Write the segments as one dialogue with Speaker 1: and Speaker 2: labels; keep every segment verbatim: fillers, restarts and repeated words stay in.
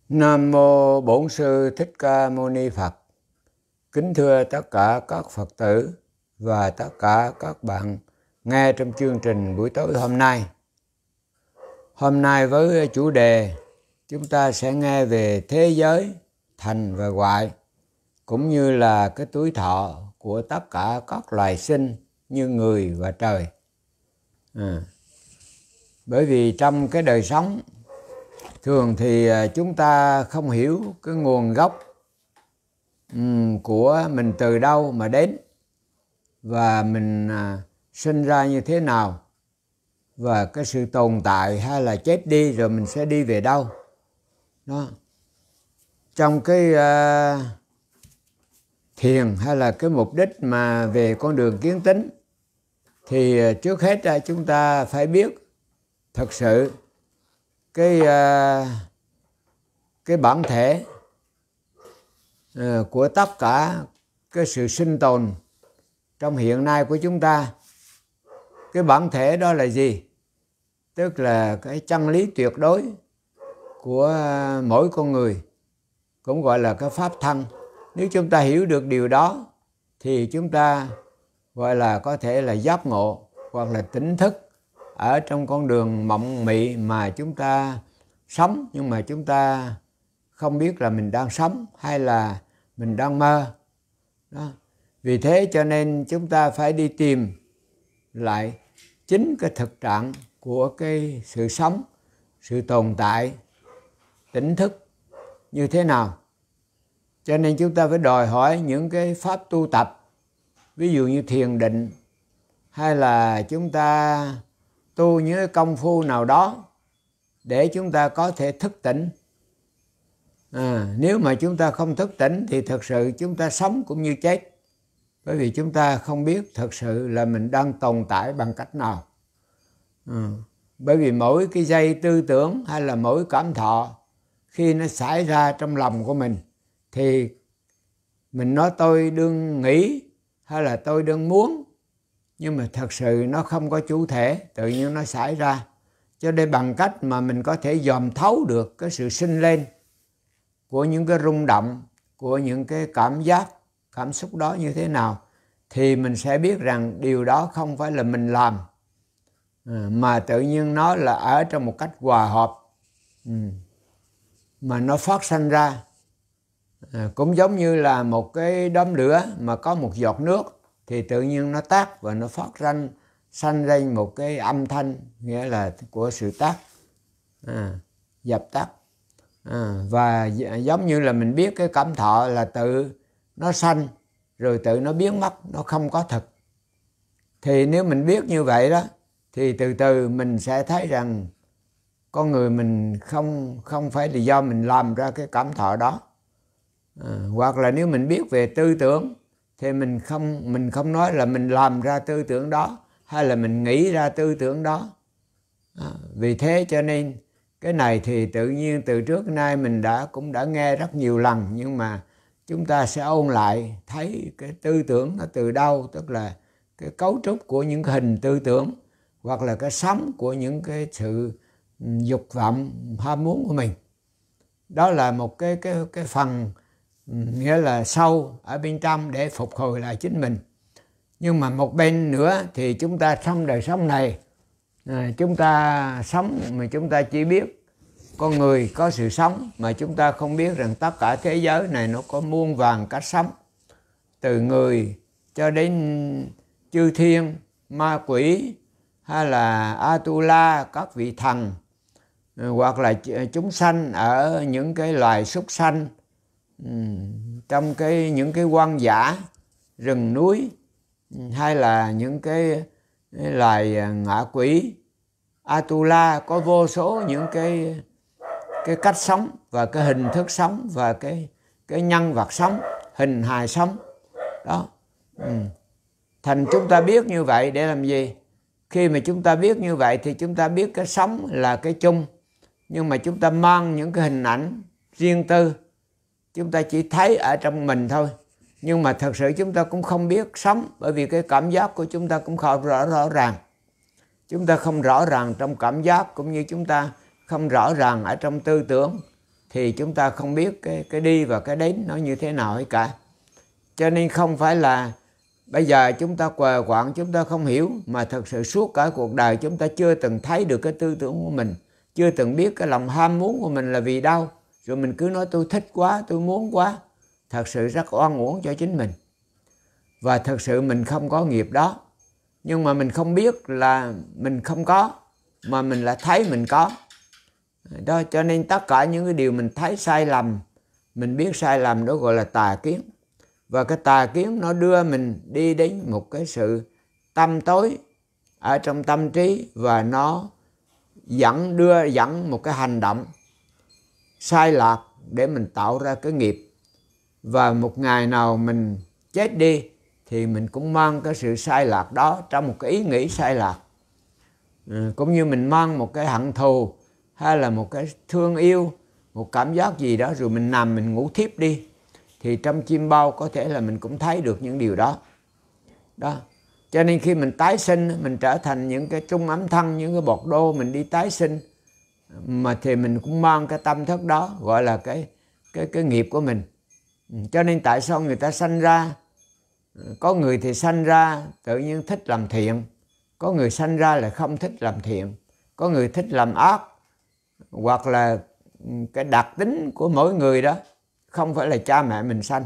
Speaker 1: Nam mô Bổn Sư Thích Ca Mâu Ni Phật. Kính thưa tất cả các Phật tử và tất cả các bạn nghe trong chương trình buổi tối hôm nay. Hôm nay với chủ đề chúng ta sẽ nghe về thế giới thành và hoại, cũng như là cái tuổi thọ của tất cả các loài sinh như người và trời. À, bởi vì trong cái đời sống thường thì chúng ta không hiểu cái nguồn gốc um, của mình từ đâu mà đến, và mình à, sinh ra như thế nào, và cái sự tồn tại hay là chết đi rồi mình sẽ đi về đâu. Đó. Trong cái uh, thiền hay là cái mục đích mà về con đường kiến tính thì trước hết chúng ta phải biết thật sự cái uh, cái bản thể uh, của tất cả cái sự sinh tồn trong hiện nay của chúng ta. Cái bản thể đó là gì? Tức là cái chân lý tuyệt đối của mỗi con người, cũng gọi là cái pháp thân. Nếu chúng ta hiểu được điều đó thì chúng ta gọi là có thể là giác ngộ hoặc là tỉnh thức ở trong con đường mộng mị mà chúng ta sống, nhưng mà chúng ta không biết là mình đang sống hay là mình đang mơ. Đó. Vì thế cho nên chúng ta phải đi tìm lại chính cái thực trạng của cái sự sống, sự tồn tại, tỉnh thức như thế nào. Cho nên chúng ta phải đòi hỏi những cái pháp tu tập, ví dụ như thiền định, hay là chúng ta tu những cái công phu nào đó để chúng ta có thể thức tỉnh. À, nếu mà chúng ta không thức tỉnh thì thực sự chúng ta sống cũng như chết, bởi vì chúng ta không biết thực sự là mình đang tồn tại bằng cách nào. À, bởi vì mỗi cái giây tư tưởng hay là mỗi cảm thọ khi nó xảy ra trong lòng của mình thì mình nói tôi đương nghĩ hay là tôi đương muốn, nhưng mà thật sự nó không có chủ thể, tự nhiên nó xảy ra. Cho nên bằng cách mà mình có thể dòm thấu được cái sự sinh lên của những cái rung động, của những cái cảm giác, cảm xúc đó như thế nào, thì mình sẽ biết rằng điều đó không phải là mình làm, mà tự nhiên nó là ở trong một cách hòa hợp mà nó phát sinh ra. À, cũng giống như là một cái đốm lửa mà có một giọt nước thì tự nhiên nó tắt và nó phát ra sanh ra một cái âm thanh, nghĩa là của sự tắt, à, dập tắt. À, và giống như là mình biết cái cảm thọ là tự nó sanh rồi tự nó biến mất, nó không có thực. Thì nếu mình biết như vậy đó thì từ từ mình sẽ thấy rằng con người mình không không phải là do mình làm ra cái cảm thọ đó. À, hoặc là nếu mình biết về tư tưởng thì mình không mình không nói là mình làm ra tư tưởng đó hay là mình nghĩ ra tư tưởng đó. À, vì thế cho nên cái này thì tự nhiên từ trước đến nay mình đã cũng đã nghe rất nhiều lần, nhưng mà chúng ta sẽ ôn lại thấy cái tư tưởng nó từ đâu, tức là cái cấu trúc của những cái hình tư tưởng, hoặc là cái sống của những cái sự dục vọng, ham muốn của mình. Đó là một cái cái cái phần nghĩa là sâu ở bên trong để phục hồi lại chính mình. Nhưng mà một bên nữa thì chúng ta trong đời sống này, à, chúng ta sống mà chúng ta chỉ biết con người có sự sống, mà chúng ta không biết rằng tất cả thế giới này nó có muôn vàn cách sống, từ người cho đến chư thiên, ma quỷ, hay là Atula, các vị thần, hoặc là chúng sanh ở những cái loài súc sanh, trong cái những cái hoang dã, rừng núi, hay là những cái, cái loài ngạ quỷ. Atula có vô số những cái cái cách sống và cái hình thức sống và cái cái nhân vật sống, hình hài sống đó. Ừ. Thành chúng ta biết như vậy để làm gì? Khi mà chúng ta biết như vậy thì chúng ta biết cái sống là cái chung, nhưng mà chúng ta mang những cái hình ảnh riêng tư, chúng ta chỉ thấy ở trong mình thôi, nhưng mà thật sự chúng ta cũng không biết sống, bởi vì cái cảm giác của chúng ta cũng không rõ rõ ràng. Chúng ta không rõ ràng trong cảm giác, cũng như chúng ta không rõ ràng ở trong tư tưởng. thì chúng ta không biết cái, cái đi và cái đến nó như thế nào hết cả. Cho nên không phải là bây giờ chúng ta què quạng, chúng ta không hiểu, mà thật sự suốt cả cuộc đời chúng ta chưa từng thấy được cái tư tưởng của mình, chưa từng biết cái lòng ham muốn của mình là vì đâu. Rồi mình cứ nói tôi thích quá, tôi muốn quá. Thật sự rất oan uổng cho chính mình. Và thật sự mình không có nghiệp đó. Nhưng mà mình không biết là mình không có, mà mình lại thấy mình có. Đó, cho nên tất cả những cái điều mình thấy sai lầm, mình biết sai lầm, đó gọi là tà kiến. Và cái tà kiến nó đưa mình đi đến một cái sự tăm tối ở trong tâm trí, và nó dẫn đưa dẫn một cái hành động sai lạc để mình tạo ra cái nghiệp. Và một ngày nào mình chết đi thì mình cũng mang cái sự sai lạc đó trong một cái ý nghĩ sai lạc. Ừ, cũng như mình mang một cái hận thù hay là một cái thương yêu, một cảm giác gì đó, rồi mình nằm mình ngủ thiếp đi, thì trong chim bao có thể là mình cũng thấy được những điều đó. Đó. Cho nên khi mình tái sinh, mình trở thành những cái trung ấm thân, những cái bọt đô, mình đi tái sinh, mà thì mình cũng mang cái tâm thức đó, gọi là cái cái cái nghiệp của mình. Cho nên tại sao người ta sanh ra, có người thì sanh ra tự nhiên thích làm thiện, có người sanh ra là không thích làm thiện, có người thích làm ác, hoặc là cái đặc tính của mỗi người đó không phải là cha mẹ mình sanh.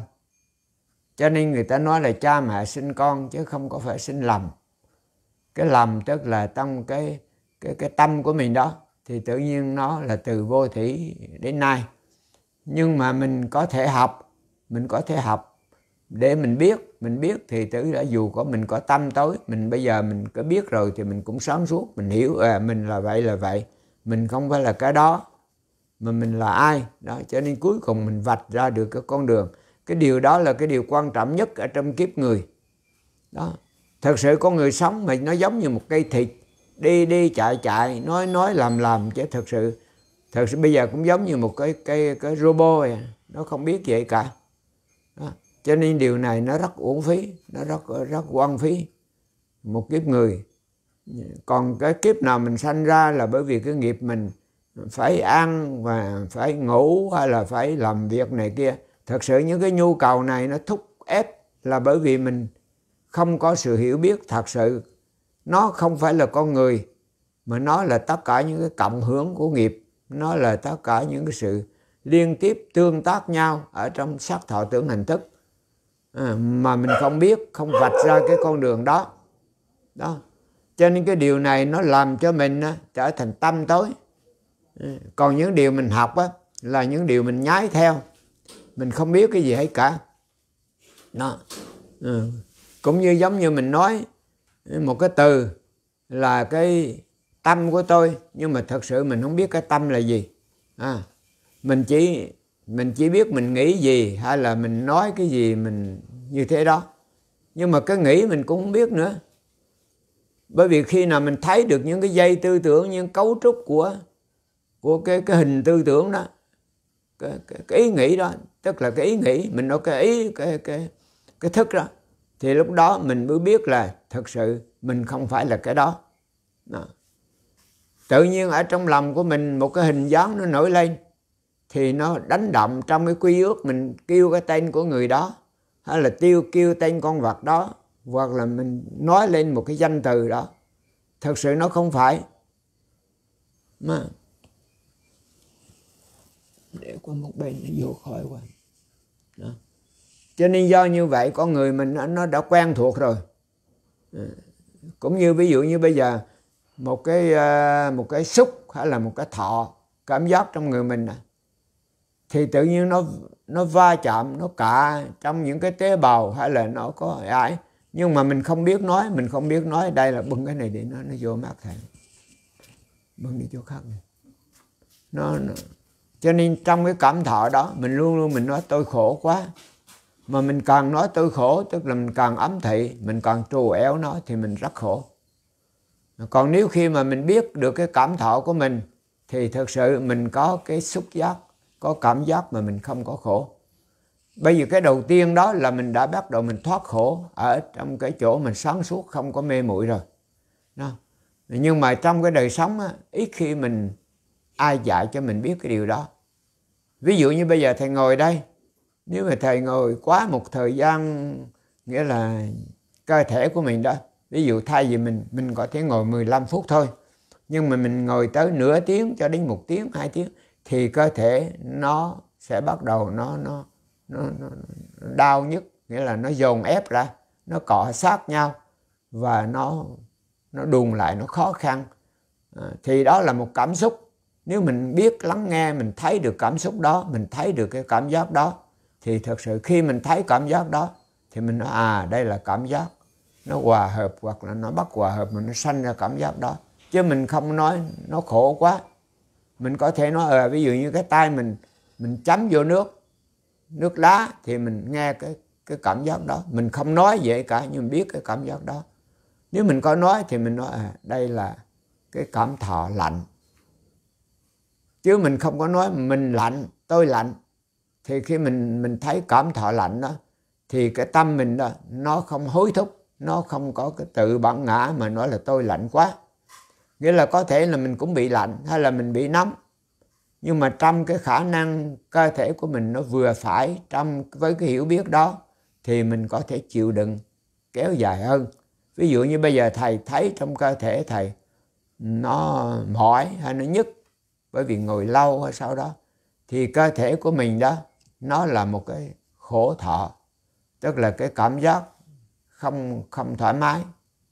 Speaker 1: Cho nên người ta nói là cha mẹ sinh con chứ không có phải sinh lầm. Cái lầm tức là trong cái cái cái tâm của mình đó, thì tự nhiên nó là từ vô thủy đến nay. Nhưng mà mình có thể học, mình có thể học để mình biết, mình biết thì tự đã dù có mình có tâm tối, mình bây giờ mình có biết rồi thì mình cũng sáng suốt, mình hiểu à, mình là vậy là vậy, mình không phải là cái đó, mà mình là ai đó. Cho nên cuối cùng mình vạch ra được cái con đường. Cái điều đó là cái điều quan trọng nhất ở trong kiếp người đó. Thật sự con người sống mà nó giống như một cây thịt, đi đi chạy chạy, nói nói làm làm, chứ thật sự thật sự bây giờ cũng giống như một cái cái cái robot này, nó không biết gì cả đó. Cho nên điều này nó rất uổng phí, nó rất rất hoang phí một kiếp người. Còn cái kiếp nào mình sanh ra là bởi vì cái nghiệp mình phải ăn và phải ngủ hay là phải làm việc này kia. Thật sự những cái nhu cầu này nó thúc ép là bởi vì mình không có sự hiểu biết thật sự. Nó không phải là con người, mà nó là tất cả những cái cộng hưởng của nghiệp. Nó là tất cả những cái sự liên tiếp tương tác nhau ở trong sắc thọ tưởng hành thức, à, mà mình không biết, không vạch ra cái con đường đó đó. Cho nên cái điều này nó làm cho mình á, trở thành tâm tối. Còn những điều mình học á, là những điều mình nhái theo, mình không biết cái gì hết cả đó. Ừ. Cũng như giống như mình nói một cái từ là cái tâm của tôi, nhưng mà thật sự mình không biết cái tâm là gì. À, mình chỉ mình chỉ biết mình nghĩ gì hay là mình nói cái gì mình như thế đó, nhưng mà cái nghĩ mình cũng không biết nữa. Bởi vì khi nào mình thấy được những cái dây tư tưởng, những cấu trúc của của cái cái hình tư tưởng đó, cái, cái, cái ý nghĩ đó, tức là cái ý nghĩ mình nói cái ý cái cái cái thức đó, thì lúc đó mình mới biết là thật sự mình không phải là cái đó. Đó. Tự nhiên ở trong lòng của mình một cái hình dáng nó nổi lên, thì nó đánh động trong cái quy ước, mình kêu cái tên của người đó, hay là tiêu kêu tên con vật đó, hoặc là mình nói lên một cái danh từ đó. Thật sự nó không phải. Mà để qua một bên nó vô khỏi qua đó. Cho nên do như vậy con người mình nó đã quen thuộc rồi. Cũng như ví dụ như bây giờ một cái một cái xúc hay là một cái thọ cảm giác trong người mình này, thì tự nhiên nó nó va chạm, nó cả trong những cái tế bào hay là nó có ai, nhưng mà mình không biết nói, mình không biết nói đây là bưng cái này để nó nó vô mắt thầy, bưng đi chỗ khác này. Nó, nó cho nên trong cái cảm thọ đó mình luôn luôn mình nói tôi khổ quá, mà mình càng nói tôi khổ tức là mình càng ấm thị, mình càng trù éo nó thì mình rất khổ. Còn nếu khi mà mình biết được cái cảm thọ của mình thì thực sự mình có cái xúc giác, có cảm giác mà mình không có khổ. Bây giờ cái đầu tiên đó là mình đã bắt đầu mình thoát khổ ở trong cái chỗ mình sáng suốt, không có mê muội rồi đó. Nhưng mà trong cái đời sống á, ít khi mình ai dạy cho mình biết cái điều đó. Ví dụ như bây giờ thầy ngồi đây, nếu mà thầy ngồi quá một thời gian, nghĩa là cơ thể của mình đó, ví dụ thay vì mình mình có thể ngồi mười lăm phút thôi, nhưng mà mình ngồi tới nửa tiếng cho đến một tiếng, hai tiếng, thì cơ thể nó sẽ bắt đầu nó nó nó, nó, nó đau nhức, nghĩa là nó dồn ép ra, nó cọ sát nhau và nó nó đùn lại, nó khó khăn. À, thì đó là một cảm xúc. Nếu mình biết lắng nghe, mình thấy được cảm xúc đó, mình thấy được cái cảm giác đó, thì thật sự khi mình thấy cảm giác đó thì mình nói à, đây là cảm giác nó hòa hợp hoặc là nó bất hòa hợp mà nó sanh ra cảm giác đó. Chứ mình không nói nó khổ quá. Mình có thể nói à, ví dụ như cái tay mình mình chấm vô nước nước đá thì mình nghe cái cái cảm giác đó, mình không nói vậy cả nhưng mình biết cái cảm giác đó. Nếu mình có nói thì mình nói à, đây là cái cảm thọ lạnh. Chứ mình không có nói mình lạnh, tôi lạnh, thì khi mình mình thấy cảm thọ lạnh đó thì cái tâm mình đó nó không hối thúc, nó không có cái tự bản ngã mà nói là tôi lạnh quá. Nghĩa là có thể là mình cũng bị lạnh hay là mình bị nóng, nhưng mà trong cái khả năng cơ thể của mình nó vừa phải, trong với cái hiểu biết đó thì mình có thể chịu đựng kéo dài hơn. Ví dụ như bây giờ thầy thấy trong cơ thể thầy nó mỏi hay nó nhức bởi vì ngồi lâu hay sau đó, thì cơ thể của mình đó nó là một cái khổ thọ, tức là cái cảm giác không không thoải mái.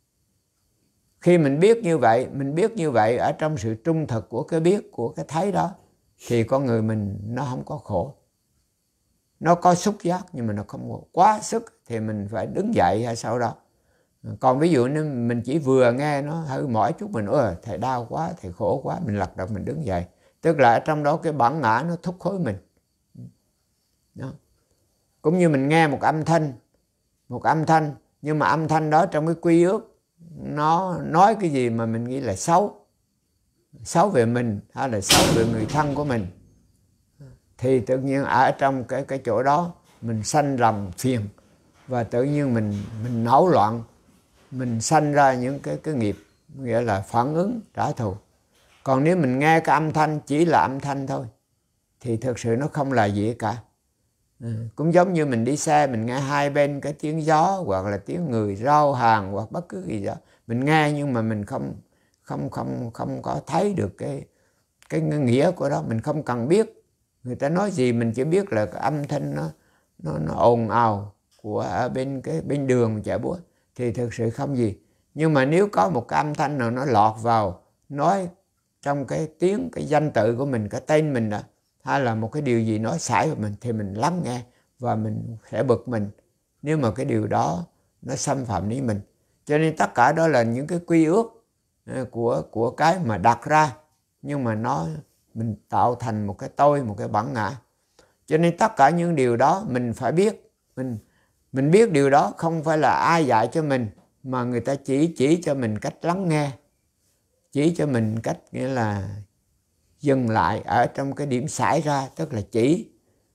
Speaker 1: Khi mình biết như vậy, mình biết như vậy ở trong sự trung thực của cái biết, của cái thấy đó, thì con người mình nó không có khổ. Nó có xúc giác nhưng mà nó không quá sức thì mình phải đứng dậy hay sau đó. Còn ví dụ như mình chỉ vừa nghe nó hơi mỏi chút, mình ơi thầy đau quá, thầy khổ quá, mình lật đật mình đứng dậy. Tức là ở trong đó cái bản ngã nó thúc hối mình đó. Cũng như mình nghe một âm thanh, một âm thanh, nhưng mà âm thanh đó trong cái quy ước nó nói cái gì mà mình nghĩ là xấu, xấu về mình hay là xấu về người thân của mình, thì tự nhiên ở trong cái cái chỗ đó mình sanh lòng phiền, và tự nhiên mình mình nổi loạn, mình sanh ra những cái cái nghiệp, nghĩa là phản ứng trả thù. Còn nếu mình nghe cái âm thanh chỉ là âm thanh thôi thì thực sự nó không là gì cả. Ừ. Cũng giống như mình đi xe, mình nghe hai bên cái tiếng gió hoặc là tiếng người rao hàng hoặc bất cứ gì đó, mình nghe nhưng mà mình không không không không có thấy được cái cái nghĩa của đó. Mình không cần biết người ta nói gì, mình chỉ biết là cái âm thanh nó nó nó ồn ào của ở bên cái bên đường chạy búa thì thực sự không gì. Nhưng mà nếu có một cái âm thanh nào nó lọt vào nói trong cái tiếng, cái danh tự của mình, cái tên mình đó, hay là một cái điều gì nói xảy vào mình, thì mình lắng nghe và mình sẽ bực mình nếu mà cái điều đó nó xâm phạm đến mình. Cho nên tất cả đó là những cái quy ước của của cái mà đặt ra, nhưng mà nó mình tạo thành một cái tôi, một cái bản ngã. Cho nên tất cả những điều đó mình phải biết. Mình mình biết điều đó không phải là ai dạy cho mình, mà người ta chỉ chỉ cho mình cách lắng nghe, chỉ cho mình cách nghĩa là dừng lại ở trong cái điểm xảy ra, tức là chỉ,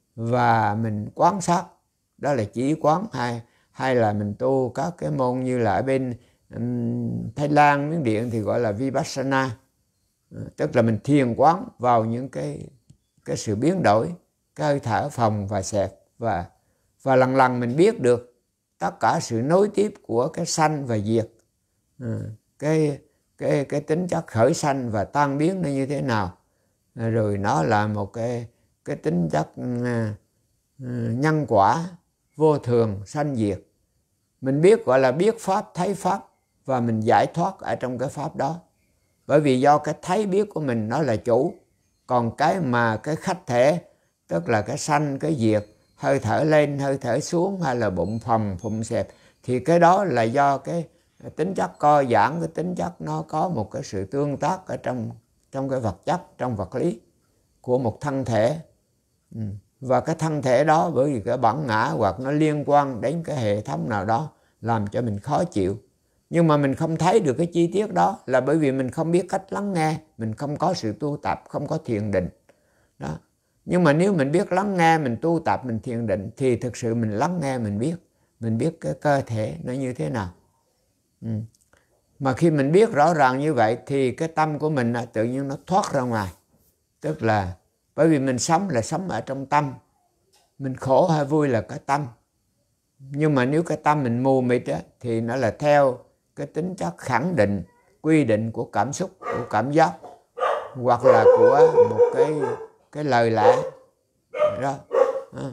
Speaker 1: và mình quán sát, đó là chỉ quán. Hay hay là mình tu các cái môn như là ở bên um, Thái Lan, Miến Điện thì gọi là Vipassana, tức là mình thiền quán vào những cái cái sự biến đổi, cái hơi thở phồng và xẹp, và và lần lần mình biết được tất cả sự nối tiếp của cái sanh và diệt, à, cái cái cái tính chất khởi sanh và tan biến nó như thế nào, à, rồi nó là một cái cái tính chất à, nhân quả vô thường sanh diệt. Mình biết gọi là biết pháp, thấy pháp, và mình giải thoát ở trong cái pháp đó. Bởi vì do cái thấy biết của mình nó là chủ, còn cái mà cái khách thể, tức là cái sanh, cái diệt, hơi thở lên, hơi thở xuống, hay là bụng phồng, phụng xẹp, thì cái đó là do cái tính chất co giãn, cái tính chất nó có một cái sự tương tác ở trong trong cái vật chất, trong vật lý của một thân thể. Ừ. Và cái thân thể đó bởi vì cái bản ngã hoặc nó liên quan đến cái hệ thống nào đó làm cho mình khó chịu. Nhưng mà mình không thấy được cái chi tiết đó là bởi vì mình không biết cách lắng nghe, mình không có sự tu tập, không có thiền định đó. Nhưng mà nếu mình biết lắng nghe, mình tu tập, mình thiền định, thì thực sự mình lắng nghe, mình biết mình biết cái cơ thể nó như thế nào. Ừ. Mà khi mình biết rõ ràng như vậy thì cái tâm của mình tự nhiên nó thoát ra ngoài, tức là Bởi vì mình sống là sống ở trong tâm. Mình khổ hay vui là cái tâm. Nhưng mà nếu cái tâm mình mù mịt á, thì nó là theo cái tính chất khẳng định, quy định của cảm xúc, của cảm giác, hoặc là của một cái cái lời lẽ đó. À.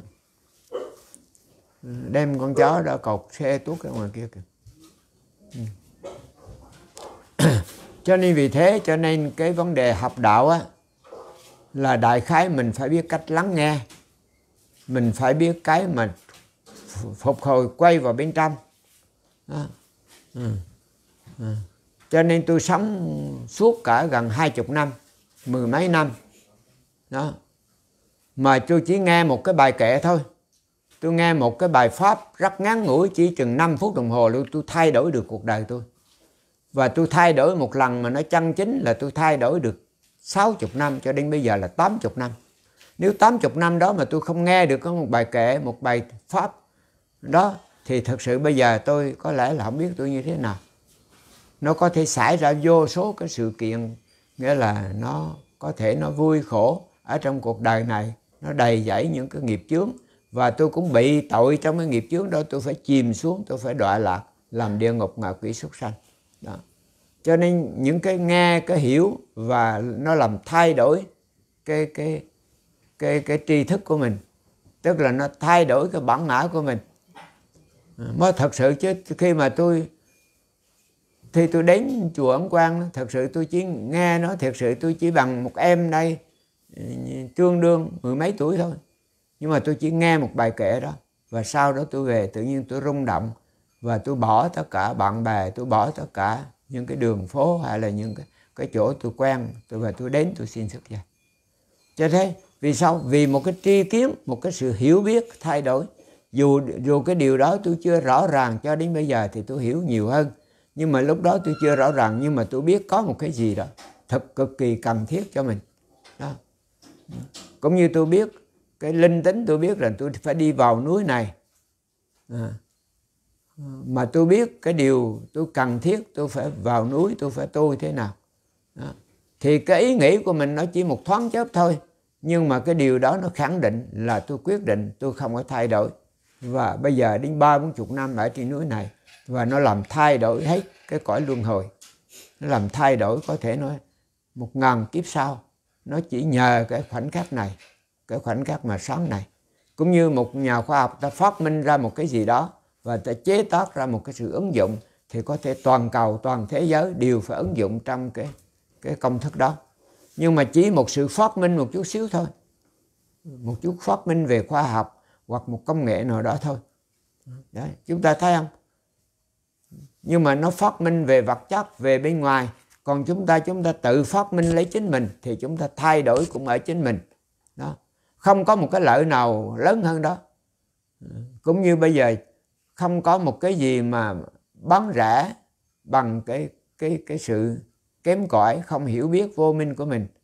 Speaker 1: Đem con chó đó cột xe tuốt ở ngoài kia kìa. Ừ. Cho nên vì thế cho nên cái vấn đề học đạo á, là đại khái mình phải biết cách lắng nghe. Mình phải biết cái mà phục hồi quay vào bên trong đó. Ừ. Ừ. Cho nên tôi sống suốt cả gần hai chục năm, mười mấy năm đó, mà tôi chỉ nghe một cái bài kệ thôi. Tôi nghe một cái bài pháp rất ngắn ngủi, chỉ chừng năm phút đồng hồ luôn, tôi thay đổi được cuộc đời tôi. Và tôi thay đổi một lần mà nó chân chính là tôi thay đổi được sáu mươi năm, cho đến bây giờ là tám mươi năm. Nếu tám mươi năm đó mà tôi không nghe được có một bài kệ, một bài pháp đó, thì thật sự bây giờ tôi có lẽ là không biết tôi như thế nào. Nó có thể xảy ra vô số cái sự kiện, nghĩa là nó có thể nó vui khổ ở trong cuộc đời này, nó đầy dẫy những cái nghiệp chướng. Và tôi cũng bị tội trong cái nghiệp chướng đó, tôi phải chìm xuống, tôi phải đọa lạc, làm địa ngục ngạ quỷ súc sanh đó. Cho nên những cái nghe, cái hiểu và nó làm thay đổi cái cái cái cái tri thức của mình, tức là nó thay đổi cái bản ngã của mình. Mới thật sự chứ khi mà tôi thì tôi đến chùa Ấn Quang, thật sự tôi chỉ nghe nó, thật sự tôi chỉ bằng một em đây tương đương mười mấy tuổi thôi, nhưng mà tôi chỉ nghe một bài kệ đó, và sau đó tôi về tự nhiên tôi rung động, và tôi bỏ tất cả bạn bè, tôi bỏ tất cả những cái đường phố hay là những cái, cái chỗ tôi quen, tôi về tôi đến tôi xin xuất gia. Cho thế vì sao? Vì một cái tri kiến, một cái sự hiểu biết thay đổi. Dù dù cái điều đó tôi chưa rõ ràng cho đến bây giờ thì tôi hiểu nhiều hơn, nhưng mà lúc đó tôi chưa rõ ràng, nhưng mà tôi biết có một cái gì đó thật cực kỳ cần thiết cho mình đó. Cũng như tôi biết cái linh tính, tôi biết là tôi phải đi vào núi này, à, mà tôi biết cái điều tôi cần thiết, tôi phải vào núi, tôi phải tu thế nào đó. Thì cái ý nghĩ của mình nó chỉ một thoáng chớp thôi, nhưng mà cái điều đó nó khẳng định là tôi quyết định, tôi không có thay đổi. Và bây giờ đến ba bốn chục năm ở trên núi này, và nó làm thay đổi hết cái cõi luân hồi. Nó làm thay đổi có thể nói một ngàn kiếp sau. Nó chỉ nhờ cái khoảnh khắc này, cái khoảnh khắc mà sáng này. Cũng như một nhà khoa học ta phát minh ra một cái gì đó, và ta chế tác ra một cái sự ứng dụng, thì có thể toàn cầu, toàn thế giới đều phải ứng dụng trong cái, cái công thức đó. Nhưng mà chỉ một sự phát minh một chút xíu thôi, một chút phát minh về khoa học hoặc một công nghệ nào đó thôi. Đấy, chúng ta thấy không? Nhưng mà nó phát minh về vật chất, về bên ngoài. Còn chúng ta chúng ta tự phát minh lấy chính mình, thì chúng ta thay đổi cũng ở chính mình đó. Không có một cái lợi nào lớn hơn đó. Cũng như bây giờ không có một cái gì mà bán rẻ bằng cái cái cái sự kém cỏi, không hiểu biết, vô minh của mình.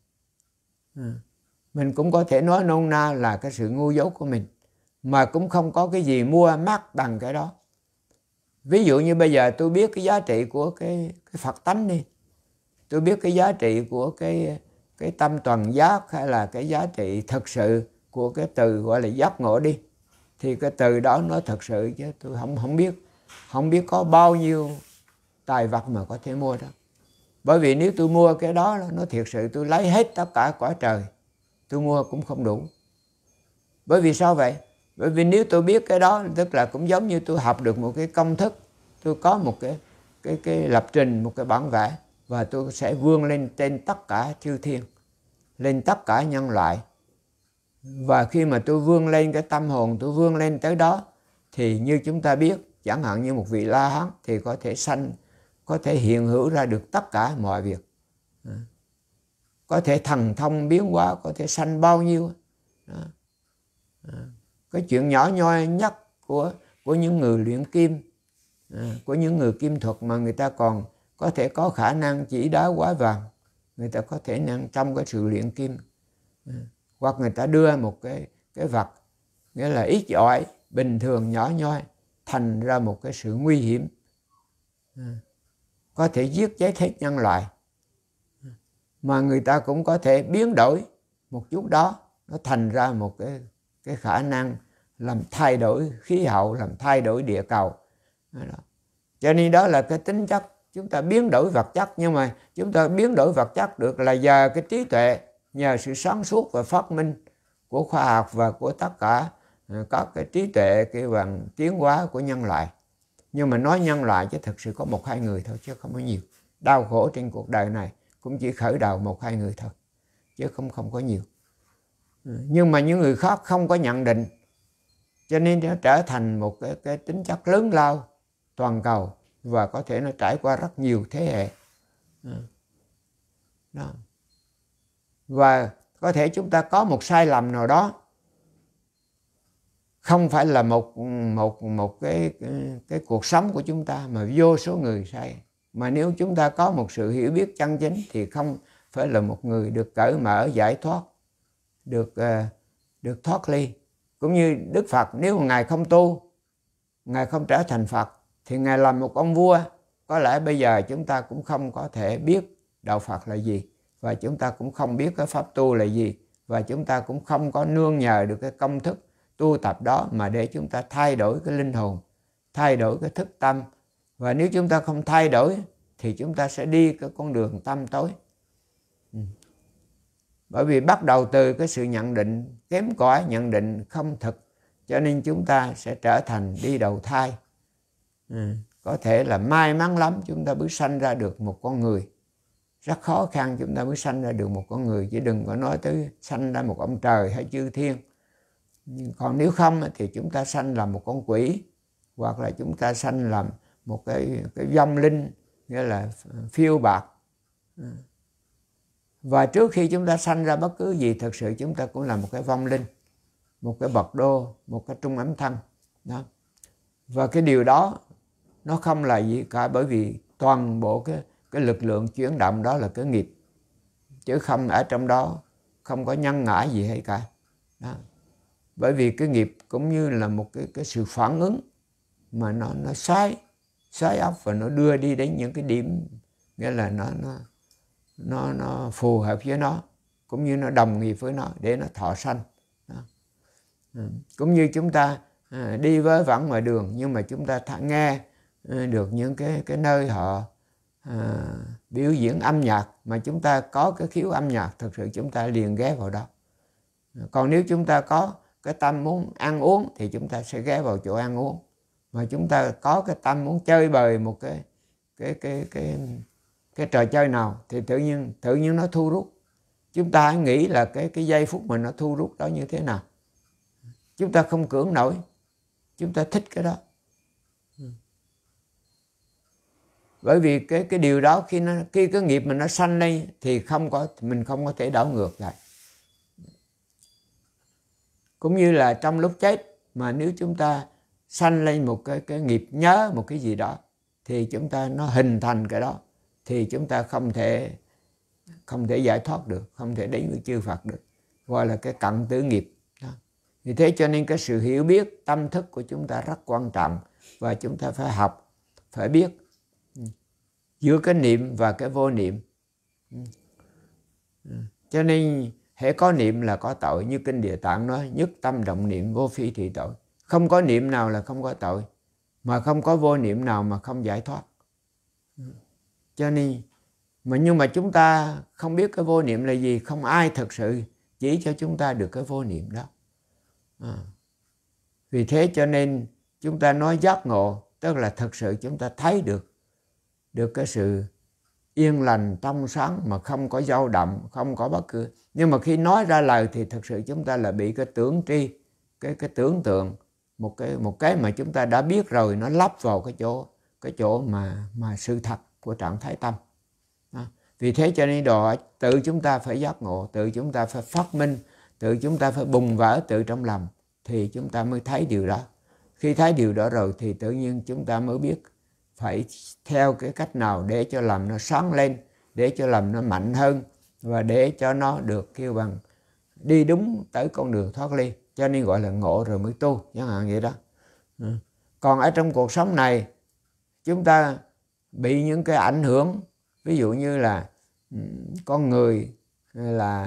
Speaker 1: Mình cũng có thể nói nôm na là cái sự ngu dốt của mình, mà cũng không có cái gì mua mắc bằng cái đó. Ví dụ như bây giờ tôi biết cái giá trị của cái, cái Phật tánh đi, tôi biết cái giá trị của cái, cái tâm toàn giác, hay là cái giá trị thật sự của cái từ gọi là giác ngộ đi, thì cái từ đó nó thật sự, chứ tôi không không biết không biết có bao nhiêu tài vật mà có thể mua đó. Bởi vì nếu tôi mua cái đó, nó thiệt sự tôi lấy hết tất cả cõi trời, tôi mua cũng không đủ. Bởi vì sao vậy? Bởi vì nếu tôi biết cái đó, tức là cũng giống như tôi học được một cái công thức, tôi có một cái cái cái lập trình, một cái bản vẽ, và tôi sẽ vươn lên trên tất cả chư thiên, lên tất cả nhân loại. Và khi mà tôi vươn lên cái tâm hồn, tôi vươn lên tới đó, thì như chúng ta biết, chẳng hạn như một vị La Hán thì có thể sanh, có thể hiện hữu ra được tất cả mọi việc, có thể thần thông biến hóa, có thể sanh bao nhiêu đó. Cái chuyện nhỏ nhoi nhất của của những người luyện kim, của những người kim thuật mà người ta còn có thể có khả năng chỉ đá hóa vàng, người ta có thể năng trong cái sự luyện kim, hoặc người ta đưa một cái cái vật nghĩa là ít ỏi bình thường nhỏ nhoi thành ra một cái sự nguy hiểm, có thể giết chết hết nhân loại. Mà người ta cũng có thể biến đổi một chút đó nó thành ra một cái, cái khả năng làm thay đổi khí hậu, làm thay đổi địa cầu. Đó. Cho nên đó là cái tính chất chúng ta biến đổi vật chất. Nhưng mà chúng ta biến đổi vật chất được là nhờ cái trí tuệ, nhờ sự sáng suốt và phát minh của khoa học và của tất cả các cái trí tuệ, cái bằng tiến hóa của nhân loại. Nhưng mà nói nhân loại chứ thực sự có một hai người thôi, chứ không có nhiều. Đau khổ trên cuộc đời này cũng chỉ khởi đầu một hai người thôi, chứ không không có nhiều. Nhưng mà những người khác không có nhận định, cho nên nó trở thành một cái, cái tính chất lớn lao toàn cầu, và có thể nó trải qua rất nhiều thế hệ. Đó. Và có thể chúng ta có một sai lầm nào đó, không phải là một một một cái, cái cái cuộc sống của chúng ta, mà vô số người sai. Mà nếu chúng ta có một sự hiểu biết chân chính thì không phải là một người được cởi mở, giải thoát, được uh, được thoát ly. Cũng như Đức Phật, nếu mà Ngài không tu, Ngài không trở thành Phật, thì Ngài làm một ông vua. Có lẽ bây giờ chúng ta cũng không có thể biết đạo Phật là gì, và chúng ta cũng không biết cái pháp tu là gì, và chúng ta cũng không có nương nhờ được cái công thức tu tập đó mà để chúng ta thay đổi cái linh hồn, thay đổi cái thức tâm. Và nếu chúng ta không thay đổi thì chúng ta sẽ đi cái con đường tăm tối. Ừ. Bởi vì bắt đầu từ cái sự nhận định kém cỏi, nhận định không thực, cho nên chúng ta sẽ trở thành đi đầu thai. Ừ. Có thể là may mắn lắm chúng ta mới sanh ra được một con người, rất khó khăn chúng ta mới sanh ra được một con người, chứ đừng có nói tới sanh ra một ông trời hay chư thiên. Còn nếu không thì chúng ta sanh làm một con quỷ, hoặc là chúng ta sanh làm một cái, cái vong linh, nghĩa là phiêu bạt. Và trước khi chúng ta sanh ra bất cứ gì, thật sự chúng ta cũng là một cái vong linh, một cái bậc đô, một cái trung ấm thân. Đó. Và cái điều đó nó không là gì cả, bởi vì toàn bộ cái, cái lực lượng chuyển động đó là cái nghiệp, chứ không ở trong đó không có nhân ngã gì hay cả. Đó. Bởi vì cái nghiệp cũng như là một cái, cái sự phản ứng mà nó nó xoáy xoáy óc, và nó đưa đi đến những cái điểm, nghĩa là nó nó nó nó phù hợp với nó, cũng như nó đồng nghiệp với nó để nó thọ sanh. Đó. Ừ. Cũng như chúng ta à, đi với vãng ngoài đường, nhưng mà chúng ta th- nghe à, được những cái cái nơi họ à, biểu diễn âm nhạc, mà chúng ta có cái khiếu âm nhạc, thực sự chúng ta liền ghé vào đó. Còn nếu chúng ta có cái tâm muốn ăn uống thì chúng ta sẽ ghé vào chỗ ăn uống. Mà chúng ta có cái tâm muốn chơi bời một cái cái cái cái cái trò chơi nào thì tự nhiên tự nhiên nó thu rút. Chúng ta hãy nghĩ là cái cái giây phút mà nó thu rút đó như thế nào. Chúng ta không cưỡng nổi, chúng ta thích cái đó. Bởi vì cái cái điều đó khi nó khi cái nghiệp mà nó sanh lên thì không có mình không có thể đảo ngược lại. Cũng như là trong lúc chết mà nếu chúng ta sanh lên một cái cái nghiệp nhớ một cái gì đó thì chúng ta nó hình thành cái đó, thì chúng ta không thể không thể giải thoát được, không thể đến với chư Phật được, gọi là cái cận tử nghiệp. Đó. Vì thế cho nên cái sự hiểu biết tâm thức của chúng ta rất quan trọng, và chúng ta phải học, phải biết giữa cái niệm và cái vô niệm. Cho nên hễ có niệm là có tội, như kinh Địa Tạng nói, nhất tâm động niệm vô phi thị tội. Không có niệm nào là không có tội, mà không có vô niệm nào mà không giải thoát. Cho nên mà nhưng mà chúng ta không biết cái vô niệm là gì, không ai thực sự chỉ cho chúng ta được cái vô niệm đó. À. Vì thế cho nên chúng ta nói giác ngộ, tức là thực sự chúng ta thấy được được cái sự yên lành trong sáng mà không có dao động, không có bất cứ. Nhưng mà khi nói ra lời thì thực sự chúng ta là bị cái tưởng tri, cái cái tưởng tượng, một cái một cái mà chúng ta đã biết rồi, nó lắp vào cái chỗ cái chỗ mà mà sự thật của trạng thái tâm. Đó. Vì thế cho nên đòi tự chúng ta phải giác ngộ, tự chúng ta phải phát minh, tự chúng ta phải bùng vỡ tự trong lòng, thì chúng ta mới thấy điều đó. Khi thấy điều đó rồi thì tự nhiên chúng ta mới biết phải theo cái cách nào để cho làm nó sáng lên, để cho làm nó mạnh hơn, và để cho nó được kêu bằng đi đúng tới con đường thoát ly. Cho nên gọi là ngộ rồi mới tu, chẳng hạn vậy đó. Còn ở trong cuộc sống này chúng ta bị những cái ảnh hưởng, ví dụ như là con người là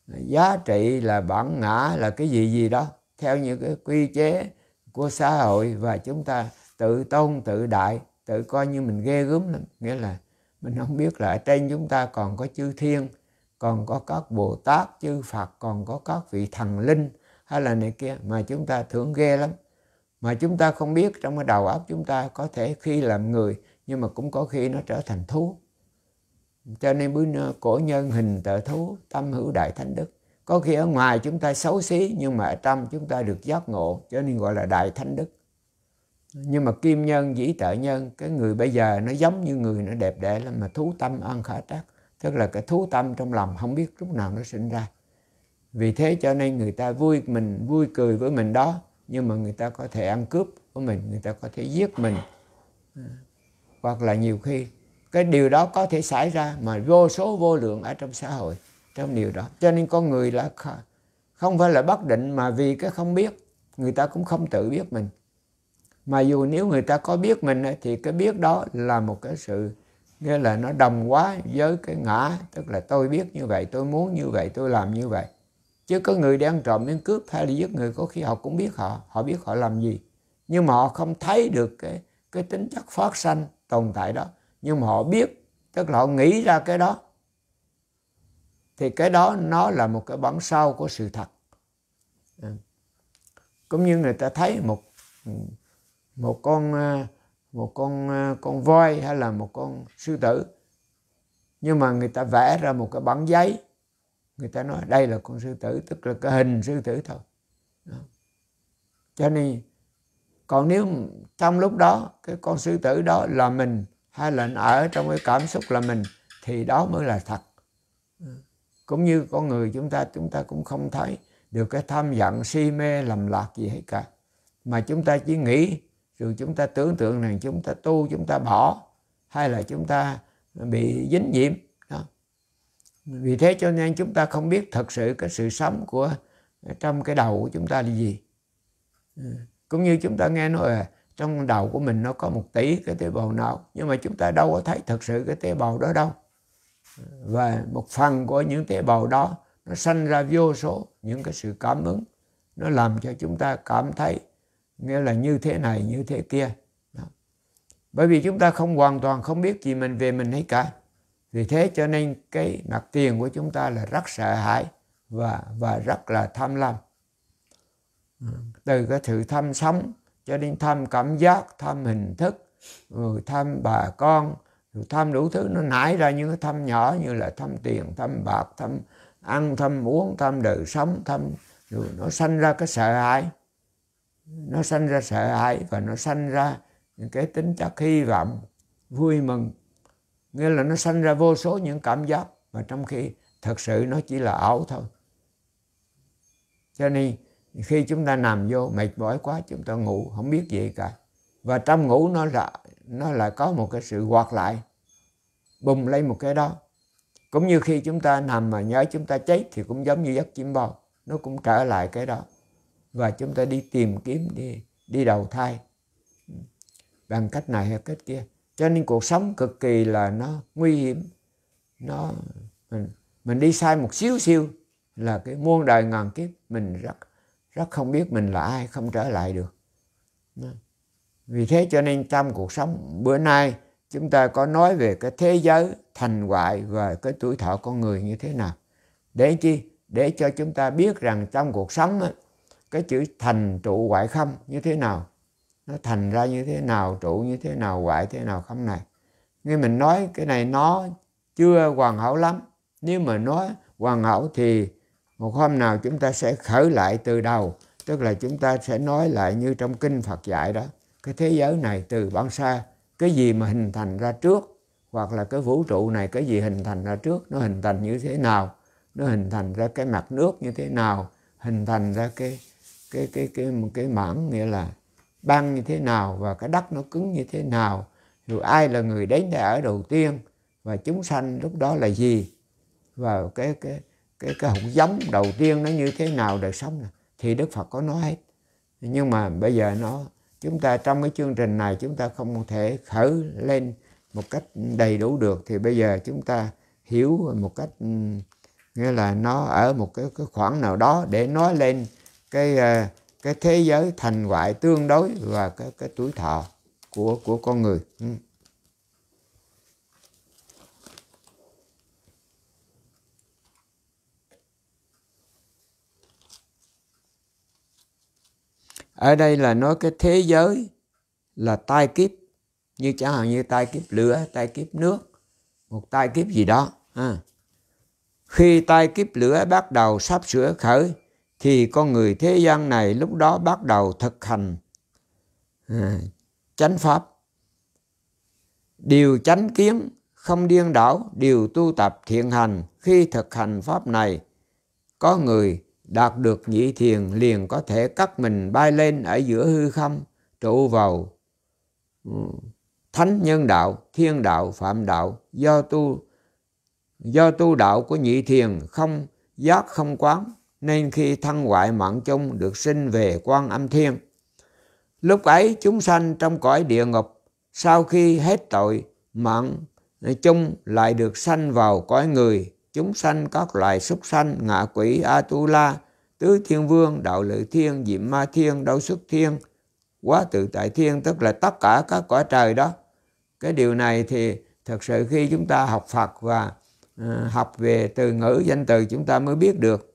Speaker 1: giá trị là bản ngã là cái gì gì đó theo những cái quy chế của xã hội, và chúng ta tự tôn tự đại, tự coi như mình ghê gớm lắm. Nghĩa là mình không biết là ở trên chúng ta còn có chư thiên, còn có các Bồ Tát, chư Phật, còn có các vị thần linh hay là này kia, mà chúng ta thưởng ghê lắm. Mà chúng ta không biết trong cái đầu óc chúng ta có thể khi làm người, nhưng mà cũng có khi nó trở thành thú. Cho nên bữa cổ nhân hình tợ thú, tâm hữu đại thánh đức. Có khi ở ngoài chúng ta xấu xí, nhưng mà ở trong chúng ta được giác ngộ, cho nên gọi là đại thánh đức. Nhưng mà kim nhân dĩ tợ nhân, cái người bây giờ nó giống như người, nó đẹp đẽ lắm, mà thú tâm ăn khả trắc, tức là cái thú tâm trong lòng không biết lúc nào nó sinh ra. Vì thế cho nên người ta vui mình, vui cười với mình đó, nhưng mà người ta có thể ăn cướp của mình, người ta có thể giết mình, hoặc là nhiều khi cái điều đó có thể xảy ra, mà vô số vô lượng ở trong xã hội trong điều đó. Cho nên con người là không phải là bất định, mà vì cái không biết, người ta cũng không tự biết mình. Mà dù nếu người ta có biết mình thì cái biết đó là một cái sự, nghĩa là nó đồng hóa với cái ngã, tức là tôi biết như vậy, tôi muốn như vậy, tôi làm như vậy. Chứ có người đi ăn trộm, miếng cướp hay là giết người, có khi họ cũng biết họ, họ biết họ làm gì, nhưng mà họ không thấy được cái, cái tính chất phát sanh tồn tại đó. Nhưng mà họ biết, tức là họ nghĩ ra cái đó, thì cái đó nó là một cái bản sao của sự thật. Cũng như người ta thấy một một con một con con voi hay là một con sư tử, nhưng mà người ta vẽ ra một cái bản giấy, người ta nói đây là con sư tử, tức là cái hình sư tử thôi. Đó. Cho nên còn nếu trong lúc đó cái con sư tử đó là mình, hay là ở trong cái cảm xúc là mình, thì đó mới là thật. Cũng như con người chúng ta, chúng ta cũng không thấy được cái tham giận, si mê, lầm lạc gì hết cả, mà chúng ta chỉ nghĩ, rồi chúng ta tưởng tượng rằng chúng ta tu, chúng ta bỏ, hay là chúng ta bị dính nhiễm đó. Vì thế cho nên chúng ta không biết thật sự cái sự sống của trong cái đầu của chúng ta là gì. Cũng như chúng ta nghe nói là trong đầu của mình nó có một tỷ cái tế bào não, nhưng mà chúng ta đâu có thấy thật sự cái tế bào đó đâu. Và một phần của những tế bào đó nó sanh ra vô số những cái sự cảm ứng, nó làm cho chúng ta cảm thấy nghĩa là như thế này, như thế kia. Đó. Bởi vì chúng ta không hoàn toàn không biết gì mình về mình hết cả. Vì thế cho nên cái mặt tiền của chúng ta là rất sợ hãi và, và rất là tham lam. Từ cái sự tham sống cho đến tham cảm giác, tham hình thức, rồi tham bà con, rồi tham đủ thứ, nó nảy ra những cái tham nhỏ như là tham tiền, tham bạc, tham ăn, tham uống, tham đời sống, tham, rồi nó sanh ra cái sợ hãi. Nó sanh ra sợ hãi và nó sanh ra những cái tính chất hy vọng, vui mừng. Nghĩa là nó sanh ra vô số những cảm giác, mà trong khi thật sự nó chỉ là ảo thôi. Cho nên khi chúng ta nằm vô mệt mỏi quá, chúng ta ngủ không biết gì cả. Và trong ngủ nó là nó lại có một cái sự hoạt lại, bùng lên một cái đó. Cũng như khi chúng ta nằm mà nhớ chúng ta chết thì cũng giống như giấc chim bao, nó cũng trở lại cái đó. Và chúng ta đi tìm kiếm, đi, đi đầu thai bằng cách này hay cách kia. Cho nên cuộc sống cực kỳ là nó nguy hiểm. Nó, mình, mình đi sai một xíu xíu là cái muôn đời ngàn kiếp mình rất, rất không biết mình là ai, không trở lại được. Vì thế cho nên trong cuộc sống bữa nay chúng ta có nói về cái thế giới thành hoại và cái tuổi thọ con người như thế nào. Để chi? Để cho chúng ta biết rằng trong cuộc sống á, cái chữ thành trụ hoại không như thế nào, nó thành ra như thế nào, trụ như thế nào, hoại thế nào không này. Nghe mình nói cái này nó chưa hoàn hảo lắm. Nếu mà nói hoàn hảo thì một hôm nào chúng ta sẽ khởi lại từ đầu. Tức là chúng ta sẽ nói lại như trong kinh Phật dạy đó. Cái thế giới này từ bao xa, cái gì mà hình thành ra trước, hoặc là cái vũ trụ này cái gì hình thành ra trước, nó hình thành như thế nào, nó hình thành ra cái mặt nước như thế nào, hình thành ra cái cái cái cái một cái mảng nghĩa là băng như thế nào, và cái đất nó cứng như thế nào, rồi ai là người đến đây ở đầu tiên, và chúng sanh lúc đó là gì, và cái cái cái cái hạt giống đầu tiên nó như thế nào, đời sống này thì Đức Phật có nói hết. Nhưng mà bây giờ nó chúng ta trong cái chương trình này chúng ta không thể khởi lên một cách đầy đủ được, thì bây giờ chúng ta hiểu một cách nghĩa là nó ở một cái, cái khoảng nào đó để nói lên cái cái thế giới thành hoại tương đối và cái cái tuổi thọ của của con người. Ừ. Ở đây là nói cái thế giới là tai kiếp, như chẳng hạn như tai kiếp lửa, tai kiếp nước, một tai kiếp gì đó. À. Khi tai kiếp lửa bắt đầu sắp sửa khởi thì con người thế gian này lúc đó bắt đầu thực hành à, chánh pháp. Điều chánh kiến không điên đảo, điều tu tập thiện hành. Khi thực hành pháp này, có người đạt được nhị thiền liền có thể cắt mình bay lên ở giữa hư không, trụ vào thánh nhân đạo, thiên đạo, phạm đạo. Do tu do tu đạo của nhị thiền không giác không quán, nên khi thân hoại mạng chung được sinh về Quan Âm Thiên. Lúc ấy chúng sanh trong cõi địa ngục, sau khi hết tội mạng chung lại được sanh vào cõi người. Chúng sanh các loại súc sanh, ngạ quỷ, Atula, tứ thiên vương, đạo lự thiên, diệm ma thiên, đau xuất thiên, quá tự tại thiên, tức là tất cả các cõi trời đó. Cái điều này thì thật sự khi chúng ta học Phật và uh, học về từ ngữ danh từ chúng ta mới biết được.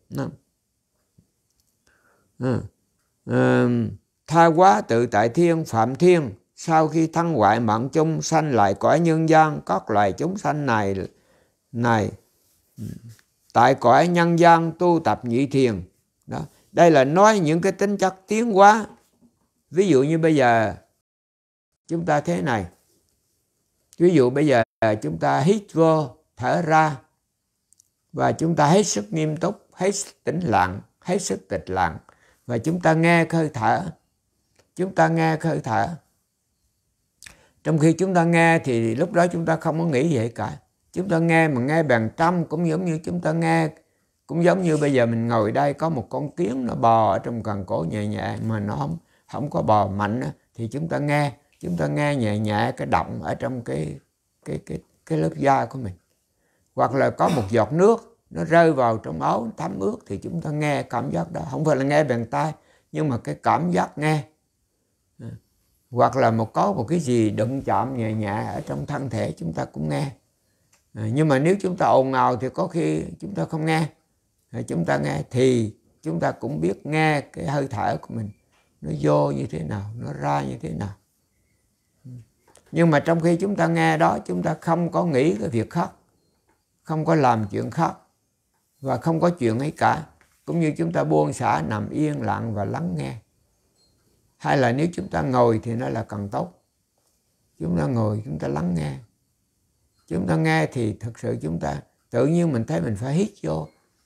Speaker 1: Uh, uh, tha quá tự tại thiên, phạm thiên, sau khi thân hoại mạng chung sanh lại cõi nhân gian. Các loài chúng sanh này này tại cõi nhân gian tu tập nhị thiền. Đó. Đây là nói những cái tính chất tiến hóa. Ví dụ như bây giờ chúng ta thế này. Ví dụ bây giờ chúng ta hít vô, thở ra, và chúng ta hết sức nghiêm túc, hết sức tĩnh lặng, hết sức tịch lặng, và chúng ta nghe hơi thở. Chúng ta nghe hơi thở. Trong khi chúng ta nghe thì lúc đó chúng ta không có nghĩ vậy cả. Chúng ta nghe mà nghe bằng trăm, cũng giống như chúng ta nghe, cũng giống như bây giờ mình ngồi đây có một con kiến nó bò ở trong cần cổ nhẹ nhẹ mà nó không không có bò mạnh đó, thì chúng ta nghe, chúng ta nghe nhẹ nhẹ cái động ở trong cái cái cái cái lớp da của mình. Hoặc là có một giọt nước nó rơi vào trong áo thấm ướt thì chúng ta nghe cảm giác đó, không phải là nghe bằng tai nhưng mà cái cảm giác nghe. Hoặc là một có một cái gì đụng chạm nhẹ nhẹ ở trong thân thể chúng ta cũng nghe. À, nhưng mà nếu chúng ta ồn ào thì có khi chúng ta không nghe. À, chúng ta nghe thì chúng ta cũng biết nghe cái hơi thở của mình nó vô như thế nào, nó ra như thế nào. Nhưng mà trong khi chúng ta nghe đó, chúng ta không có nghĩ cái việc khác, không có làm chuyện khác và không có chuyện ấy cả. Cũng như chúng ta buông xả, nằm yên lặng và lắng nghe. Hay là nếu chúng ta ngồi thì nó là càng tốt. Chúng ta ngồi, chúng ta lắng nghe. Chúng ta nghe thì thật sự chúng ta tự nhiên mình thấy mình phải hít vô,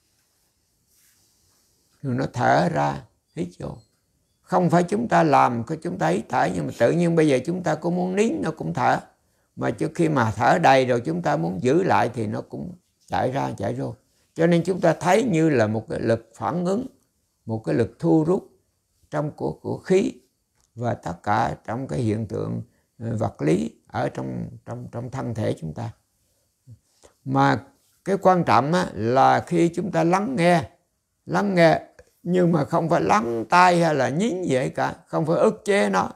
Speaker 1: rồi nó thở ra, hít vô. Không phải chúng ta làm cái chúng ta hít thở, nhưng mà tự nhiên bây giờ chúng ta có muốn nín nó cũng thở. Mà trước khi mà thở đầy rồi chúng ta muốn giữ lại thì nó cũng chạy ra chạy vô. Cho nên chúng ta thấy như là một cái lực phản ứng, một cái lực thu rút trong của, của khí và tất cả trong cái hiện tượng vật lý ở trong, trong, trong thân thể chúng ta. Mà cái quan trọng á, là khi chúng ta lắng nghe, lắng nghe nhưng mà không phải lắng tai hay là nhín vậy cả, không phải ức chế nó,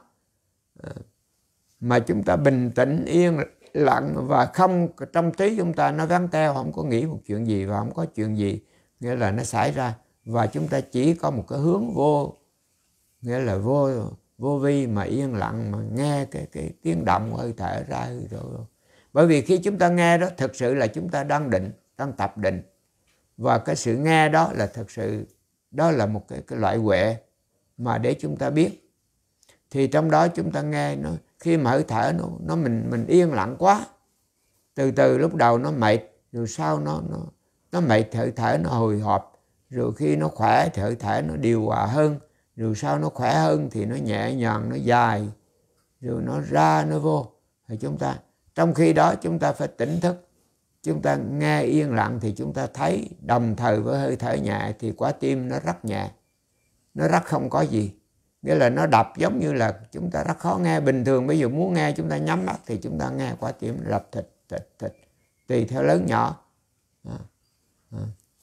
Speaker 1: mà chúng ta bình tĩnh yên lặng và không trong trí chúng ta nó vắng teo, không có nghĩ một chuyện gì và không có chuyện gì nghĩa là nó xảy ra, và chúng ta chỉ có một cái hướng vô, nghĩa là vô vô vi mà yên lặng mà nghe cái cái tiếng động hơi thở ra hơi thở. Bởi vì khi chúng ta nghe đó thực sự là chúng ta đang định, đang tập định, và cái sự nghe đó là thực sự đó là một cái, cái loại huệ mà để chúng ta biết. Thì trong đó chúng ta nghe nó khi mà hơi thở nó nó mình mình yên lặng quá, từ từ lúc đầu nó mệt, rồi sau nó nó nó mệt thì hơi thở nó hồi hộp, rồi khi nó khỏe thì hơi thở nó điều hòa hơn, rồi sau nó khỏe hơn thì nó nhẹ nhàng, nó dài, rồi nó ra nó vô. Thì chúng ta trong khi đó chúng ta phải tỉnh thức, chúng ta nghe yên lặng thì chúng ta thấy đồng thời với hơi thở nhẹ thì quả tim nó rất nhẹ, nó rất không có gì, nghĩa là nó đập giống như là chúng ta rất khó nghe. Bình thường bây giờ muốn nghe chúng ta nhắm mắt thì chúng ta nghe quả tim nó đập thịt thịt thịt tùy theo lớn nhỏ. À, à.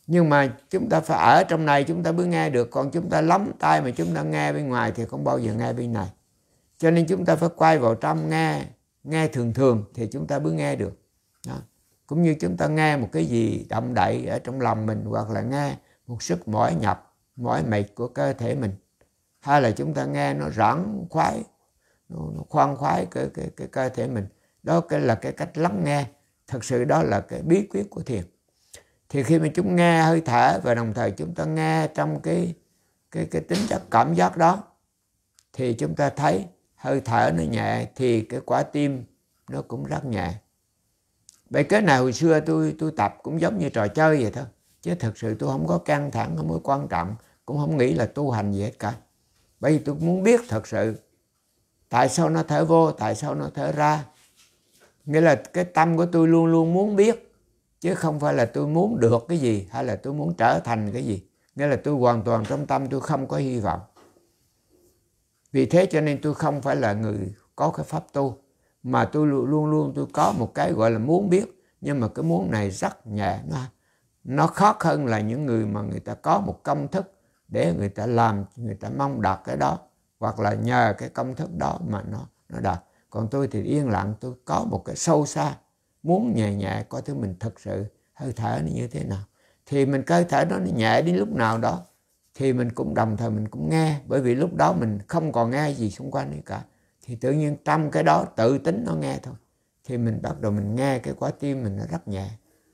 Speaker 1: Nhưng mà chúng ta phải ở trong này chúng ta mới nghe được. Còn chúng ta lắm tai mà chúng ta nghe bên ngoài thì không bao giờ nghe bên này. Cho nên chúng ta phải quay vào trong nghe, nghe thường thường thì chúng ta mới nghe được. Đó. Cũng như chúng ta nghe một cái gì động đậy ở trong lòng mình, hoặc là nghe một sức mỏi nhập, mỏi mệt của cơ thể mình, hay là chúng ta nghe nó rãng khoái, nó, nó khoan khoái cái, cái, cái cơ thể mình. Đó cái là cái cách lắng nghe. Thật sự đó là cái bí quyết của thiền. Thì khi mà chúng nghe hơi thở và đồng thời chúng ta nghe trong cái, cái, cái tính chất cảm giác đó, thì chúng ta thấy hơi thở nó nhẹ thì cái quả tim nó cũng rất nhẹ. Vậy cái này hồi xưa tôi tôi tập cũng giống như trò chơi vậy thôi. Chứ thật sự tôi không có căng thẳng, không có quan trọng, cũng không nghĩ là tu hành gì hết cả. Bởi vì tôi muốn biết thật sự tại sao nó thở vô, tại sao nó thở ra. Nghĩa là cái tâm của tôi luôn luôn muốn biết, chứ không phải là tôi muốn được cái gì hay là tôi muốn trở thành cái gì. Nghĩa là tôi hoàn toàn trong tâm tôi không có hy vọng. Vì thế cho nên tôi không phải là người có cái pháp tu, mà tôi luôn luôn tôi có một cái gọi là muốn biết. Nhưng mà cái muốn này rất nhẹ, nó, nó khó hơn là những người mà người ta có một công thức để người ta làm, người ta mong đạt cái đó, hoặc là nhờ cái công thức đó mà nó, nó đạt. Còn tôi thì yên lặng, tôi có một cái sâu xa, muốn nhẹ nhẹ coi thứ mình thực sự hơi thở nó như thế nào. Thì mình cơ thở nó nhẹ đến lúc nào đó thì mình cũng đồng thời mình cũng nghe. Bởi vì lúc đó mình không còn nghe gì xung quanh nữa cả, thì tự nhiên trong cái đó tự tính nó nghe thôi. Thì mình bắt đầu mình nghe cái quả tim mình nó rất nhẹ.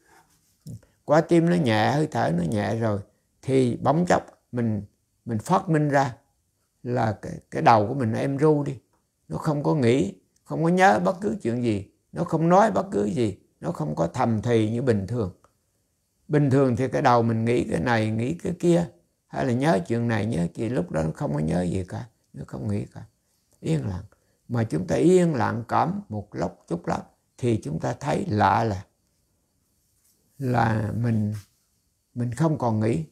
Speaker 1: Quả tim nó nhẹ, hơi thở nó nhẹ rồi, thì bỗng chốc mình mình phát minh ra là cái, cái đầu của mình nó êm ru đi. Nó không có nghĩ, không có nhớ bất cứ chuyện gì, nó không nói bất cứ gì, nó không có thầm thì như bình thường. Bình thường thì cái đầu mình nghĩ cái này, nghĩ cái kia, hay là nhớ chuyện này, nhớ chuyện, lúc đó nó không có nhớ gì cả, nó không nghĩ cả. Yên lặng. Mà chúng ta yên lặng cảm một lúc chút lắm thì chúng ta thấy lạ là là mình mình không còn nghĩ,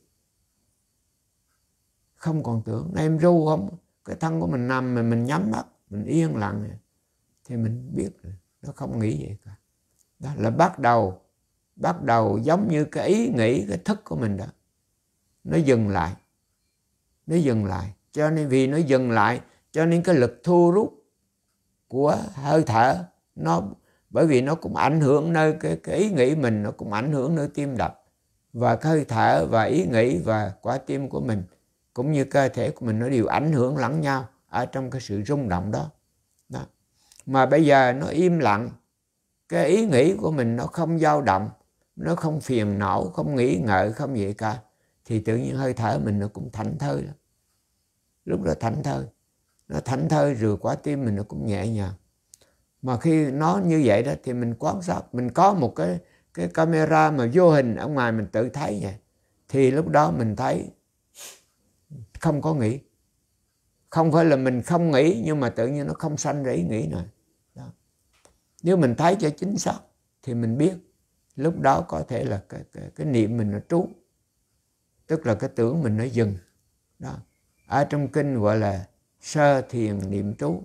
Speaker 1: không còn tưởng. Em ru không, cái thân của mình nằm mà mình nhắm mắt, mình yên lặng thì mình biết nó không nghĩ gì cả. Đó là bắt đầu bắt đầu giống như cái ý nghĩ, cái thức của mình đó, nó dừng lại, nó dừng lại. Cho nên vì nó dừng lại cho nên cái lực thu rút của hơi thở nó, bởi vì nó cũng ảnh hưởng nơi cái, cái ý nghĩ mình, nó cũng ảnh hưởng nơi tim đập, và cái hơi thở và ý nghĩ và quả tim của mình cũng như cơ thể của mình nó đều ảnh hưởng lẫn nhau ở trong cái sự rung động đó. Đó. Mà bây giờ nó im lặng, cái ý nghĩ của mình nó không dao động, nó không phiền não, không nghĩ ngợi, không gì cả, thì tự nhiên hơi thở mình nó cũng thảnh thơi lắm. Lúc đó thảnh thơi, nó thảnh thơi rồi quả tim mình nó cũng nhẹ nhàng. Mà khi nó như vậy đó thì mình quan sát, mình có một cái cái camera mà vô hình ở ngoài mình tự thấy vậy, thì lúc đó mình thấy không có nghĩ. Không phải là mình không nghĩ, nhưng mà tự nhiên nó không sanh ra ý nghĩ nữa. Đó. Nếu mình thấy cho chính xác thì mình biết lúc đó có thể là cái, cái, cái niệm mình nó trú, tức là cái tưởng mình nó dừng. Đó. Ở trong kinh gọi là sơ thiền niệm trú.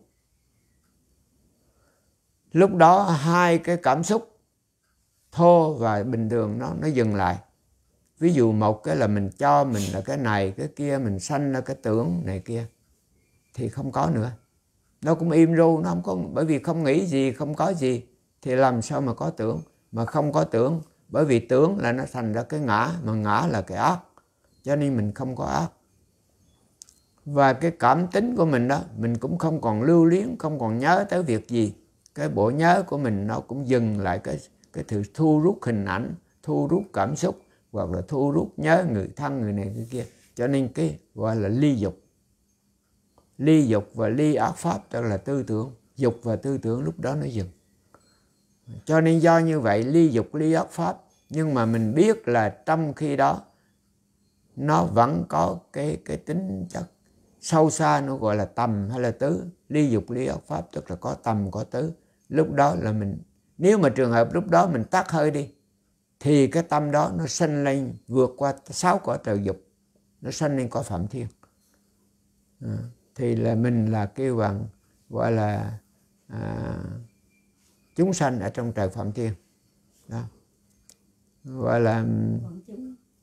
Speaker 1: Lúc đó hai cái cảm xúc thô và bình thường nó nó dừng lại. Ví dụ một cái là mình cho mình là cái này, cái kia, mình sanh ra cái tưởng này kia, thì không có nữa. Nó cũng im ru, nó không có, bởi vì không nghĩ gì, không có gì, thì làm sao mà có tưởng. Mà không có tưởng, bởi vì tưởng là nó thành ra cái ngã, mà ngã là cái ác, cho nên mình không có ác. Và cái cảm tính của mình đó, mình cũng không còn lưu luyến, không còn nhớ tới việc gì. Cái bộ nhớ của mình nó cũng dừng lại cái, cái sự thu rút hình ảnh, thu rút cảm xúc, hoặc là thu rút nhớ người thân, người này, người kia. Cho nên cái gọi là ly dục. Ly dục và ly ác pháp, tức là tư tưởng. Dục và tư tưởng lúc đó nó dừng. Cho nên do như vậy, ly dục, ly ác pháp. Nhưng mà mình biết là trong khi đó nó vẫn có cái, cái tính chất sâu xa, nó gọi là tầm hay là tứ. Ly dục, ly ác pháp, tức là có tầm, có tứ. Lúc đó là mình, nếu mà trường hợp lúc đó mình tắt hơi đi, thì cái tâm đó nó sanh lên vượt qua sáu cõi trời dục, nó sanh lên cõi Phạm Thiên. À, thì là mình là kêu bằng gọi là à, chúng sanh ở trong trời Phạm Thiên. Đó. Gọi là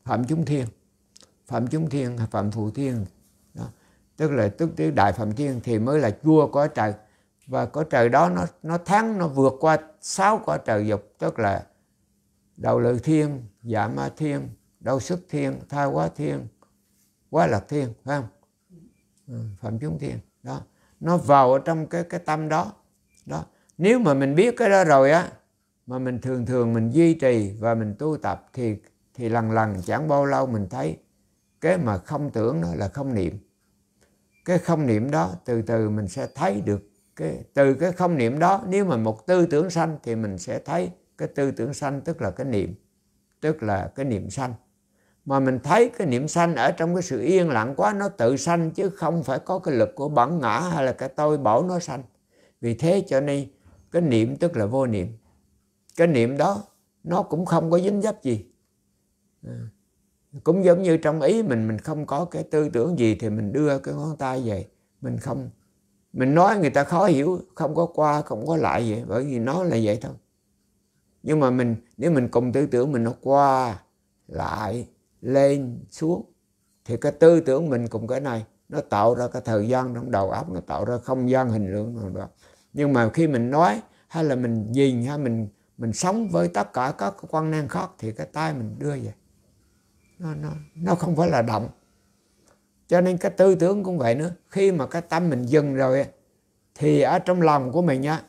Speaker 1: Phạm chúng thiên, Phạm chúng thiên, Phạm Phụ Thiên đó. Tức là tức tức Đại Phạm Thiên thì mới là vua cõi trời. Và cõi trời đó nó nó thắng, nó vượt qua sáu cõi trời dục, tức là Đầu Lợi Thiên, Dạ Ma Thiên, Đau Sức Thiên, Tha Hóa Thiên, Quá Lạc Thiên, phải không? Ừ, Phạm chúng thiên đó, nó vào ở trong cái cái tâm đó đó. Nếu mà mình biết cái đó rồi á, mà mình thường thường mình duy trì và mình tu tập thì thì lần lần chẳng bao lâu mình thấy cái mà không tưởng đó là không niệm. Cái không niệm đó từ từ mình sẽ thấy được cái từ cái không niệm đó. Nếu mà một tư tưởng sanh thì mình sẽ thấy cái tư tưởng sanh, tức là cái niệm, tức là cái niệm sanh. Mà mình thấy cái niệm sanh ở trong cái sự yên lặng quá, nó tự sanh chứ không phải có cái lực của bản ngã hay là cái tôi bảo nó sanh. Vì thế cho nên cái niệm tức là vô niệm. Cái niệm đó nó cũng không có dính dấp gì. À, cũng giống như trong ý mình, mình không có cái tư tưởng gì thì mình đưa cái ngón tay về. Mình không, mình nói người ta khó hiểu, không có qua, không có lại vậy. Bởi vì nó là vậy thôi. Nhưng mà mình, nếu mình cùng tư tưởng mình nó qua, lại, lên, xuống, thì cái tư tưởng mình cùng cái này nó tạo ra cái thời gian trong đầu óc, nó tạo ra không gian hình lượng đó. Nhưng mà khi mình nói hay là mình nhìn hay mình mình sống với tất cả các quan năng khác thì cái tay mình đưa về nó, nó, nó không phải là động. Cho nên cái tư tưởng cũng vậy nữa. Khi mà cái tâm mình dừng rồi thì ở trong lòng của mình á,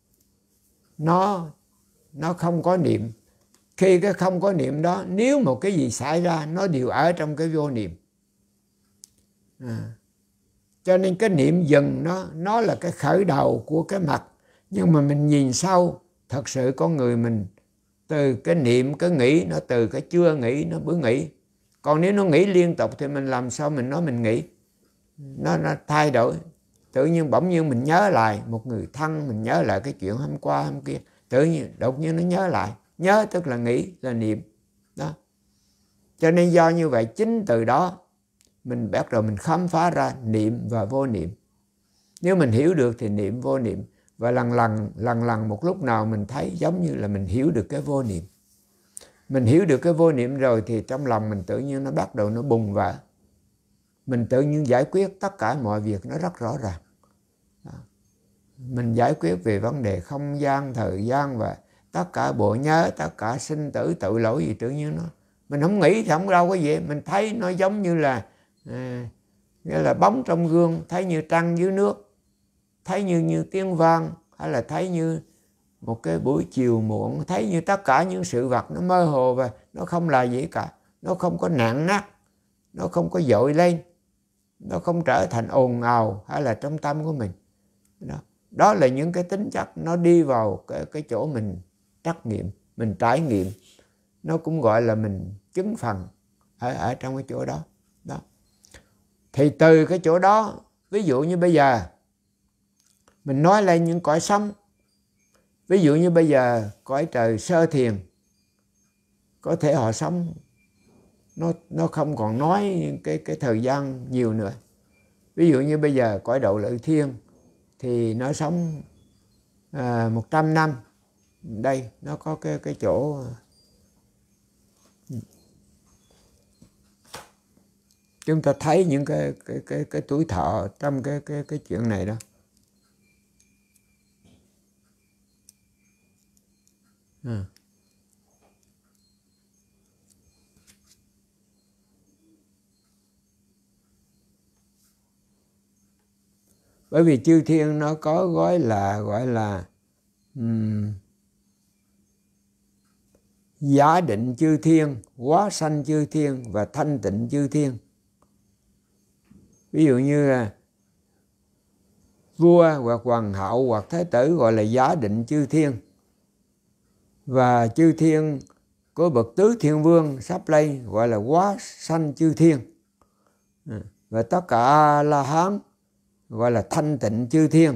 Speaker 1: nó nó không có niệm. Khi cái không có niệm đó, nếu một cái gì xảy ra nó đều ở trong cái vô niệm. À, cho nên cái niệm dừng nó nó là cái khởi đầu của cái mặt. Nhưng mà mình nhìn sâu, thật sự con người mình từ cái niệm, cái nghĩ, nó từ cái chưa nghĩ nó bước nghĩ. Còn nếu nó nghĩ liên tục thì mình làm sao mình nói mình nghĩ. Nó, nó thay đổi. Tự nhiên bỗng nhiên mình nhớ lại một người thân, mình nhớ lại cái chuyện hôm qua hôm kia, tự nhiên đột nhiên nó nhớ lại. Nhớ tức là nghĩ, là niệm đó. Cho nên do như vậy, chính từ đó mình bắt đầu mình khám phá ra niệm và vô niệm. Nếu mình hiểu được thì niệm vô niệm. Và lần lần lần lần một lúc nào mình thấy giống như là mình hiểu được cái vô niệm. Mình hiểu được cái vô niệm rồi thì trong lòng mình tự nhiên nó bắt đầu nó bùng vỡ. Mình tự nhiên giải quyết tất cả mọi việc nó rất rõ ràng. Đó. Mình giải quyết về vấn đề không gian, thời gian và tất cả bộ nhớ, tất cả sinh tử tự lỗi gì tự nhiên nó. Mình không nghĩ thì không đâu có gì. Mình thấy nó giống như là à, nghĩa là bóng trong gương, thấy như trăng dưới nước, thấy như như tiếng vang, hay là thấy như một cái buổi chiều muộn, thấy như tất cả những sự vật nó mơ hồ và nó không là gì cả. Nó không có nặng nát, nó không có dội lên, nó không trở thành ồn ào hay là trong tâm của mình. Đó, đó là những cái tính chất nó đi vào cái, cái chỗ mình trắc nghiệm, mình trải nghiệm. Nó cũng gọi là mình chứng phần ở, ở trong cái chỗ đó. Đó. Thì từ cái chỗ đó, ví dụ như bây giờ mình nói lên những cõi sống. Ví dụ như bây giờ cõi trời sơ thiền, có thể họ sống nó nó không còn nói cái cái thời gian nhiều nữa. Ví dụ như bây giờ cõi Đầu Lợi Thiên thì nó sống à, một trăm năm. Đây nó có cái cái chỗ chúng ta thấy những cái cái cái cái tuổi thọ trong cái cái cái chuyện này đó. À. Bởi vì chư thiên nó có gói là gọi là um, giả định chư thiên, hóa sanh chư thiên và thanh tịnh chư thiên. Ví dụ như là vua hoặc hoàng hậu hoặc thái tử gọi là giả định chư thiên. Và chư thiên của bậc tứ thiên vương sắp lên gọi là hóa sanh chư thiên. Và tất cả A-la-hán gọi là thanh tịnh chư thiên.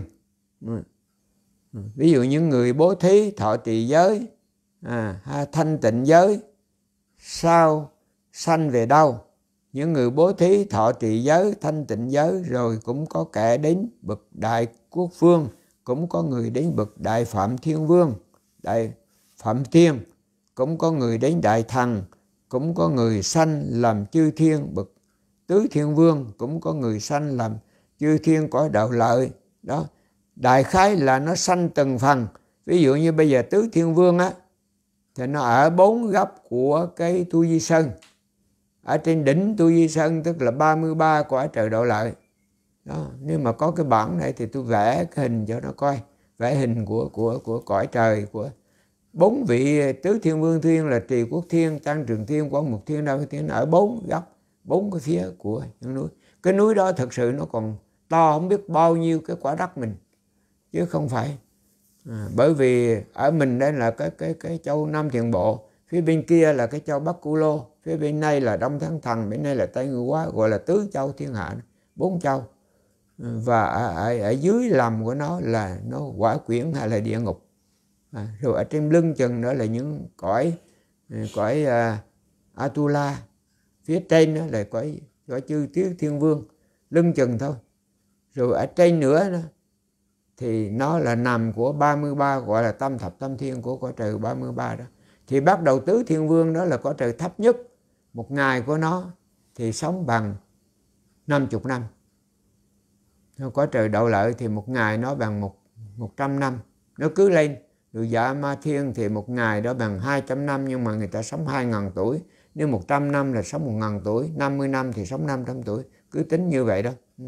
Speaker 1: Ví dụ những người bố thí thọ trì giới, à, thanh tịnh giới, sao sanh về đâu? Những người bố thí thọ trì giới, thanh tịnh giới, rồi cũng có kẻ đến bậc đại quốc vương, cũng có người đến bậc đại phạm thiên vương, đại phạm thiên, cũng có người đến đại thần, cũng có người sanh làm chư thiên bậc tứ thiên vương, cũng có người sanh làm chư thiên cõi đạo lợi. Đó, đại khái là nó sanh từng phần. Ví dụ như bây giờ tứ thiên vương á, thì nó ở bốn góc của cái Tu Di Sơn. Ở trên đỉnh Tu Di Sơn tức là ba mươi ba cõi trời đạo lợi. Đó, nếu mà có cái bản này thì tôi vẽ cái hình cho nó coi, vẽ hình của của của cõi trời của bốn vị tứ thiên vương thiên là Trì Quốc Thiên, Tăng Trường Thiên, Quang Mục Thiên, Đao Thiên ở bốn góc, bốn cái phía của những núi. Cái núi đó thật sự nó còn to không biết bao nhiêu cái quả đất mình, chứ không phải à, bởi vì ở mình đây là cái cái cái châu Nam Thiền Bộ, phía bên kia là cái châu Bắc Cù Lô, phía bên này là Đông Thắng Thần, bên này là Tây Ngự Quá, gọi là tứ châu thiên hạ, bốn châu. Và ở, ở, ở dưới lòng của nó là nó quả quyển hay là địa ngục. À, rồi ở trên lưng chừng đó là những cõi cõi uh, Atula, phía trên đó là cõi cõi chư tứ thiên vương, lưng chừng thôi. Rồi ở trên nữa đó, thì nó là nằm của ba mươi ba, gọi là tam thập tam thiên của cõi trời ba mươi ba đó. Thì bắt đầu tứ thiên vương đó là cõi trời thấp nhất, một ngày của nó thì sống bằng năm mươi năm. Cõi trời đạo lợi thì một ngày nó bằng một một trăm năm, nó cứ lên. Rồi Dạ Ma Thiên thì một ngày đó bằng hai trăm năm, nhưng mà người ta sống hai nghìn tuổi. Nếu một trăm năm là sống một nghìn tuổi, năm mươi năm thì sống năm trăm tuổi. Cứ tính như vậy đó.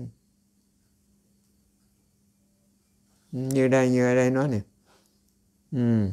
Speaker 1: Như đây, như ở đây nói nè. Ừ.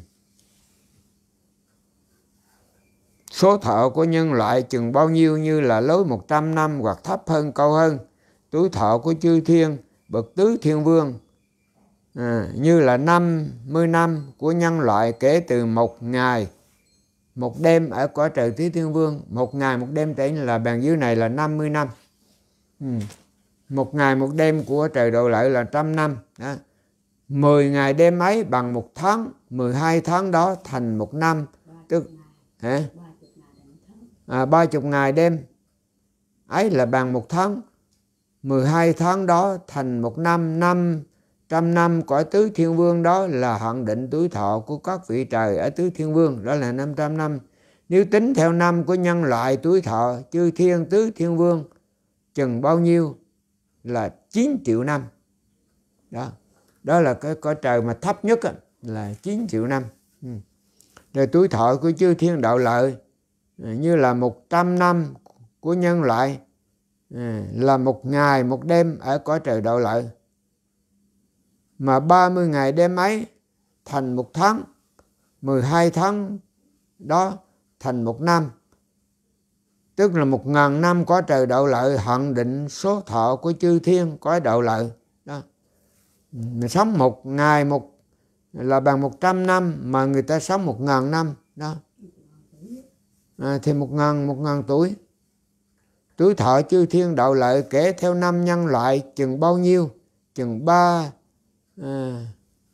Speaker 1: Số thọ của nhân loại chừng bao nhiêu như là lối một trăm năm hoặc thấp hơn, cao hơn. Tuổi thọ của chư thiên, bậc tứ thiên vương à, như là năm mươi năm của nhân loại kể từ một ngày một đêm ở cõi trời tứ thiên vương. Một ngày một đêm trên là bàn dưới này là năm mươi năm. Ừ. Một ngày một đêm của trời đạo lợi là trăm năm. Đó. mười ngày đêm ấy bằng một tháng, mười hai tháng đó thành một năm. Tức hả? À, ba mươi ngày đêm ấy là bằng một tháng, mười hai tháng đó thành một năm. Năm trăm năm cõi tứ thiên vương đó là hạn định tuổi thọ của các vị trời ở tứ thiên vương, đó là năm trăm năm. Nếu tính theo năm của nhân loại, tuổi thọ chư thiên tứ thiên vương chừng bao nhiêu là chín triệu năm. Đó, đó là cái cõi trời mà thấp nhất là chín triệu năm. Ừ. Rồi tuổi thọ của chư thiên đạo lợi như là một trăm năm của nhân loại là một ngày một đêm ở cõi trời đạo lợi. Mà ba mươi ngày đêm ấy thành một tháng, mười hai tháng đó thành một năm. Tức là một ngàn năm cõi trời đạo lợi hạn định số thọ của chư thiên cõi đạo lợi. Đó. Mình sống một ngày một là bằng một trăm năm, mà người ta sống một ngàn năm. Đó. À, thì một ngàn, một ngàn tuổi. Tuổi thọ chư thiên đạo lợi kể theo năm nhân loại chừng bao nhiêu? Chừng ba à,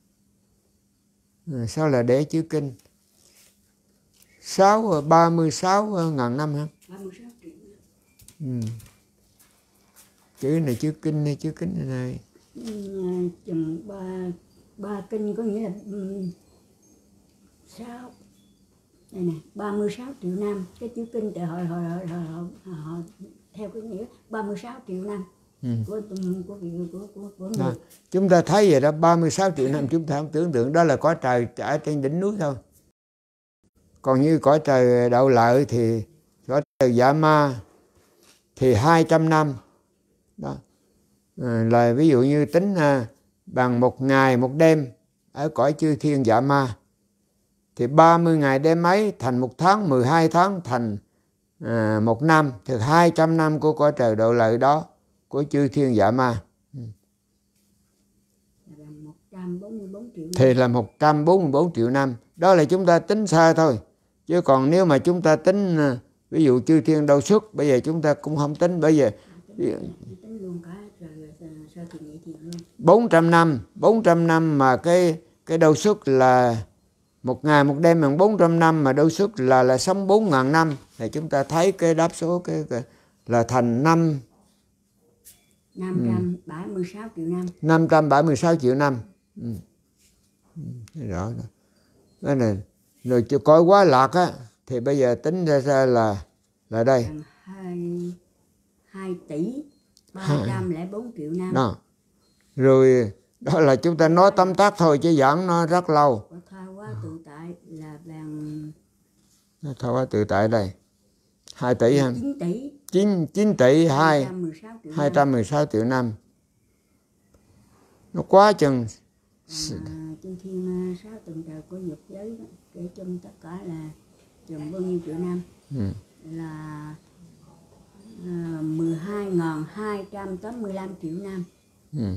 Speaker 1: à, sao là để chữ kinh sáu ba mươi sáu ngàn năm hả? Ừ. Chữ này chữ kinh hay chữ kinh này?
Speaker 2: Chừng ba ba kinh có nghĩa là sáu đây nè, ba mươi sáu triệu năm. Cái chữ kinh từ hồi hồi hồi, hồi, hồi, hồi theo cái nghĩa ba mươi sáu triệu năm. Ừ. của của của của, của
Speaker 1: à, chúng ta thấy vậy đó, ba mươi sáu triệu năm chúng ta không tưởng tượng đó là cõi trời ở trên đỉnh núi thôi. Còn như cõi trời đạo lợi thì cõi trời Dạ Ma thì hai trăm năm. Đó. À, là ví dụ như tính à, bằng một ngày một đêm ở cõi chư thiên Dạ Ma thì ba mươi ngày đêm ấy thành một tháng, mười hai tháng thành à, một năm, thì hai trăm năm của cõi trời đạo lợi đó của chư thiên Dạ Ma thì là một trăm bốn mươi bốn triệu năm. Đó là chúng ta tính xa thôi. Chứ còn nếu mà chúng ta tính ví dụ chư thiên Đâu Xuất, bây giờ chúng ta cũng không tính. Bây giờ bốn trăm năm, bốn trăm năm mà cái cái Đâu Xuất là một ngày một đêm bằng bốn trăm năm, mà Đâu Xuất là là sống bốn ngàn năm, thì chúng ta thấy cái đáp số cái, cái là thành năm
Speaker 2: năm trăm bảy mươi sáu triệu năm.
Speaker 1: năm trăm bảy mươi sáu triệu năm. Ừ. Ừ. Rõ rồi. Đó này. Rồi cõi Quá Lạc á, thì bây giờ tính ra ra là là đây
Speaker 2: hai tỷ ba trăm lẻ bốn triệu năm.
Speaker 1: Đó. Rồi đó là chúng ta nói tóm tắt thôi chứ giảng nó rất lâu.
Speaker 2: Tha hóa tự tại là bằng
Speaker 1: Tha hóa tự tại đây hai tỷ ha.
Speaker 2: chín tỷ.
Speaker 1: chín tỷ hai hai trăm mười sáu triệu năm. Nó quá chừng.
Speaker 2: Trên thiên sáu tầng trời của dục giới kể chung tất cả là chừng bao nhiêu triệu năm? Ừ. Là uh, mười hai nghìn hai trăm tám mươi lăm triệu năm.
Speaker 1: Ừ.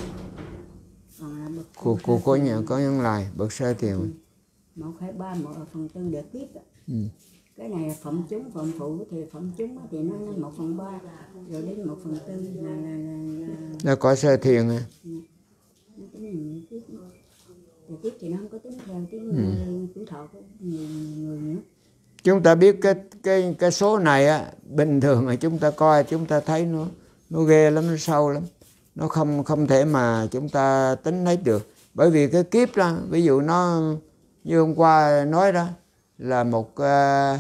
Speaker 1: Cô cô có nhà có nhân lại bậc sơ tiền
Speaker 2: một hai ba một phần tư đợt tiếp. Ừ. Cái này là phẩm chúng phẩm phụ thì phẩm chúng thì nó một phần ba rồi đến một phần tư là là là,
Speaker 1: là có sơ thiền à.
Speaker 2: Ừ. Nó tính tiếp thì tiếp thì nó không có tính theo tiếng ừ. tuổi thọ của người, người nữa.
Speaker 1: Chúng ta biết cái cái cái số này á, bình thường là chúng ta coi chúng ta thấy nó nó ghê lắm, nó sâu lắm, nó không không thể mà chúng ta tính hết được. Bởi vì cái kiếp đó, ví dụ nó như hôm qua nói đó là một uh,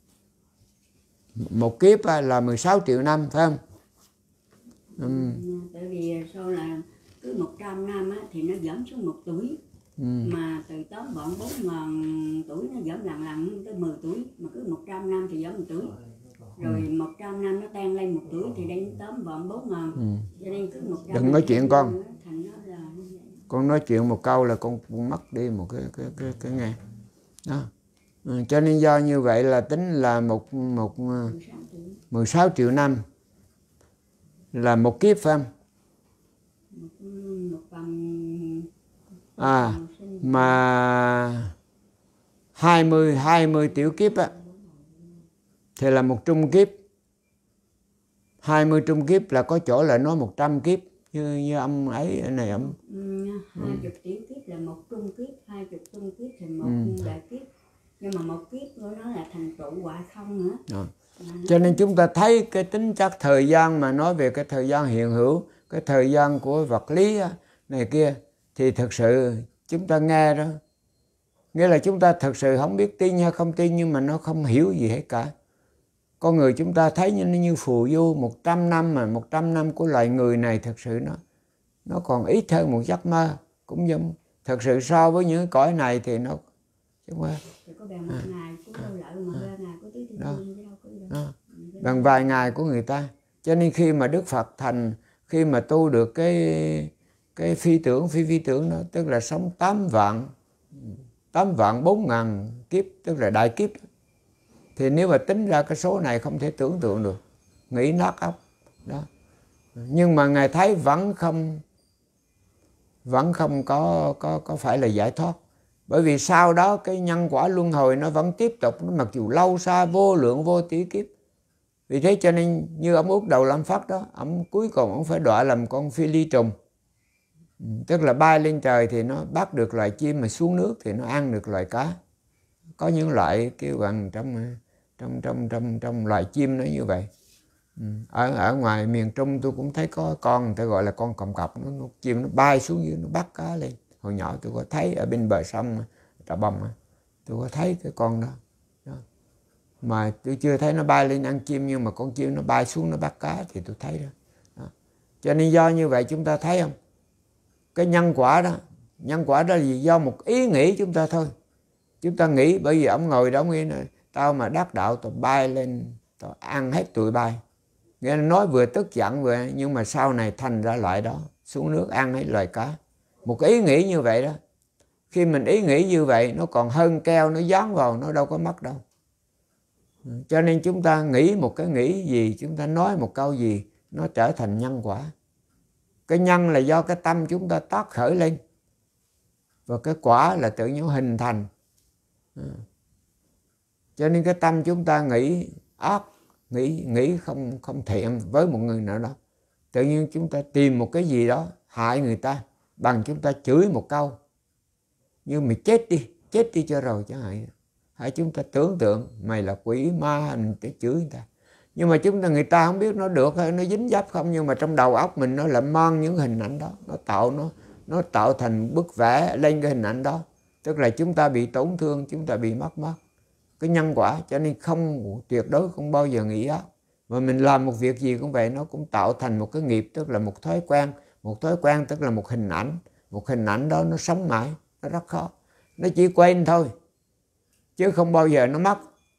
Speaker 1: một kiếp là mười sáu triệu năm phải không?
Speaker 2: Ừ. Tại vì sau là cứ một trăm năm á, thì nó giảm xuống một tuổi. Ừ. Mà từ tóm bọn bốn nghìn tuổi nó giảm lần lần tới mười tuổi, mà cứ một trăm năm thì giảm một tuổi. Rồi ừ. một trăm năm nó tăng lên một tuổi thì đang tóm bọn bốn nghìn. Ừ. Cho nên cứ một trăm
Speaker 1: đừng nói chuyện con. Là... Con nói chuyện một câu là con mất đi một cái cái cái cái nghe. Đó. Ừ, cho nên do như vậy là tính là một một mười sáu triệu năm là một kiếp phải không?
Speaker 2: Một vòng
Speaker 1: à mà hai mươi hai mươi tiểu kiếp á thì là một trung kiếp. hai mươi trung kiếp là có chỗ là nói một trăm kiếp như như ông ấy này ông
Speaker 2: hai mươi tiểu kiếp là một trung kiếp, hai mươi trung kiếp thì một ừ. đại kiếp. Nhưng mà một kiếp của nó là thành trụ hoại không nữa.
Speaker 1: À. Cho nên chúng ta thấy cái tính chất thời gian mà nói về cái thời gian hiện hữu, cái thời gian của vật lý này kia thì thực sự chúng ta nghe đó, nghĩa là chúng ta thực sự không biết tin hay không tin nhưng mà nó không hiểu gì hết cả. Con người chúng ta thấy như nó như phù du một trăm năm, mà một trăm năm của loài người này thực sự nó nó còn ít hơn một giấc mơ. Cũng giống thực sự so với những cõi này thì nó chúng ta bằng vài ngày của người ta. Cho nên khi mà Đức Phật thành, khi mà tu được cái cái phi tưởng phi phi tưởng đó, tức là sống tám vạn tám vạn bốn ngàn kiếp, tức là đại kiếp, thì nếu mà tính ra cái số này không thể tưởng tượng được, nghĩ nát óc đó. Nhưng mà ngài thấy vẫn không vẫn không có có có phải là giải thoát. Bởi vì sau đó cái nhân quả luân hồi nó vẫn tiếp tục, nó mặc dù lâu xa vô lượng vô tỷ kiếp. Vì thế cho nên như ông Út Đầu Lâm Phát đó, ông cuối cùng ông phải đọa làm con phi ly trùng. Tức là bay lên trời thì nó bắt được loài chim, mà xuống nước thì nó ăn được loài cá. Có những loại kêu bằng trong trong trong trong trong loài chim nó như vậy. Ở ở ngoài miền Trung tôi cũng thấy có con người ta gọi là con còng cọc, nó, nó chim nó bay xuống dưới nó bắt cá lên. Hồi nhỏ tôi có thấy ở bên bờ sông Trà Bồng, tôi có thấy cái con đó. đó. Mà tôi chưa thấy nó bay lên ăn chim, nhưng mà con chim nó bay xuống nó bắt cá thì tôi thấy đó. đó. Cho nên do như vậy chúng ta thấy không? Cái nhân quả đó, nhân quả đó là gì? Do một ý nghĩ chúng ta thôi. Chúng ta nghĩ bởi vì ông ngồi đó ông nghĩ này, tao mà đắc đạo tao bay lên, tao ăn hết tụi bay. Nghĩa là nói vừa tức giận vừa, nhưng mà sau này thành ra loại đó, xuống nước ăn hết loài cá. Một ý nghĩ như vậy đó. Khi mình ý nghĩ như vậy, nó còn hơn keo nó dán vào, nó đâu có mất đâu. Cho nên chúng ta nghĩ một cái nghĩ gì, chúng ta nói một câu gì, nó trở thành nhân quả. Cái nhân là do cái tâm chúng ta tác khởi lên, và cái quả là tự nhiên hình thành. Cho nên cái tâm chúng ta nghĩ ác, nghĩ nghĩ không không thiện với một người nào đó, tự nhiên chúng ta tìm một cái gì đó hại người ta, bằng chúng ta chửi một câu như mày chết đi, chết đi cho rồi chẳng hạn. Hãy chúng ta tưởng tượng mày là quỷ ma, mình để chửi người ta. Nhưng mà chúng ta người ta không biết nó được hay nó dính dấp không, nhưng mà trong đầu óc mình nó lại mang những hình ảnh đó, nó tạo nó nó tạo thành bức vẽ lên cái hình ảnh đó. Tức là chúng ta bị tổn thương, chúng ta bị mất mát. cái nhân quả, cho nên không tuyệt đối không bao giờ nghĩ ác. Và mình làm một việc gì cũng vậy, nó cũng tạo thành một cái nghiệp, tức là một thói quen. Một thói quen tức là một hình ảnh. Một hình ảnh đó nó sống mãi, nó rất khó. Nó chỉ quên thôi, chứ không bao giờ nó mất.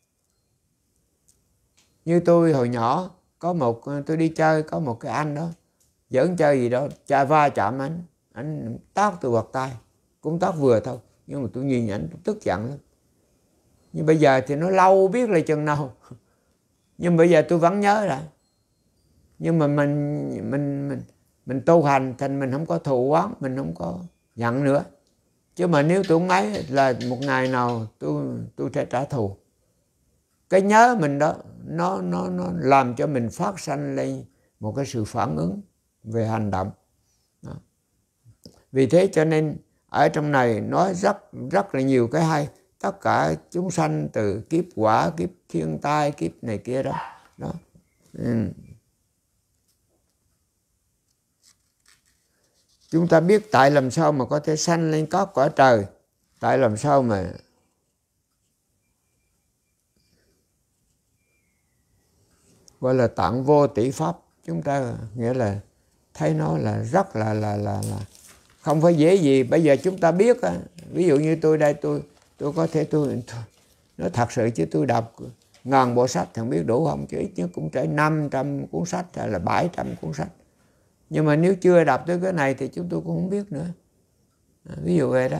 Speaker 1: Như tôi hồi nhỏ, có một tôi đi chơi, có một cái anh đó giỡn chơi gì đó, cha va chạm anh, anh tát tôi vào tay, cũng tát vừa thôi, nhưng mà tôi nhìn ảnh tức giận lắm. Nhưng bây giờ thì nó lâu biết là chừng nào, nhưng bây giờ tôi vẫn nhớ lại. Nhưng mà mình mình mình mình tu hành thành mình không có thù oán, mình không có giận nữa. Chứ mà nếu tôi không ấy là một ngày nào tôi tôi sẽ trả thù. Cái nhớ mình đó nó nó nó làm cho mình phát sanh lên một cái sự phản ứng về hành động. Đó. Vì thế cho nên ở trong này nói rất rất là nhiều cái hay. Tất cả chúng sanh từ kiếp quả, kiếp thiên tai, kiếp này kia đó. Đó. Ừ. Chúng ta biết tại làm sao mà có thể sanh lên các cõi trời. Tại làm sao mà gọi là tạng vô tỷ pháp. Chúng ta nghĩa là thấy nó là rất là là là là không phải dễ gì. Bây giờ chúng ta biết, ví dụ như tôi đây, tôi tôi có thể tôi, tôi nói thật sự chứ tôi đọc ngàn bộ sách, không biết đủ không, chứ ít nhất cũng trải năm trăm cuốn sách hay là bảy trăm cuốn sách. Nhưng mà nếu chưa đọc tới cái này thì chúng tôi cũng không biết nữa. Ví dụ vậy đó.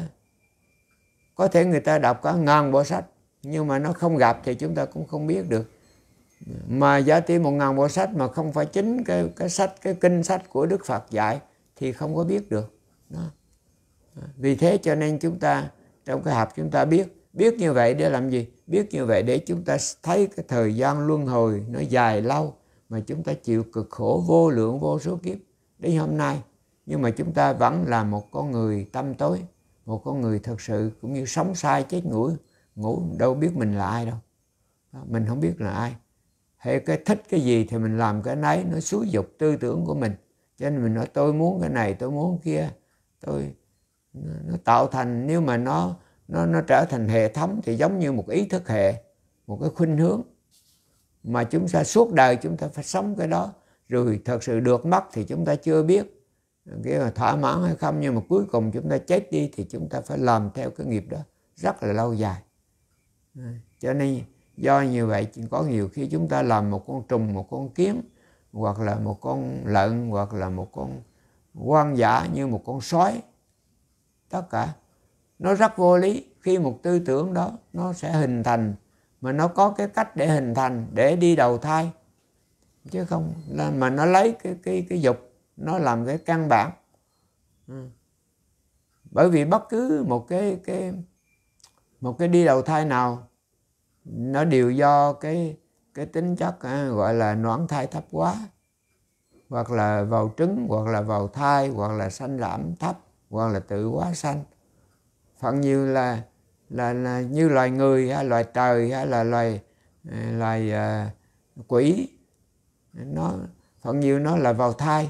Speaker 1: Có thể người ta đọc cả ngàn bộ sách, nhưng mà nó không gặp thì chúng ta cũng không biết được. Mà giá trị một ngàn bộ sách mà không phải chính cái, cái sách, cái kinh sách của Đức Phật dạy thì không có biết được. Đó. Vì thế cho nên chúng ta trong cái học chúng ta biết. Biết như vậy để làm gì? Biết như vậy để chúng ta thấy cái thời gian luân hồi nó dài lâu, mà chúng ta chịu cực khổ vô lượng vô số kiếp đến hôm nay. Nhưng mà chúng ta vẫn là một con người tâm tối, một con người thật sự cũng như sống sai chết ngủ, ngủ đâu biết mình là ai đâu. Đó, mình không biết là ai. Hay cái thích cái gì thì mình làm cái nấy, nó xúi dục tư tưởng của mình. Cho nên mình nói tôi muốn cái này, tôi muốn kia, tôi nó tạo thành, nếu mà nó nó nó trở thành hệ thống thì giống như một ý thức hệ, một cái khuynh hướng mà chúng ta suốt đời chúng ta phải sống cái đó, rồi thật sự được mất thì chúng ta chưa biết cái là thỏa mãn hay không, nhưng mà cuối cùng chúng ta chết đi thì chúng ta phải làm theo cái nghiệp đó rất là lâu dài. Cho nên do như vậy có nhiều khi chúng ta làm một con trùng, một con kiến, hoặc là một con lợn, hoặc là một con hoang dã như một con sói, tất cả nó rất vô lý. Khi một tư tưởng đó nó sẽ hình thành, mà nó có cái cách để hình thành để đi đầu thai, chứ không là mà nó lấy cái cái cái dục nó làm cái căn bản. Ừ. Bởi vì bất cứ một cái cái một cái đi đầu thai nào nó đều do cái cái tính chất à, gọi là noãn thai thấp quá, hoặc là vào trứng, hoặc là vào thai, hoặc là sanh lãm thấp, hoặc là tự quá sanh. Phần nhiều là là, là như loài người hay loài trời hay là loài loài uh, quỷ, nó phần nhiều nó là vào thai.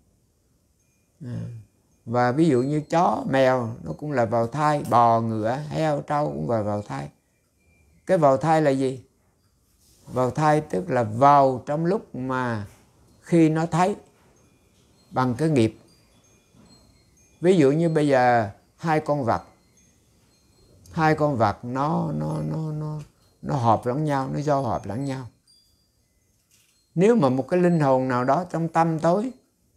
Speaker 1: À, và ví dụ như chó mèo nó cũng là vào thai, bò ngựa heo trâu cũng vào vào thai. Cái vào thai là gì? Vào thai tức là vào trong lúc mà khi nó thấy bằng cái nghiệp. Ví dụ như bây giờ hai con vật hai con vật nó nó nó nó nó hợp lẫn nhau, nó giao hợp lẫn nhau. Nếu mà một cái linh hồn nào đó trong tâm tối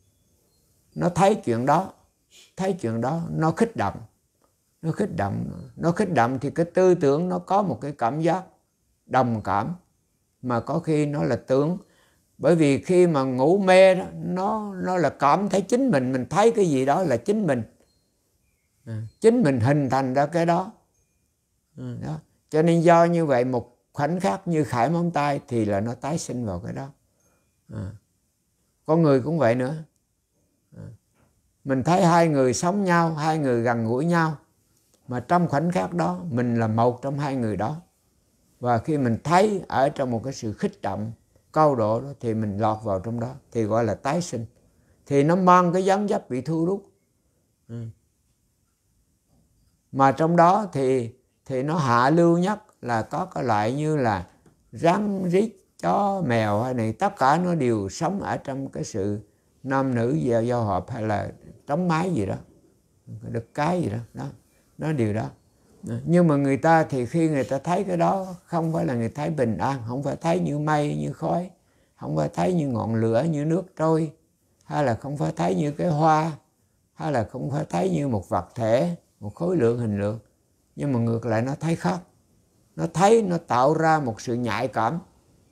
Speaker 1: nó thấy chuyện đó, thấy chuyện đó nó kích động, nó kích động, nó kích động thì cái tư tưởng nó có một cái cảm giác đồng cảm, mà có khi nó là tưởng. Bởi vì khi mà ngủ mê đó, nó nó là cảm thấy chính mình, mình thấy cái gì đó là chính mình, à, chính mình hình thành ra cái đó. À, đó. Cho nên do như vậy một khoảnh khắc như khải móng tay thì là nó tái sinh vào cái đó. À. Con người cũng vậy nữa. À. Mình thấy hai người sống nhau, hai người gần gũi nhau, mà trong khoảnh khắc đó mình là một trong hai người đó. Và khi mình thấy ở trong một cái sự khích động cao độ đó thì mình lọt vào trong đó thì gọi là tái sinh. Thì nó mang cái dáng dấp bị thu hút. Ừ. Mà trong đó thì thì nó hạ lưu nhất là có cái loại như là rắn, rít, chó, mèo hay này, tất cả nó đều sống ở trong cái sự nam nữ giao, giao hợp hay là trống mái gì đó, đực cái gì đó, đó, nó điều đó. Nhưng mà người ta thì khi người ta thấy cái đó không phải là người thấy bình an, không phải thấy như mây, như khói, không phải thấy như ngọn lửa, như nước trôi, hay là không phải thấy như cái hoa, hay là không phải thấy như một vật thể, một khối lượng, hình lượng. Nhưng mà ngược lại nó thấy khác. Nó thấy, nó tạo ra một sự nhạy cảm.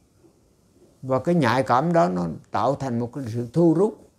Speaker 1: Và cái nhạy cảm đó nó tạo thành một cái sự thu rút.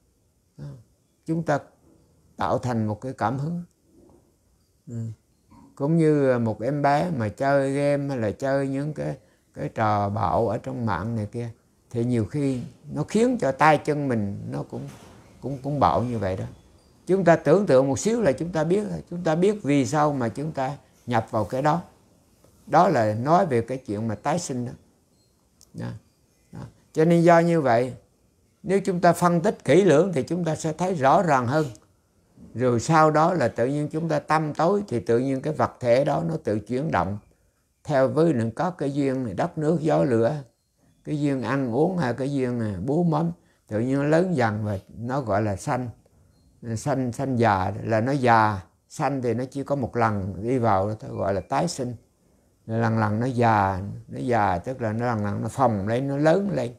Speaker 1: Chúng ta tạo thành một cái cảm hứng. Ừ. Cũng như một em bé mà chơi game hay là chơi những cái, cái trò bạo ở trong mạng này kia, thì nhiều khi nó khiến cho tay chân mình nó cũng, cũng, cũng bạo như vậy đó. Chúng ta tưởng tượng một xíu là chúng ta biết, chúng ta biết vì sao mà chúng ta nhập vào cái đó. Đó là nói về cái chuyện mà tái sinh đó. Đó. Đó. Cho nên do như vậy, nếu chúng ta phân tích kỹ lưỡng thì chúng ta sẽ thấy rõ ràng hơn. Rồi sau đó là tự nhiên chúng ta tâm tối thì tự nhiên cái vật thể đó nó tự chuyển động theo với những có cái duyên này, đất nước gió lửa, cái duyên ăn uống hay cái duyên này, bú mắm, tự nhiên nó lớn dần và nó gọi là sanh. Sanh, sanh già là nó già, sanh thì nó chỉ có một lần đi vào, nó gọi là tái sinh. Lần lần nó già, nó già tức là nó lần lần nó phồng lên, nó lớn lên,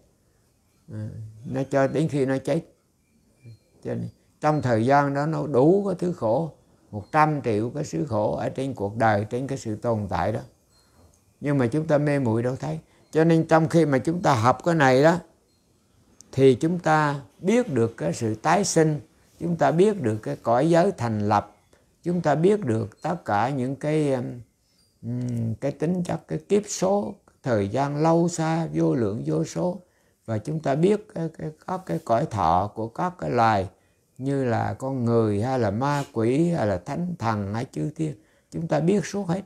Speaker 1: nó cho đến khi nó chết. Cho nên trong thời gian đó nó đủ cái thứ khổ, một trăm triệu cái thứ khổ ở trên cuộc đời, trên cái sự tồn tại đó. Nhưng mà chúng ta mê muội đâu thấy. Cho nên trong khi mà chúng ta học cái này đó, thì chúng ta biết được cái sự tái sinh, chúng ta biết được cái cõi giới thành lập, chúng ta biết được tất cả những cái, cái tính chất, cái kiếp số, thời gian lâu xa, vô lượng vô số. Và chúng ta biết cái, cái, các cái cõi thọ của các cái loài như là con người hay là ma quỷ hay là thánh thần hay chư thiên. Chúng ta biết suốt hết.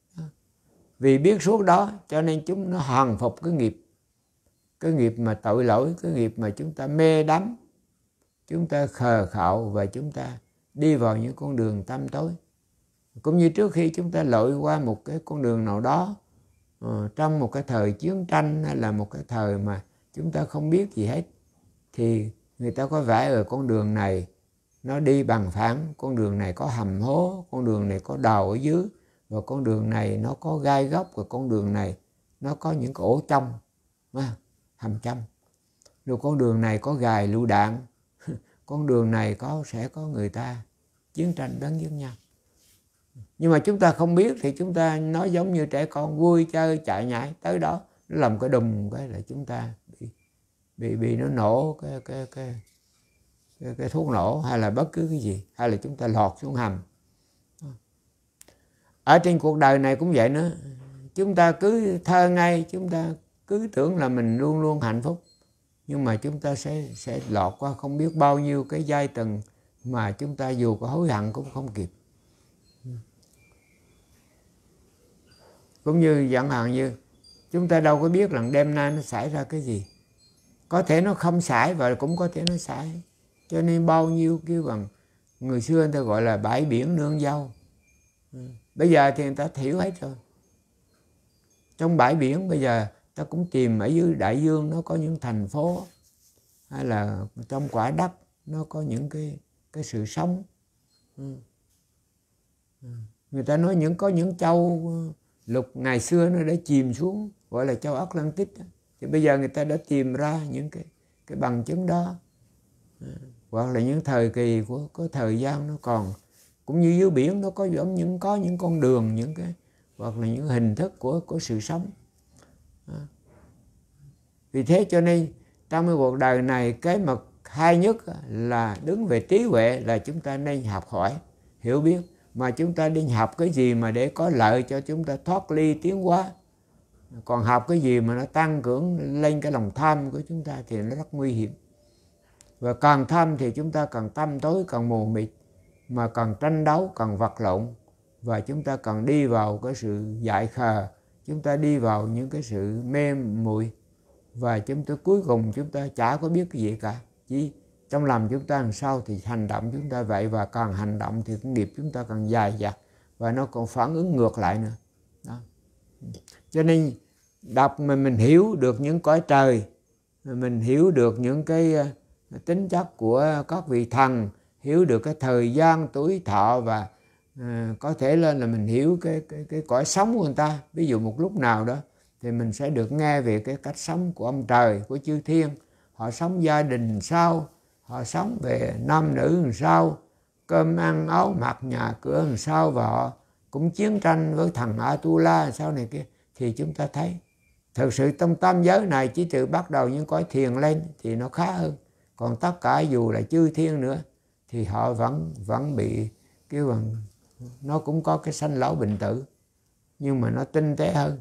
Speaker 1: Vì biết suốt đó cho nên chúng nó hàng phục cái nghiệp. Cái nghiệp mà tội lỗi, cái nghiệp mà chúng ta mê đắm, chúng ta khờ khạo và chúng ta đi vào những con đường tăm tối. Cũng như trước khi chúng ta lội qua một cái con đường nào đó, uh, trong một cái thời chiến tranh hay là một cái thời mà chúng ta không biết gì hết, thì người ta có vẽ ở con đường này nó đi bằng phẳng, con đường này có hầm hố, con đường này có đào ở dưới, và con đường này nó có gai góc, và con đường này nó có những cái ổ trong, hầm trong. Rồi con đường này có gài lựu đạn, con đường này có sẽ có người ta chiến tranh bắn với nhau. Nhưng mà chúng ta không biết thì chúng ta nói giống như trẻ con vui chơi chạy nhảy tới đó, nó làm cái đùng cái là chúng ta bị bị bị nó nổ cái cái cái cái, cái thuốc nổ hay là bất cứ cái gì, hay là chúng ta lọt xuống hầm. Ở trên cuộc đời này cũng vậy nữa. Chúng ta cứ thơ ngây, chúng ta cứ tưởng là mình luôn luôn hạnh phúc, nhưng mà chúng ta sẽ sẽ lọt qua không biết bao nhiêu cái giai tầng mà chúng ta dù có hối hận cũng không kịp. Cũng như chẳng hạn như chúng ta đâu có biết rằng đêm nay nó xảy ra cái gì. Có thể nó không xảy và cũng có thể nó xảy. Cho nên bao nhiêu kêu bằng người xưa người ta gọi là bãi biển nương dâu. Bây giờ thì người ta hiểu hết rồi. Trong bãi biển bây giờ ta cũng tìm ở dưới đại dương nó có những thành phố, hay là trong quả đất nó có những cái cái sự sống. Người ta nói những có những châu lục ngày xưa nó đã chìm xuống, gọi là châu Atlantic. Thì bây giờ người ta đã tìm ra những cái cái bằng chứng đó. Hoặc là những thời kỳ của có thời gian nó còn, cũng như dưới biển nó có giống những có những con đường, những cái hoặc là những hình thức của của sự sống. Vì thế cho nên trong cái cuộc đời này, cái mà hay nhất là đứng về trí huệ là chúng ta nên học hỏi, hiểu biết. Mà chúng ta đi học cái gì mà để có lợi cho chúng ta thoát ly tiến hóa. Còn học cái gì mà nó tăng cường lên cái lòng tham của chúng ta thì nó rất nguy hiểm. Và càng tham thì chúng ta càng tâm tối, càng mù mịt, mà càng tranh đấu, càng vật lộn. Và chúng ta càng đi vào cái sự dại khờ, chúng ta đi vào những cái sự mê muội. Và chúng ta cuối cùng chúng ta chả có biết cái gì cả. Chỉ trong lòng chúng ta làm sao thì hành động chúng ta vậy, và càng hành động thì cái nghiệp chúng ta càng dài dặt, và nó còn phản ứng ngược lại nữa. Đó. Cho nên đọc mà mình hiểu được những cõi trời, mình hiểu được những cái tính chất của các vị thần, hiểu được cái thời gian tuổi thọ, và à, có thể lên là mình hiểu cái, cái, cái cõi sống của người ta. Ví dụ một lúc nào đó thì mình sẽ được nghe về cái cách sống của ông trời, của chư thiên. Họ sống gia đình sao, họ sống về nam nữ làm sao, cơm ăn áo mặc nhà cửa làm sao, và họ cũng chiến tranh với thằng Atula sao này kia. Thì chúng ta thấy thực sự trong tam giới này chỉ từ bắt đầu những cõi thiền lên thì nó khá hơn. Còn tất cả dù là chư thiên nữa thì họ vẫn vẫn bị kêu bằng, nó cũng có cái sanh lão bệnh tử, nhưng mà nó tinh tế hơn.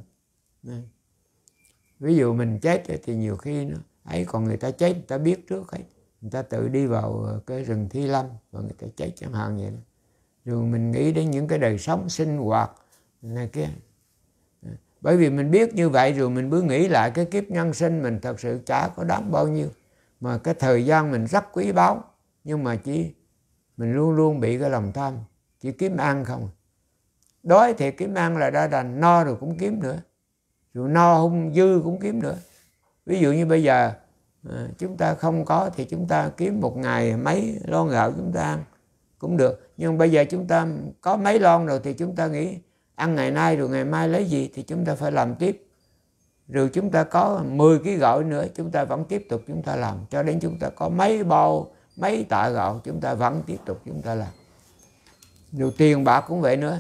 Speaker 1: Ví dụ mình chết thì nhiều khi nó ấy, còn người ta chết người ta biết trước ấy, người ta tự đi vào cái rừng Thi Lâm và người ta chết chẳng hạn vậy đó. Rồi mình nghĩ đến những cái đời sống sinh hoạt này kia. Bởi vì mình biết như vậy rồi mình mới nghĩ lại cái kiếp nhân sinh mình thật sự chả có đáng bao nhiêu, mà cái thời gian mình rất quý báu, nhưng mà chỉ mình luôn luôn bị cái lòng tham, chỉ kiếm ăn không. Đói thì kiếm ăn là đã đành, no rồi cũng kiếm nữa, rồi no không dư cũng kiếm nữa. Ví dụ như bây giờ à, chúng ta không có thì chúng ta kiếm một ngày mấy lon gạo chúng ta ăn cũng được. Nhưng bây giờ chúng ta có mấy lon rồi thì chúng ta nghĩ ăn ngày nay rồi ngày mai lấy gì, thì chúng ta phải làm tiếp. Rồi chúng ta có mười ký gạo nữa, chúng ta vẫn tiếp tục chúng ta làm, cho đến chúng ta có mấy bao, mấy tạ gạo, chúng ta vẫn tiếp tục chúng ta làm. Rồi tiền bạc cũng vậy nữa.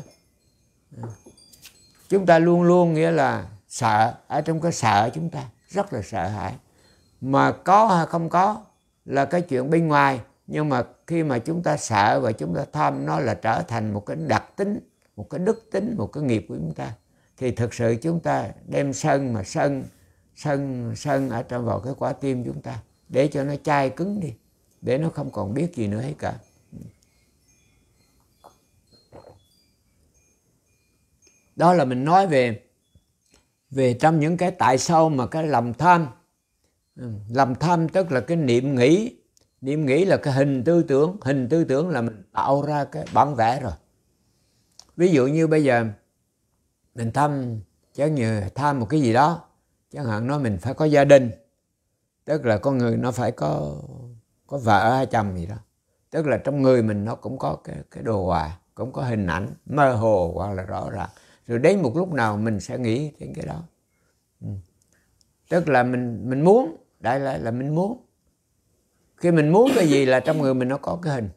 Speaker 1: Chúng ta luôn luôn nghĩa là sợ, ở trong cái sợ chúng ta rất là sợ hãi. Mà có hay không có là cái chuyện bên ngoài, nhưng mà khi mà chúng ta sợ và chúng ta tham, nó là trở thành một cái đặc tính, một cái đức tính, một cái nghiệp của chúng ta. Thì thực sự chúng ta đem sân mà sân, sân, sân ở trong vào cái quả tim chúng ta, để cho nó chai cứng đi, để nó không còn biết gì nữa hết cả. Đó là mình nói về về trong những cái tại sao mà cái lòng tham. Lòng tham tức là cái niệm nghĩ. Niệm nghĩ là cái hình tư tưởng. Hình tư tưởng là mình tạo ra cái bản vẽ rồi. Ví dụ như bây giờ mình tham, chẳng như tham một cái gì đó, chẳng hạn nói mình phải có gia đình, tức là con người nó phải có có vợ hay chồng gì đó, tức là trong người mình nó cũng có cái cái đồ họa, cũng có hình ảnh mơ hồ hoặc là rõ ràng. Rồi đến một lúc nào mình sẽ nghĩ đến cái đó. Ừ. Tức là mình mình muốn, đại lại là mình muốn. Khi mình muốn cái gì là trong người mình nó có cái hình.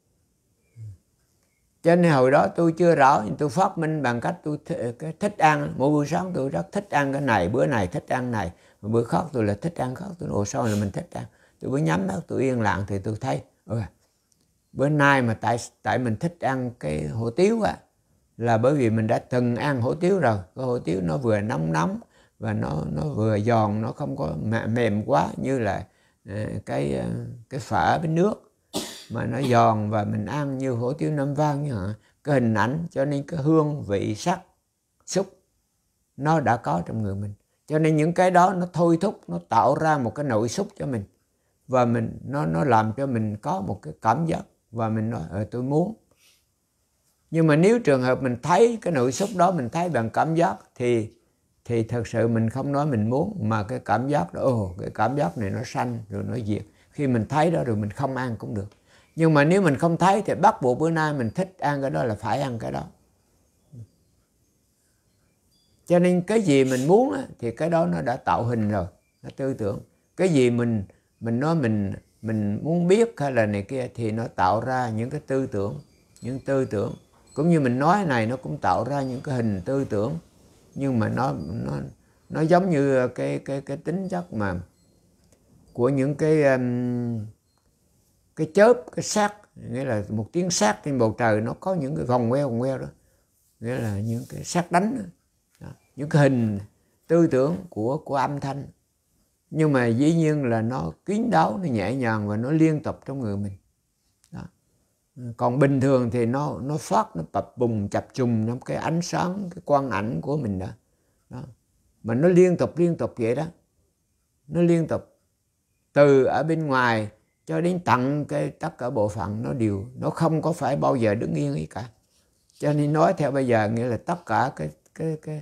Speaker 1: Cho nên hồi đó tôi chưa rõ, nhưng tôi phát minh bằng cách tôi th- cái thích ăn. Mỗi buổi sáng tôi rất thích ăn cái này, bữa này thích ăn này, mà bữa khác tôi là thích ăn khác. Tôi nói sao là mình thích ăn. Tôi mới nhắm mắt, tôi yên lặng thì tôi thấy ừ, bữa nay mà tại tại mình thích ăn cái hủ tiếu á, là bởi vì mình đã từng ăn hủ tiếu rồi. Cái hủ tiếu nó vừa nóng nóng và nó nó vừa giòn, nó không có mềm quá như là cái cái phở với nước, mà nó giòn và mình ăn như hủ tiếu Nam Vang như hả? Cái hình ảnh, cho nên cái hương vị sắc xúc nó đã có trong người mình. Cho nên những cái đó nó thôi thúc, nó tạo ra một cái nội xúc cho mình, và mình nó nó làm cho mình có một cái cảm giác, và mình nói ờ, tôi muốn. Nhưng mà nếu trường hợp mình thấy cái nội xúc đó, mình thấy bằng cảm giác, thì thì thật sự mình không nói mình muốn, mà cái cảm giác đó, ồ, cái cảm giác này nó sanh rồi nó diệt. Khi mình thấy đó rồi mình không ăn cũng được. Nhưng mà nếu mình không thấy thì bắt buộc bữa nay mình thích ăn cái đó là phải ăn cái đó. Cho nên cái gì mình muốn thì cái đó nó đã tạo hình rồi, nó tư tưởng. Cái gì mình mình nói mình mình muốn biết hay là này kia thì nó tạo ra những cái tư tưởng, những tư tưởng. Cũng như mình nói này nó cũng tạo ra những cái hình tư tưởng, nhưng mà nó nó nó giống như cái cái cái tính chất mà của những cái um, cái chớp, cái sát, nghĩa là một tiếng sát trên bầu trời nó có những cái vòng queo vòng queo đó, nghĩa là những cái sát đánh đó, những cái hình tư tưởng của của âm thanh. Nhưng mà dĩ nhiên là nó kín đáo, nó nhẹ nhàng và nó liên tục trong người mình đó. Còn bình thường thì nó nó phát, nó bập bùng chập trùng trong cái ánh sáng, cái quang ảnh của mình đó. đó mà nó liên tục liên tục vậy đó, nó liên tục từ ở bên ngoài cho đến tận cái tất cả bộ phận, nó đều, nó không có phải bao giờ đứng yên ấy cả. Cho nên nói theo bây giờ nghĩa là tất cả cái cái cái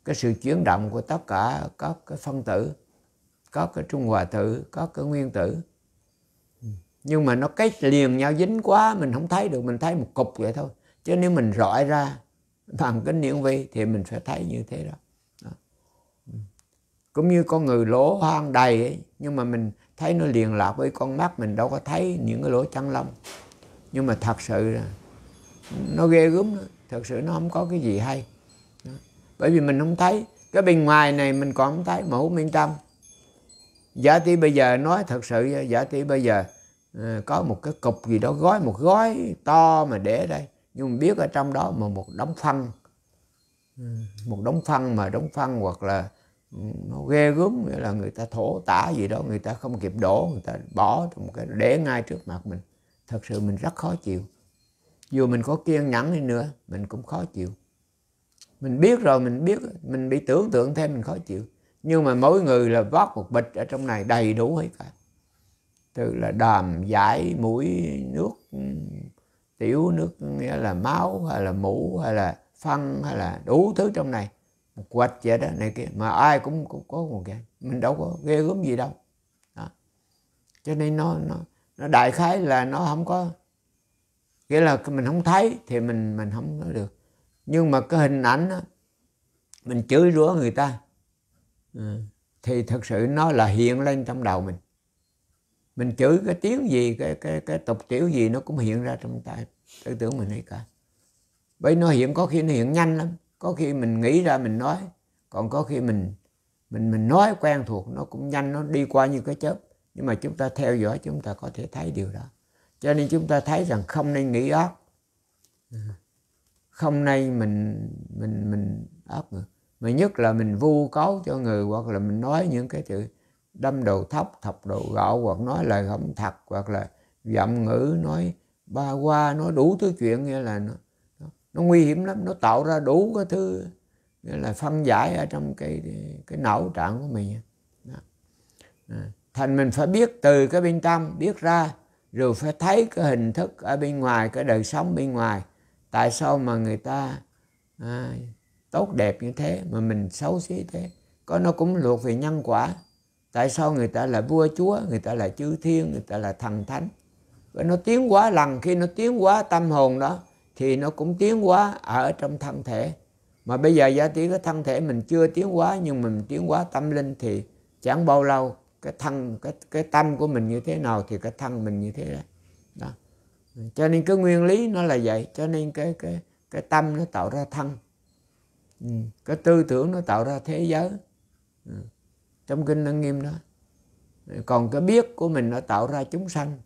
Speaker 1: cái sự chuyển động của tất cả các cái phân tử, các cái trung hòa tử, các cái nguyên tử. Nhưng mà nó kết liền nhau dính quá mình không thấy được, mình thấy một cục vậy thôi. Chứ nếu mình rọi ra bằng kính hiển vi thì mình phải thấy như thế đó. Đó. Cũng như con người lỗ hoang đầy ấy, nhưng mà mình thấy nó liền lạc với con mắt, mình đâu có thấy những cái lỗ chân lông. Nhưng mà thật sự là nó ghê gớm, thật sự nó không có cái gì hay. Đó. Bởi vì mình không thấy, cái bên ngoài này mình còn không thấy, mà hút bên trong. Giả tỷ bây giờ nói thật sự, giả tỷ bây giờ à, có một cái cục gì đó gói, một gói to mà để đây, nhưng mà biết ở trong đó mà một đống phân, một đống phân mà đống phân hoặc là nó ghê gớm, nghĩa là người ta thổ tả gì đó, người ta không kịp đổ, người ta bỏ một cái để ngay trước mặt mình. Thật sự mình rất khó chịu. Dù mình có kiên nhẫn đi nữa, mình cũng khó chịu. Mình biết rồi, mình biết, mình bị tưởng tượng thêm mình khó chịu. Nhưng mà mỗi người là vót một bịch ở trong này đầy đủ hết cả. Từ là đàm, giải, mũi, nước, tiểu, nước nghĩa là máu, hay là mũ, hay là phân, hay là đủ thứ trong này. Một quạch vậy đó, này kia. Mà ai cũng, cũng có một cái. Mình đâu có ghê gớm gì đâu. Đó. Cho nên nó, nó, nó đại khái là nó không có, nghĩa là mình không thấy thì mình, mình không nói được. Nhưng mà cái hình ảnh đó, mình chửi rủa người ta, ừ, thì thật sự nó là hiện lên trong đầu mình. Mình chửi cái tiếng gì, cái, cái, cái tục tiểu gì nó cũng hiện ra trong tay tư tưởng mình hết cả. Bởi nó hiện, có khi nó hiện nhanh lắm. Có khi mình nghĩ ra mình nói, còn có khi mình mình mình nói quen thuộc, nó cũng nhanh, nó đi qua như cái chớp. Nhưng mà chúng ta theo dõi, chúng ta có thể thấy điều đó. Cho nên chúng ta thấy rằng không nên nghĩ ác, không nên mình mình mình ác nữa. Mà nhất là mình vu cáo cho người, hoặc là mình nói những cái chữ đâm đầu thóc, thọc đầu gạo, hoặc nói lời không thật, hoặc là giọng ngữ, nói ba qua, nói đủ thứ chuyện, nghĩa là nó, nó, nó nguy hiểm lắm. Nó tạo ra đủ cái thứ, nghĩa là phân giải ở trong cái cái não trạng của mình. Đó. À. Thành mình phải biết từ cái bên trong, biết ra, rồi phải thấy cái hình thức ở bên ngoài, cái đời sống bên ngoài. Tại sao mà người ta à, tốt đẹp như thế mà mình xấu xí thế? Có nó cũng thuộc về nhân quả. Tại sao người ta là vua chúa, người ta là chư thiên, người ta là thần thánh? Và nó tiến hóa lần, khi nó tiến hóa tâm hồn đó thì nó cũng tiến hóa ở trong thân thể. Mà bây giờ giả tỷ cái thân thể mình chưa tiến hóa, nhưng mình tiến hóa tâm linh thì chẳng bao lâu cái thân, cái cái tâm của mình như thế nào thì cái thân mình như thế đó. Đó. Cho nên cái nguyên lý nó là vậy. Cho nên cái cái cái tâm nó tạo ra thân, ừ. Cái tư tưởng nó tạo ra thế giới, ừ. Trong kinh Lăng Nghiêm đó. Còn cái biết của mình nó tạo ra chúng sanh.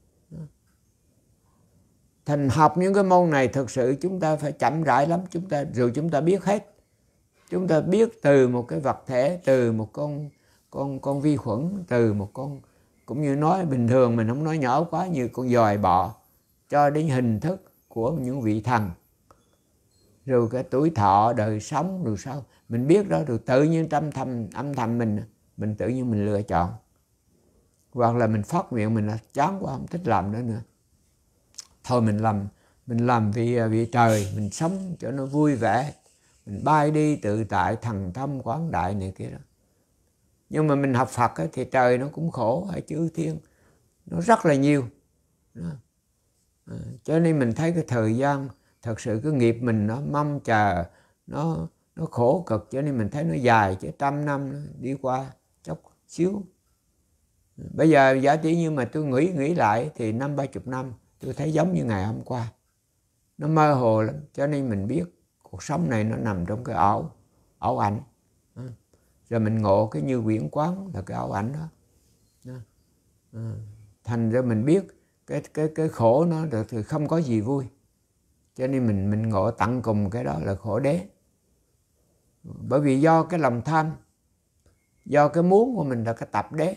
Speaker 1: Thành học những cái môn này thực sự chúng ta phải chậm rãi lắm, chúng ta rồi chúng ta biết hết. Chúng ta biết từ một cái vật thể, từ một con con con vi khuẩn, từ một con, cũng như nói bình thường mình không nói nhỏ quá, như con dòi bọ, cho đến hình thức của những vị thần, rồi cái tuổi thọ, đời sống, rồi sao mình biết đó, rồi tự nhiên trong thầm âm thầm mình mình tự nhiên mình lựa chọn, hoặc là mình phát nguyện mình là chán quá không thích làm nữa nữa, thôi mình làm mình làm vì vì trời, mình sống cho nó vui vẻ, mình bay đi tự tại, thần thông quảng đại này kia đó. Nhưng mà mình học Phật ấy, thì trời nó cũng khổ, hay chư thiên nó rất là nhiều đó. À, cho nên mình thấy cái thời gian thật sự cái nghiệp mình nó mong chờ, nó nó khổ cực, cho nên mình thấy nó dài, chứ trăm năm nó đi qua chốc xíu. Bây giờ giả tỷ như mà tôi nghĩ nghĩ lại thì năm ba chục năm tôi thấy giống như ngày hôm qua, nó mơ hồ lắm. Cho nên mình biết cuộc sống này nó nằm trong cái ảo ảo ảnh. À, rồi mình ngộ cái như quyển quán là cái ảo ảnh đó. À, à, thành ra mình biết cái cái cái khổ nó được thì không có gì vui, cho nên mình mình ngộ tận cùng cái đó là khổ đế. Bởi vì do cái lòng tham, do cái muốn của mình là cái tập đế,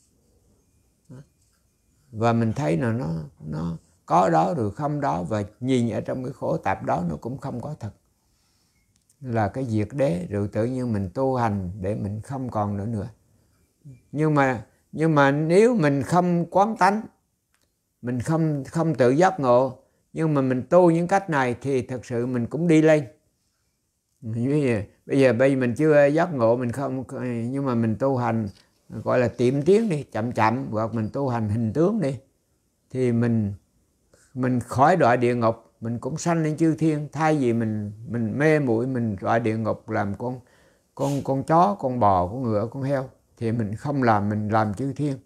Speaker 1: và mình thấy là nó nó có đó rồi không đó, và nhìn ở trong cái khổ tập đó nó cũng không có thật, là cái diệt đế. Rồi tự nhiên mình tu hành để mình không còn nữa nữa. Nhưng mà nhưng mà nếu mình không quán tánh, mình không không tự giác ngộ, nhưng mà mình tu những cách này thì thật sự mình cũng đi lên. Bây giờ, bây giờ bây mình chưa giác ngộ, mình không, nhưng mà mình tu hành gọi là tiệm tiến đi, chậm chậm, hoặc mình tu hành hình tướng đi, thì mình mình khỏi đọa địa ngục, mình cũng sanh lên chư thiên. Thay vì mình mình mê muội mình đọa địa ngục làm con con con chó, con bò, con ngựa, con heo, thì mình không làm, mình làm chư thiên.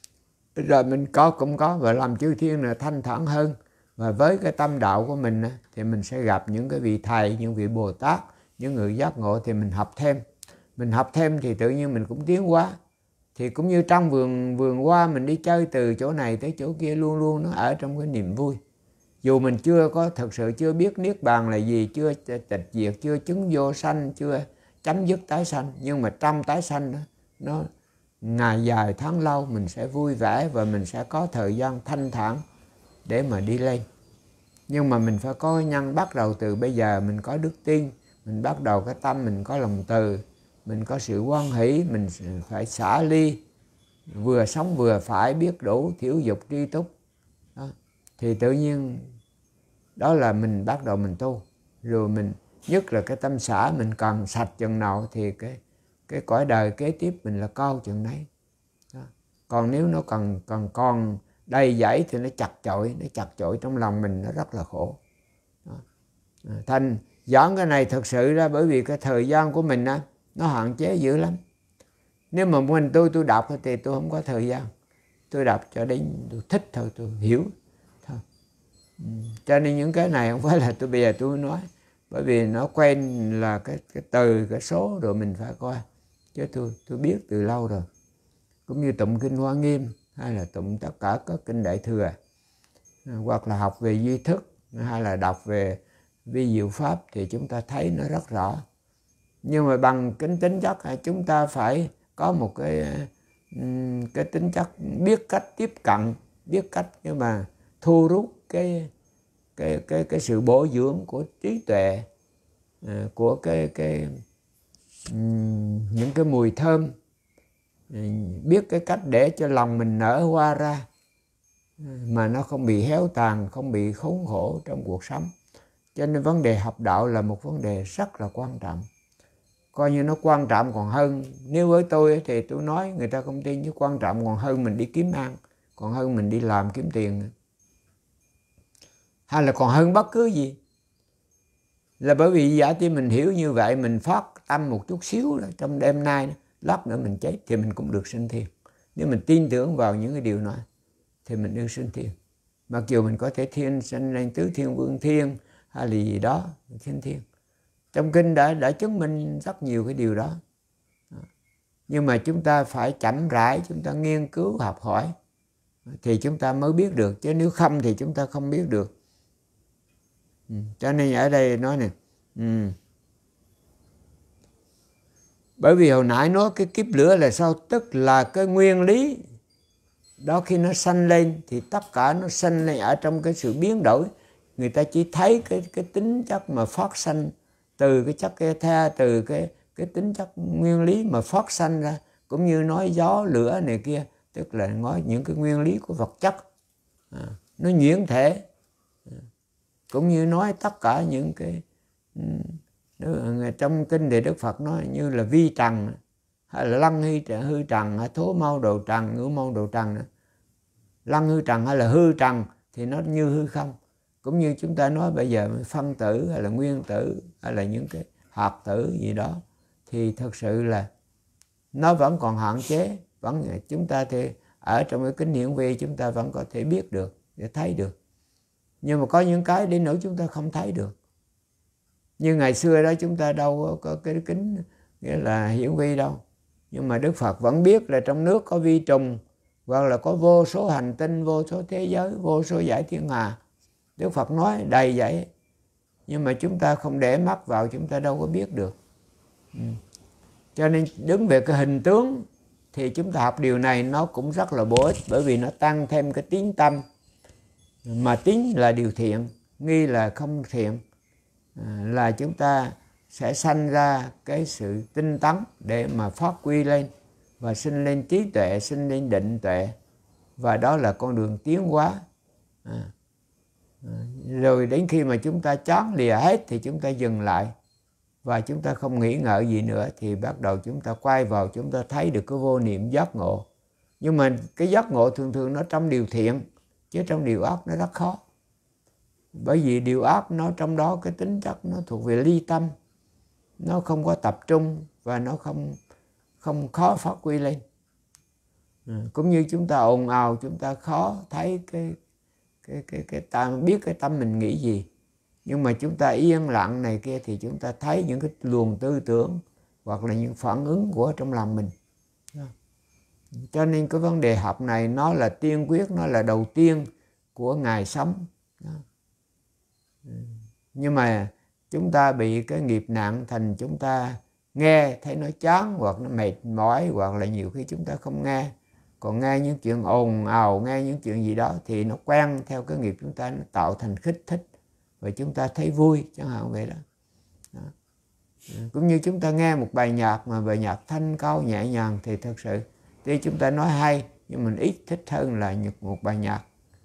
Speaker 1: Rồi mình có cũng có, và làm chư thiên là thanh thản hơn. Và với cái tâm đạo của mình thì mình sẽ gặp những cái vị thầy, những vị Bồ Tát, những người giác ngộ, thì mình học thêm. Mình học thêm thì tự nhiên mình cũng tiến hóa. Thì cũng như trong vườn vườn hoa, mình đi chơi từ chỗ này tới chỗ kia, luôn luôn nó ở trong cái niềm vui. Dù mình chưa có thực sự chưa biết niết bàn là gì, chưa tịch diệt, chưa chứng vô sanh, chưa chấm dứt tái sanh, nhưng mà trong tái sanh đó, nó ngày dài tháng lâu mình sẽ vui vẻ và mình sẽ có thời gian thanh thản để mà đi lên. Nhưng mà mình phải có nhân bắt đầu từ bây giờ, mình có đức tin, mình bắt đầu cái tâm mình có lòng từ, mình có sự hoan hỷ, mình phải xả ly, vừa sống vừa phải, biết đủ, thiểu dục tri túc. Đó. Thì tự nhiên đó là mình bắt đầu mình tu. Rồi mình, nhất là cái tâm xả mình cần sạch chừng nào thì cái cái cõi đời kế tiếp mình là cao chừng nấy. Đó. Còn nếu nó còn còn còn đầy dẫy thì nó chặt chội, nó chặt chội trong lòng mình, nó rất là khổ. Đó. Thành giảng cái này thật sự ra bởi vì cái thời gian của mình á, nó hạn chế dữ lắm. Nếu mà mình tôi tôi đọc thì tôi không có thời gian. Tôi đọc cho đến tôi thích thôi, tôi hiểu thôi. Cho nên những cái này không phải là tôi bây giờ tôi nói, bởi vì nó quen là cái cái từ, cái số rồi mình phải coi. Chứ tôi tôi biết từ lâu rồi. Cũng như tụng kinh Hoa Nghiêm, hay là tụng tất cả các kinh Đại Thừa, hoặc là học về duy thức, hay là đọc về vi diệu pháp, thì chúng ta thấy nó rất rõ. Nhưng mà bằng cái tính chất chúng ta phải có một cái cái tính chất biết cách tiếp cận, biết cách nhưng mà thu rút cái cái cái cái sự bổ dưỡng của trí tuệ, của cái cái những cái mùi thơm, biết cái cách để cho lòng mình nở hoa ra mà nó không bị héo tàn, không bị khốn khổ trong cuộc sống. Cho nên vấn đề học đạo là một vấn đề rất là quan trọng. Coi như nó quan trọng còn hơn, nếu với tôi thì tôi nói người ta không tin, chứ quan trọng còn hơn mình đi kiếm ăn, còn hơn mình đi làm kiếm tiền, hay là còn hơn bất cứ gì. Là bởi vì giả tỷ mình hiểu như vậy, mình phát tâm một chút xíu đó, trong đêm nay đó, lát nữa mình chết thì mình cũng được sinh thiên. Nếu mình tin tưởng vào những cái điều này thì mình được sinh thiên. Mặc dù mình có thể thiên sinh lên tứ thiên vương thiên hay là gì đó, sinh thiên. Trong kinh đã đã chứng minh rất nhiều cái điều đó. Nhưng mà chúng ta phải chậm rãi, chúng ta nghiên cứu học hỏi thì chúng ta mới biết được, chứ nếu không thì chúng ta không biết được. Ừ. Cho nên ở đây nói nè, ừ. Bởi vì hồi nãy nói cái kiếp lửa là sao? Tức là cái nguyên lý đó khi nó sanh lên thì tất cả nó sanh lên ở trong cái sự biến đổi. Người ta chỉ thấy cái cái tính chất mà phát sanh từ cái chất ether, từ cái cái tính chất nguyên lý mà phát sanh ra, cũng như nói gió lửa này kia, tức là nói những cái nguyên lý của vật chất, à, nó nhuyễn thể, à, cũng như nói tất cả những cái trong kinh thì Đức Phật nói như là vi trần, hay là lăng hư trần, hư trần, hay thố mau đồ trần, ngũ mau đồ trần nữa. Lăng hư trần hay là hư trần thì nó như hư không. Cũng như chúng ta nói bây giờ phân tử hay là nguyên tử hay là những cái hạt tử gì đó, thì thật sự là nó vẫn còn hạn chế. Vẫn chúng ta thì ở trong cái kính hiển vi chúng ta vẫn có thể biết được, để thấy được. Nhưng mà có những cái đến nỗi chúng ta không thấy được. Như ngày xưa đó chúng ta đâu có cái kính nghĩa là hiển vi đâu. Nhưng mà Đức Phật vẫn biết là trong nước có vi trùng, hoặc là có vô số hành tinh, vô số thế giới, vô số dải thiên hà. Đức Phật nói đầy vậy. Nhưng mà chúng ta không để mắt vào, chúng ta đâu có biết được. Ừ. Cho nên đứng về cái hình tướng thì chúng ta học điều này nó cũng rất là bổ ích, bởi vì nó tăng thêm cái tín tâm. Mà tín là điều thiện, nghi là không thiện, à, là chúng ta sẽ sanh ra cái sự tinh tấn để mà phát quy lên và sinh lên trí tuệ, sinh lên định tuệ, và đó là con đường tiến hóa. À, à, rồi đến khi mà chúng ta chán lìa hết thì chúng ta dừng lại, và chúng ta không nghĩ ngợi gì nữa thì bắt đầu chúng ta quay vào, chúng ta thấy được cái vô niệm giác ngộ. Nhưng mà cái giác ngộ thường thường nó trong điều thiện, chứ trong điều ác nó rất khó. Bởi vì điều ác nó trong đó cái tính chất nó thuộc về ly tâm, nó không có tập trung và nó không không khó phát huy lên. Ừ, cũng như chúng ta ồn ào, chúng ta khó thấy cái cái cái cái ta biết cái tâm mình nghĩ gì. Nhưng mà chúng ta yên lặng này kia thì chúng ta thấy những cái luồng tư tưởng hoặc là những phản ứng của trong lòng mình. Cho nên cái vấn đề học này nó là tiên quyết, nó là đầu tiên của Ngài sống. Nhưng mà chúng ta bị cái nghiệp nặng thành chúng ta nghe thấy nó chán hoặc nó mệt mỏi, hoặc là nhiều khi chúng ta không nghe. Còn nghe những chuyện ồn ào, nghe những chuyện gì đó thì nó quen theo cái nghiệp chúng ta, nó tạo thành kích thích và chúng ta thấy vui, chẳng hạn vậy đó. Đó. Cũng như chúng ta nghe một bài nhạc mà bài nhạc thanh cao nhẹ nhàng thì thật sự tuy chúng ta nói hay nhưng mình ít thích hơn là một bài nhạc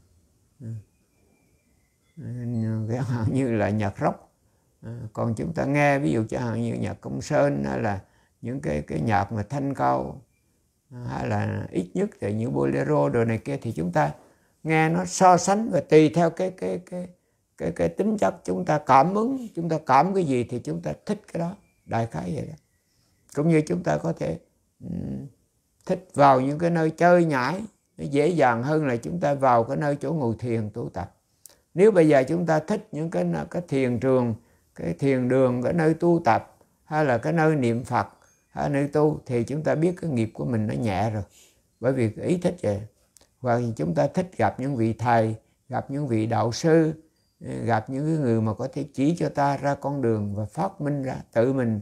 Speaker 1: chẳng hạn như là nhạc rock. Còn chúng ta nghe ví dụ chẳng hạn như nhạc Công Sơn hay là những cái cái nhạc mà thanh cao, hay là ít nhất thì những bolero đồ này kia thì chúng ta nghe nó so sánh và tùy theo cái cái cái cái cái tính chất chúng ta cảm ứng, chúng ta cảm cái gì thì chúng ta thích cái đó, đại khái vậy đó. Cũng như chúng ta có thể um, thích vào những cái nơi chơi nhảy, nó dễ dàng hơn là chúng ta vào cái nơi chỗ ngồi thiền tu tập. Nếu bây giờ chúng ta thích những cái cái thiền trường, cái thiền đường, cái nơi tu tập hay là cái nơi niệm Phật hay nơi tu thì chúng ta biết cái nghiệp của mình nó nhẹ rồi, bởi vì ý thích vậy. Và chúng ta thích gặp những vị thầy, gặp những vị đạo sư, gặp những người mà có thể chỉ cho ta ra con đường và phát minh ra, tự mình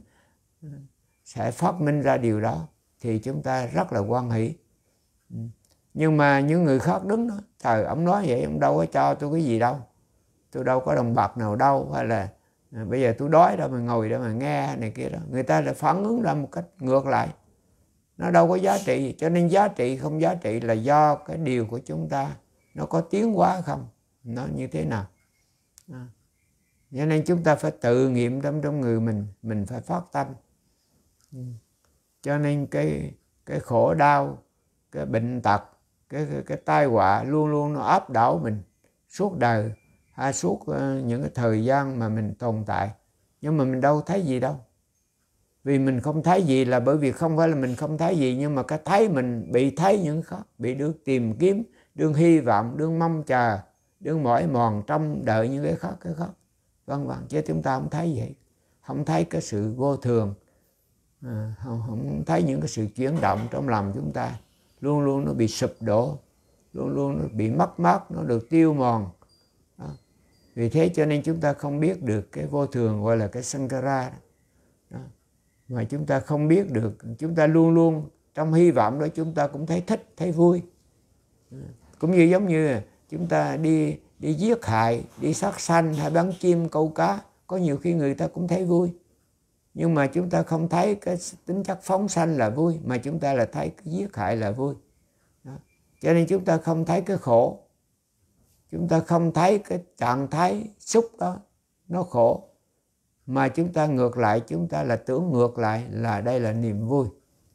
Speaker 1: sẽ phát minh ra điều đó thì chúng ta rất là hoan hỷ. Nhưng mà những người khác đứng đó, trời, ông nói vậy, ông đâu có cho tôi cái gì đâu, tôi đâu có đồng bạc nào đâu, hay là à, bây giờ tôi đói đâu mà ngồi đó mà nghe này kia đó. Người ta lại phản ứng ra một cách ngược lại, nó đâu có giá trị gì. Cho nên giá trị không giá trị là do cái điều của chúng ta nó có tiến hóa không, nó như thế nào. À. Cho nên chúng ta phải tự nghiệm trong trong người mình, mình phải phát tâm. Ừ. Cho nên cái cái khổ đau, cái bệnh tật, cái cái, cái tai họa luôn luôn nó áp đảo mình suốt đời hay suốt uh, những cái thời gian mà mình tồn tại. Nhưng mà mình đâu thấy gì đâu. Vì mình không thấy gì là bởi vì không phải là mình không thấy gì, nhưng mà cái thấy mình bị thấy những khác, bị đương tìm kiếm, đương hy vọng, đương mong chờ, đương mỏi mòn trong đợi những cái khác, cái khác, vân vân. Chứ chúng ta không thấy vậy, không thấy cái sự vô thường, à, không, không thấy những cái sự chuyển động trong lòng chúng ta, luôn luôn nó bị sụp đổ, luôn luôn nó bị mất mát, nó được tiêu mòn. Đó. Vì thế cho nên chúng ta không biết được cái vô thường gọi là cái Sankara đó. Đó. Mà chúng ta không biết được, chúng ta luôn luôn trong hy vọng đó chúng ta cũng thấy thích, thấy vui. Cũng như giống như chúng ta đi đi giết hại, đi sát sanh hay bắn chim câu cá, có nhiều khi người ta cũng thấy vui. Nhưng mà chúng ta không thấy cái tính chất phóng sanh là vui, mà chúng ta là thấy cái giết hại là vui. Đó. Cho nên chúng ta không thấy cái khổ, chúng ta không thấy cái trạng thái xúc đó nó khổ, mà chúng ta ngược lại, chúng ta là tưởng ngược lại là đây là niềm vui.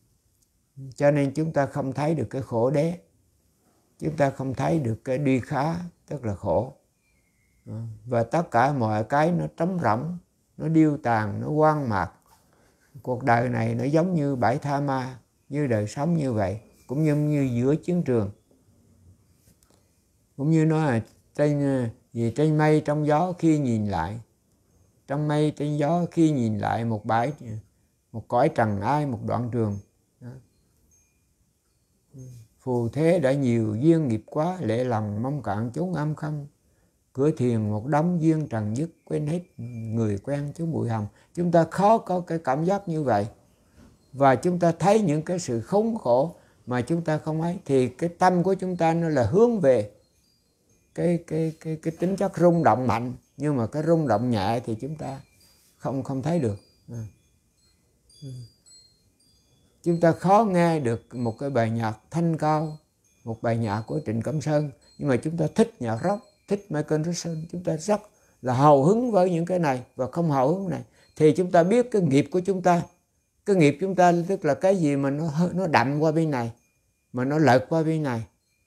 Speaker 1: Cho nên chúng ta không thấy được cái khổ đế, chúng ta không thấy được cái duy khá, tức là khổ. Và tất cả mọi cái nó trống rỗng, nó điêu tàn, nó hoang mạc. Cuộc đời này nó giống như bãi tha ma, như đời sống như vậy, cũng như, như giữa chiến trường. Cũng như nó là trên, gì, trên mây trong gió khi nhìn lại, trong mây trên gió khi nhìn lại một bãi, một cõi trần ai, một đoạn trường. Đó. Phù thế đã nhiều duyên nghiệp quá, lệ lòng mong cạn chốn âm không. Cửa thiền một đống duyên trần dứt, quên hết người quen chốn bụi hồng. Chúng ta khó có cái cảm giác như vậy. Và chúng ta thấy những cái sự khốn khổ mà chúng ta không ấy, thì cái tâm của chúng ta nó là hướng về cái, cái, cái, cái tính chất rung động mạnh. Nhưng mà cái rung động nhẹ thì chúng ta không, không thấy được. À. Chúng ta khó nghe được một cái bài nhạc thanh cao, một bài nhạc của Trịnh Công Sơn, nhưng mà chúng ta thích nhạc rock, thích Michael Jackson, chúng ta rất là hào hứng với những cái này và không hào hứng này. thì chúng ta biết cái nghiệp của chúng ta. Cái nghiệp chúng ta tức là cái gì mà nó nó đậm qua bên này, mà nó lợt qua bên này.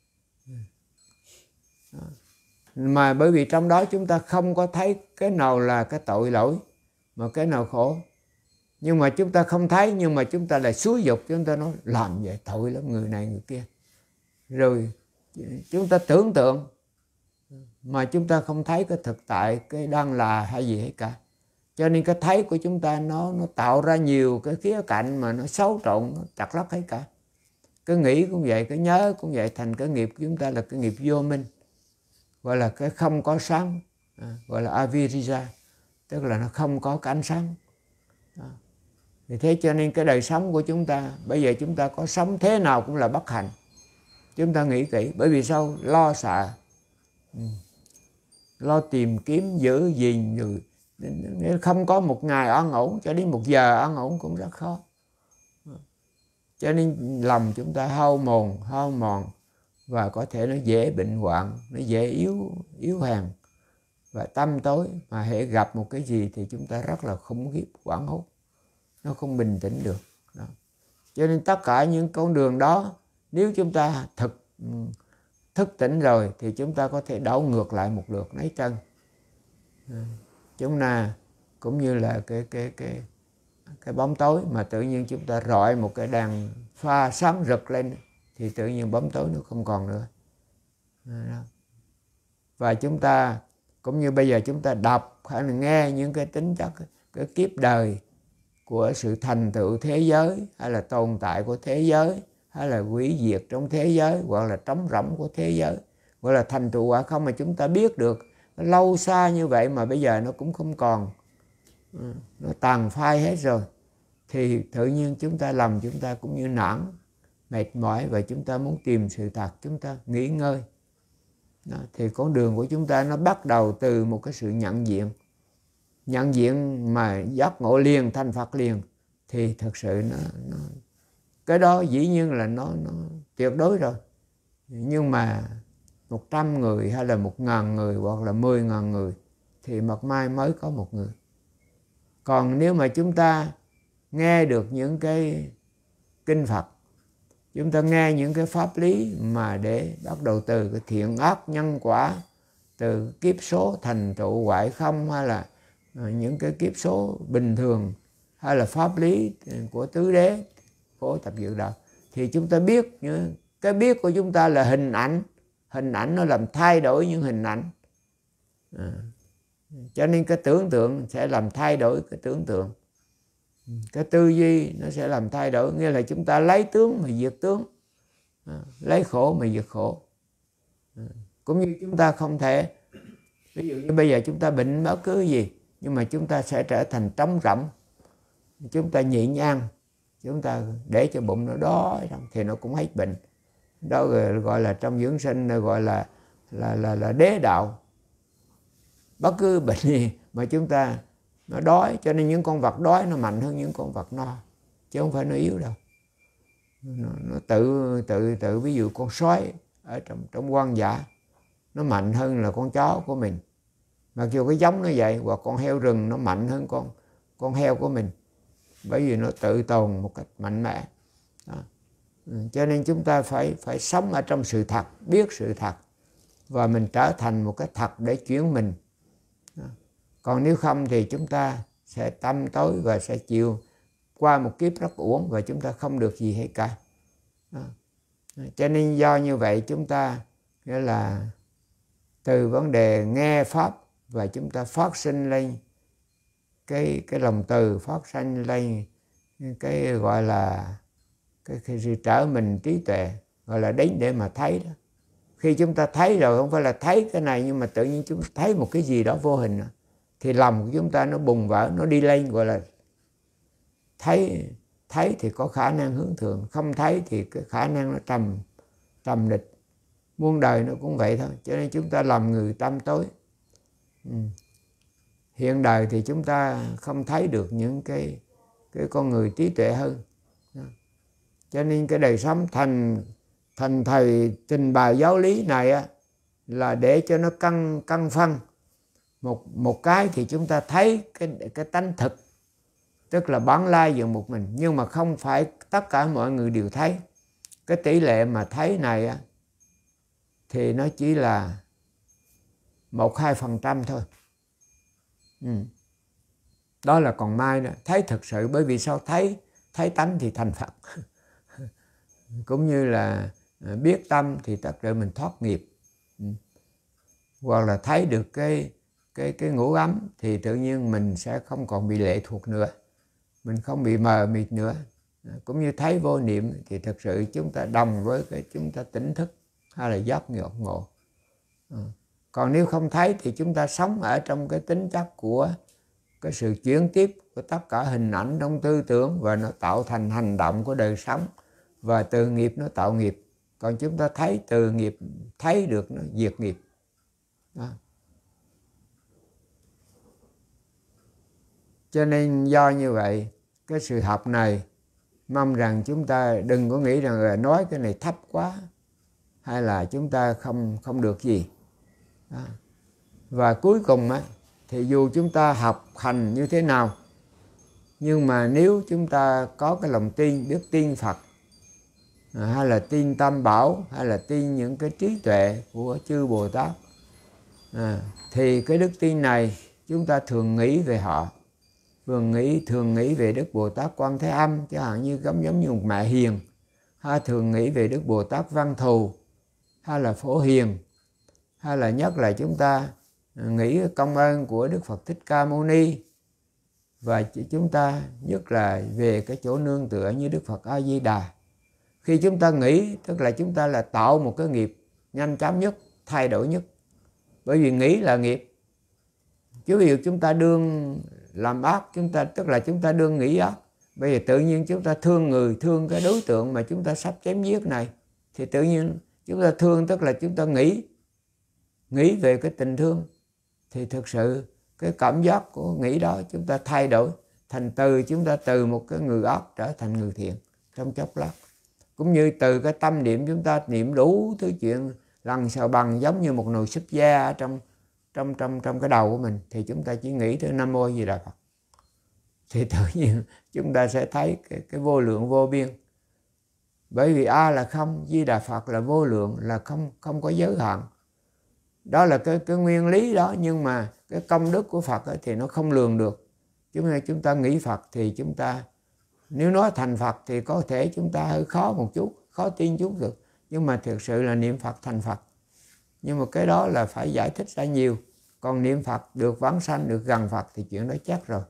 Speaker 1: Mà bởi vì trong đó chúng ta không có thấy cái nào là cái tội lỗi, mà cái nào khổ. Nhưng mà chúng ta không thấy, nhưng mà chúng ta lại xúi dục, chúng ta nói làm vậy tội lắm, người này người kia. Rồi chúng ta tưởng tượng, mà chúng ta không thấy cái thực tại, cái đang là hay gì hết cả. Cho nên cái thấy của chúng ta nó nó tạo ra nhiều cái khía cạnh mà nó xấu trộn, nó trật lắc hết cả. Cái nghĩ cũng vậy, cái nhớ cũng vậy, thành cái nghiệp của chúng ta là cái nghiệp vô minh, gọi là cái không có sáng, à, gọi là avirija, tức là nó không có cái ánh sáng. À. Thì thế cho nên cái đời sống của chúng ta, bây giờ chúng ta có sống thế nào cũng là bất hạnh. Chúng ta nghĩ kỹ, bởi vì sao? Lo sợ, ừ. lo tìm kiếm, giữ gìn, rồi nếu không có một ngày an ổn, cho đến một giờ an ổn cũng rất khó. Cho nên lòng chúng ta hao mòn, hao mòn, và có thể nó dễ bệnh hoạn, nó dễ yếu, yếu hèn và tâm tối. Mà hễ gặp một cái gì thì chúng ta rất là khủng khiếp, hoảng hốt, nó không bình tĩnh được. Đó. Cho nên tất cả những con đường đó, nếu chúng ta thực thức tỉnh rồi thì chúng ta có thể đảo ngược lại một lượt lấy chân. Chúng ta cũng như là cái cái cái cái bóng tối mà tự nhiên chúng ta rọi một cái đèn pha sáng rực lên thì tự nhiên bóng tối nó không còn nữa. Và chúng ta cũng như bây giờ chúng ta đọc hay là nghe những cái tính chất, cái kiếp đời của sự thành tựu thế giới, hay là tồn tại của thế giới, hay là hủy diệt trong thế giới, hoặc là trống rỗng của thế giới, hoặc là thành tựu quả không mà chúng ta biết được lâu xa như vậy mà bây giờ nó cũng không còn, nó tàn phai hết rồi, thì tự nhiên chúng ta lầm, chúng ta cũng như nản, mệt mỏi, và chúng ta muốn tìm sự thật, chúng ta nghỉ ngơi. Đó, thì con đường của chúng ta nó bắt đầu từ một cái sự nhận diện. Nhận diện mà giác ngộ liền, thành Phật liền, thì thật sự nó, nó cái đó dĩ nhiên là nó, nó tuyệt đối rồi. Nhưng mà một trăm người hay là một ngàn người hoặc là mười ngàn người thì mật mai mới có một người. Còn nếu mà chúng ta nghe được những cái kinh Phật, chúng ta nghe những cái pháp lý mà để bắt đầu từ cái thiện ác nhân quả, từ kiếp số thành tựu hoại không, hay là những cái kiếp số bình thường, hay là pháp lý của tứ đế của tập dự đạo, thì chúng ta biết, cái biết của chúng ta là hình ảnh. Hình ảnh nó làm thay đổi những hình ảnh. À, cho nên cái tưởng tượng sẽ làm thay đổi cái tưởng tượng. Cái tư duy nó sẽ làm thay đổi. Nghĩa là chúng ta lấy tướng mà diệt tướng, à, lấy khổ mà diệt khổ. À, cũng như chúng ta không thể, ví dụ như bây giờ chúng ta bệnh bất cứ gì, nhưng mà chúng ta sẽ trở thành trống rỗng. Chúng ta nhịn ăn, chúng ta để cho bụng nó đói thì nó cũng hết bệnh. Đó gọi là trong dưỡng sinh gọi là là là là đế đạo. Bất cứ bệnh gì mà chúng ta nó đói, cho nên những con vật đói nó mạnh hơn những con vật no, chứ không phải nó yếu đâu. Nó, nó tự tự tự ví dụ con sói ở trong trong hoang dã nó mạnh hơn là con chó của mình, mặc dù cái giống nó vậy. Hoặc con heo rừng nó mạnh hơn con con heo của mình, bởi vì nó tự tồn một cách mạnh mẽ. Đó. Cho nên chúng ta phải phải sống ở trong sự thật, biết sự thật, và mình trở thành một cái thật để chuyển mình. Đó. Còn nếu không thì chúng ta sẽ tâm tối và sẽ chịu qua một kiếp rất uổng, và chúng ta không được gì hết cả. Đó. Cho nên do như vậy chúng ta nghĩa là từ vấn đề nghe pháp, và chúng ta phát sinh lên cái cái lòng từ, phát sinh lên cái gọi là cái, cái sự trở mình trí tuệ, gọi là đến để mà thấy đó. Khi chúng ta thấy rồi, không phải là thấy cái này, nhưng mà tự nhiên chúng ta thấy một cái gì đó vô hình đó, thì lòng của chúng ta nó bùng vỡ, nó đi lên, gọi là thấy. Thấy thì có khả năng hướng thượng, không thấy thì cái khả năng nó trầm trầm địch. Muôn đời nó cũng vậy thôi. Cho nên chúng ta làm người tâm tối. Ừ. Hiện đời thì chúng ta không thấy được những cái cái con người trí tuệ hơn. Đó. Cho nên cái đời sống thành thành thầy trình bày giáo lý này á, là để cho nó căng căng phân. Một một cái thì chúng ta thấy cái cái tánh thực tức là bán lai dừng một mình, nhưng mà không phải tất cả mọi người đều thấy. Cái tỷ lệ mà thấy này á, thì nó chỉ là một hai phần trăm thôi. Ừ. Đó là còn mai nữa, thấy thực sự. Bởi vì sao? Thấy thấy tánh thì thành Phật. Cũng như là biết tâm thì tất cả mình thoát nghiệp. Ừ. Hoặc là thấy được cái cái cái ngũ ấm thì tự nhiên mình sẽ không còn bị lệ thuộc nữa, mình không bị mờ mịt nữa. Cũng như thấy vô niệm thì thực sự chúng ta đồng với cái chúng ta tỉnh thức hay là giác ngộ ngộ. Ừ. Còn nếu không thấy thì chúng ta sống ở trong cái tính chất của cái sự chuyển tiếp của tất cả hình ảnh trong tư tưởng, và nó tạo thành hành động của đời sống, và từ nghiệp nó tạo nghiệp. Còn chúng ta thấy từ nghiệp, thấy được nó diệt nghiệp. Đó. Cho nên do như vậy, cái sự học này mong rằng chúng ta đừng có nghĩ rằng là nói cái này thấp quá, hay là chúng ta không không được gì. Đó. Và cuối cùng á, thì dù chúng ta học hành như thế nào, nhưng mà nếu chúng ta có cái lòng tin, biết tin Phật, hay là tin Tam Bảo, hay là tin những cái trí tuệ của chư Bồ Tát, à, thì cái đức tin này chúng ta thường nghĩ về họ, thường nghĩ thường nghĩ về Đức Bồ Tát Quan Thế Âm, chẳng hạn như giống giống như một mẹ hiền, hay thường nghĩ về Đức Bồ Tát Văn Thù, hay là Phổ Hiền, hay là nhất là chúng ta nghĩ công ơn của Đức Phật Thích Ca Mâu Ni, và chúng ta nhất là về cái chỗ nương tựa như Đức Phật A Di Đà. Khi chúng ta nghĩ, tức là chúng ta là tạo một cái nghiệp nhanh chóng nhất, thay đổi nhất. Bởi vì nghĩ là nghiệp. Chứ ví dụ chúng ta đương làm ác, chúng ta tức là chúng ta đương nghĩ ác. Bây giờ tự nhiên chúng ta thương người, thương cái đối tượng mà chúng ta sắp chém giết này, thì tự nhiên chúng ta thương, tức là chúng ta nghĩ nghĩ về cái tình thương, thì thực sự cái cảm giác của nghĩ đó chúng ta thay đổi thành từ chúng ta từ một cái người ác trở thành người thiện trong chốc lát. Cũng như từ cái tâm niệm chúng ta niệm đủ thứ chuyện lần sờ bằng, giống như một nồi súp da ở trong trong trong trong cái đầu của mình, thì chúng ta chỉ nghĩ tới Nam Mô Di Đà Phật, thì tự nhiên chúng ta sẽ thấy cái, cái vô lượng vô biên. Bởi vì A là không, Di Đà Phật là vô lượng, là không không có giới hạn. Đó là cái, cái nguyên lý đó, nhưng mà cái công đức của Phật thì nó không lường được. Chúng ta, chúng ta nghĩ Phật thì chúng ta, nếu nói thành Phật thì có thể chúng ta hơi khó một chút, khó tin chút được. Nhưng mà thực sự là niệm Phật thành Phật. Nhưng mà cái đó là phải giải thích ra nhiều. Còn niệm Phật được vãng sanh, được gần Phật thì chuyện đó chắc rồi.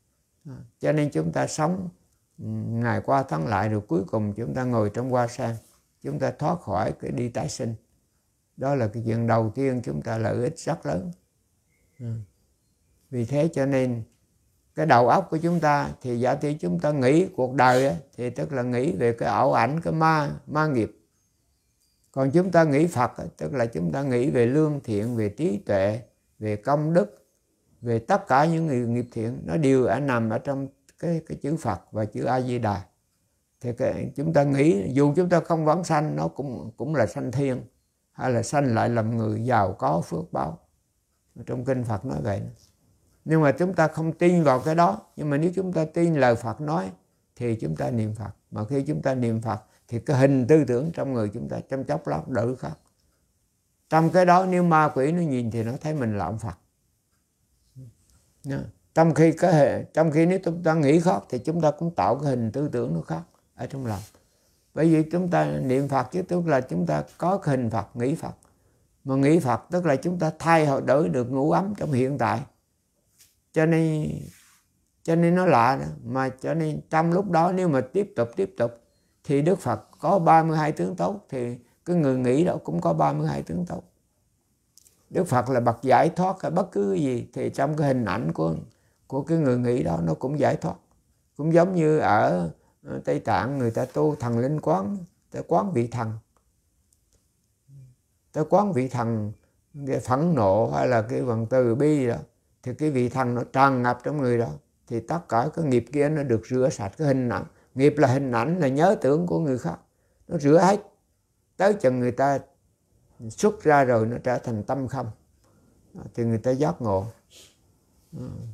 Speaker 1: Cho nên chúng ta sống ngày qua tháng lại, rồi cuối cùng chúng ta ngồi trong hoa sen, chúng ta thoát khỏi cái đi tái sinh. Đó là cái chuyện đầu tiên chúng ta lợi ích rất lớn. Vì thế cho nên cái đầu óc của chúng ta thì giả tỷ chúng ta nghĩ cuộc đời ấy, thì tức là nghĩ về cái ảo ảnh, cái ma, ma nghiệp. Còn chúng ta nghĩ Phật ấy, tức là chúng ta nghĩ về lương thiện, về trí tuệ, về công đức, về tất cả những người nghiệp thiện. Nó đều ở nằm ở trong cái, cái chữ Phật và chữ A Di Đà. Thì cái, chúng ta nghĩ dù chúng ta không vãng sanh, nó cũng cũng là sanh thiên, hay là sanh lại làm người giàu có phước báo. Trong kinh Phật nói vậy. Nhưng mà chúng ta không tin vào cái đó. Nhưng mà nếu chúng ta tin lời Phật nói thì chúng ta niệm Phật. Mà khi chúng ta niệm Phật thì cái hình tư tưởng trong người chúng ta trong chốc lát đỡ khác. Trong cái đó nếu ma quỷ nó nhìn thì nó thấy mình là ông Phật. Trong khi cái hệ, trong khi nếu chúng ta nghĩ khác thì chúng ta cũng tạo cái hình tư tưởng nó khác ở trong lòng. Bởi vì chúng ta niệm Phật chứ tức là chúng ta có cái hình Phật, nghĩ Phật. Mà nghĩ Phật tức là chúng ta thay đổi được ngũ ấm trong hiện tại. Cho nên cho nên nó lạ đó. Mà cho nên trong lúc đó nếu mà tiếp tục tiếp tục thì Đức Phật có ba mươi hai tướng tốt, thì cái người nghĩ đó cũng có ba mươi hai tướng tốt. Đức Phật là bậc giải thoát hay bất cứ cái gì thì trong cái hình ảnh của của cái người nghĩ đó nó cũng giải thoát. Cũng giống như ở Tây Tạng người ta tu thần linh quán, ta quán vị thần. Ta quán vị thần cái phẫn nộ hay là cái phần từ bi đó, thì cái vị thần nó tràn ngập trong người đó, thì tất cả cái nghiệp kia nó được rửa sạch. Cái hình ảnh, nghiệp là hình ảnh, là nhớ tưởng của người khác, nó rửa hết tới chừng người ta xuất ra rồi nó trở thành tâm không, thì người ta giác ngộ.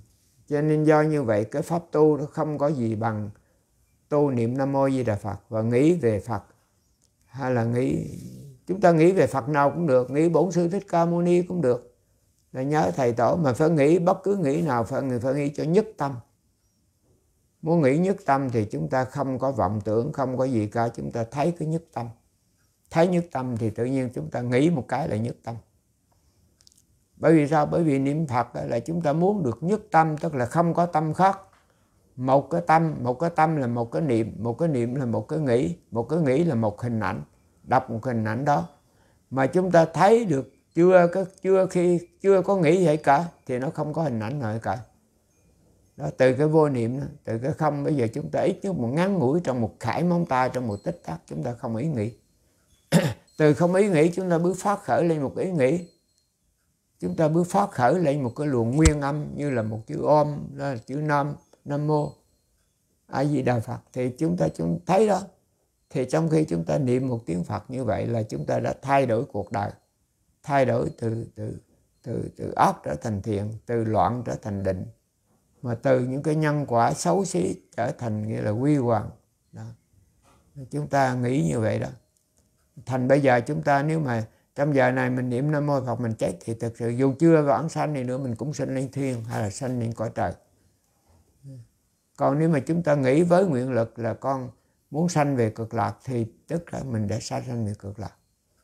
Speaker 1: Cho nên do như vậy cái pháp tu nó không có gì bằng tu niệm Nam Mô Di Đà Phật và nghĩ về Phật, hay là nghĩ chúng ta nghĩ về Phật nào cũng được, nghĩ Bổn Sư Thích Ca Mâu Ni cũng được, là nhớ thầy tổ, mà phải nghĩ bất cứ nghĩ nào phải người phải nghĩ cho nhất tâm. Muốn nghĩ nhất tâm thì chúng ta không có vọng tưởng, không có gì cả, chúng ta thấy cái nhất tâm. Thấy nhất tâm thì tự nhiên chúng ta nghĩ một cái là nhất tâm. Bởi vì sao? Bởi vì niệm Phật là chúng ta muốn được nhất tâm, tức là không có tâm khác. Một cái tâm, một cái tâm là một cái niệm, một cái niệm là một cái nghĩ, một cái nghĩ là một hình ảnh, đọc một hình ảnh đó. Mà chúng ta thấy được chưa có, chưa khi chưa có nghĩ vậy cả thì nó không có hình ảnh nào cả. Đó, từ cái vô niệm đó, từ cái không, bây giờ chúng ta ít nhất một ngắn ngủi trong một khải móng tay, trong một tích tắc chúng ta không ý nghĩ. Từ không ý nghĩ chúng ta bước phát khởi lên một ý nghĩ. Chúng ta bước phát khởi lên một cái luồng nguyên âm như là một chữ Om, đó là chữ Nam, Nam Mô A Di Đà Phật, thì chúng ta chúng thấy đó. Thì trong khi chúng ta niệm một tiếng Phật như vậy là chúng ta đã thay đổi cuộc đời, thay đổi từ từ từ từ ác trở thành thiện, từ loạn trở thành định, mà từ những cái nhân quả xấu xí trở thành nghĩa là quy hoàng. Đó. Chúng ta nghĩ như vậy đó. Thành bây giờ chúng ta nếu mà trong giờ này mình niệm Nam Mô Phật mình chết thì thực sự dù chưa vào ẩn sanh này nữa mình cũng sinh lên thiên hay là sinh lên cõi trời. Còn nếu mà chúng ta nghĩ với nguyện lực là con muốn sanh về cực lạc thì tức là mình đã sanh về cực lạc.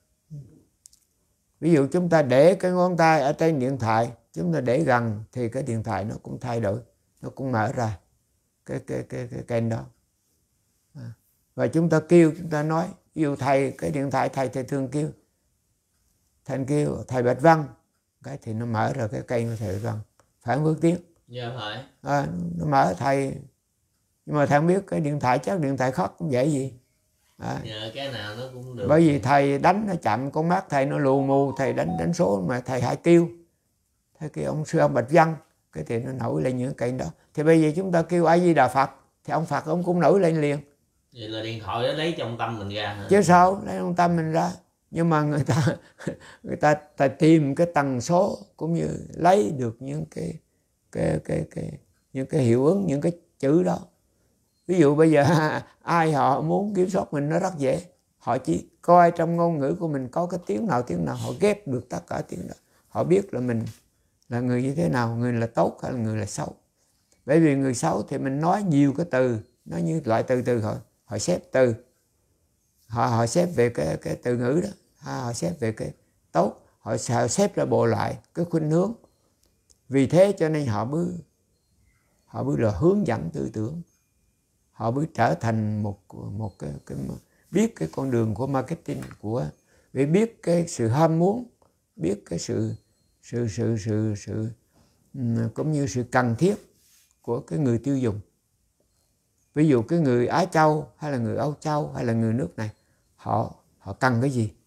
Speaker 1: Ví dụ chúng ta để cái ngón tay ở trên điện thoại, chúng ta để gần thì cái điện thoại nó cũng thay đổi, nó cũng mở ra cái cái cái cái kênh đó. Và chúng ta kêu, chúng ta nói, ví dụ thầy, cái điện thoại thầy thầy thường kêu, thầy kêu thầy Bạch Văn, cái thì nó mở ra cái kênh của thầy Bạch Văn, phải không Phước Tiến?
Speaker 3: Dạ phải.
Speaker 1: À, nó mở thầy, nhưng mà thầy không biết cái điện thoại chắc điện thoại khác cũng vậy gì. À,
Speaker 3: nhờ cái nào nó cũng được.
Speaker 1: bởi vì thầy đánh nó chậm, con mắt thầy nó lù mù, thầy đánh đánh số mà thầy hay kêu, thầy kêu ông sư ông Bạch Văn, cái thì nó nổi lên những kênh đó. Thì bây giờ chúng ta kêu A Di Đà Phật thì ông Phật ông cũng nổi lên liền.
Speaker 3: Vậy là điện thoại đó lấy trong tâm mình ra hả?
Speaker 1: Chứ sao, lấy trong tâm mình ra. Nhưng mà người ta người ta, ta tìm cái tần số cũng như lấy được những cái cái cái cái những cái hiệu ứng, những cái chữ đó. Ví dụ bây giờ ai họ muốn kiểm soát mình nó rất dễ. Họ chỉ coi trong ngôn ngữ của mình có cái tiếng nào tiếng nào, họ ghép được tất cả tiếng đó. Họ biết là mình là người như thế nào, người là tốt hay là người là xấu. Bởi vì người xấu thì mình nói nhiều cái từ, nói như loại từ từ họ, họ xếp từ. Họ họ xếp về cái cái từ ngữ đó, họ xếp về cái tốt, họ xếp ra bộ lại cái khuynh hướng. Vì thế cho nên họ mới họ mới là hướng dẫn tư tưởng. Họ mới trở thành một một cái, cái biết cái con đường của marketing, của để biết cái sự ham muốn, biết cái sự sự sự sự sự cũng như sự cần thiết của cái người tiêu dùng. Ví dụ cái người Á Châu hay là người Âu Châu hay là người nước này, họ họ cần cái gì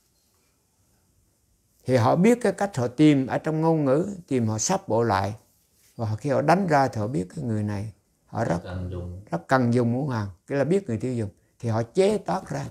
Speaker 1: thì họ biết cái cách họ tìm ở trong ngôn ngữ, tìm họ sắp bộ lại, và khi họ đánh ra thì họ biết cái người này họ rất cần dùng, rất cần dùng muốn hàng, cái là biết người tiêu dùng thì họ chế tác ra.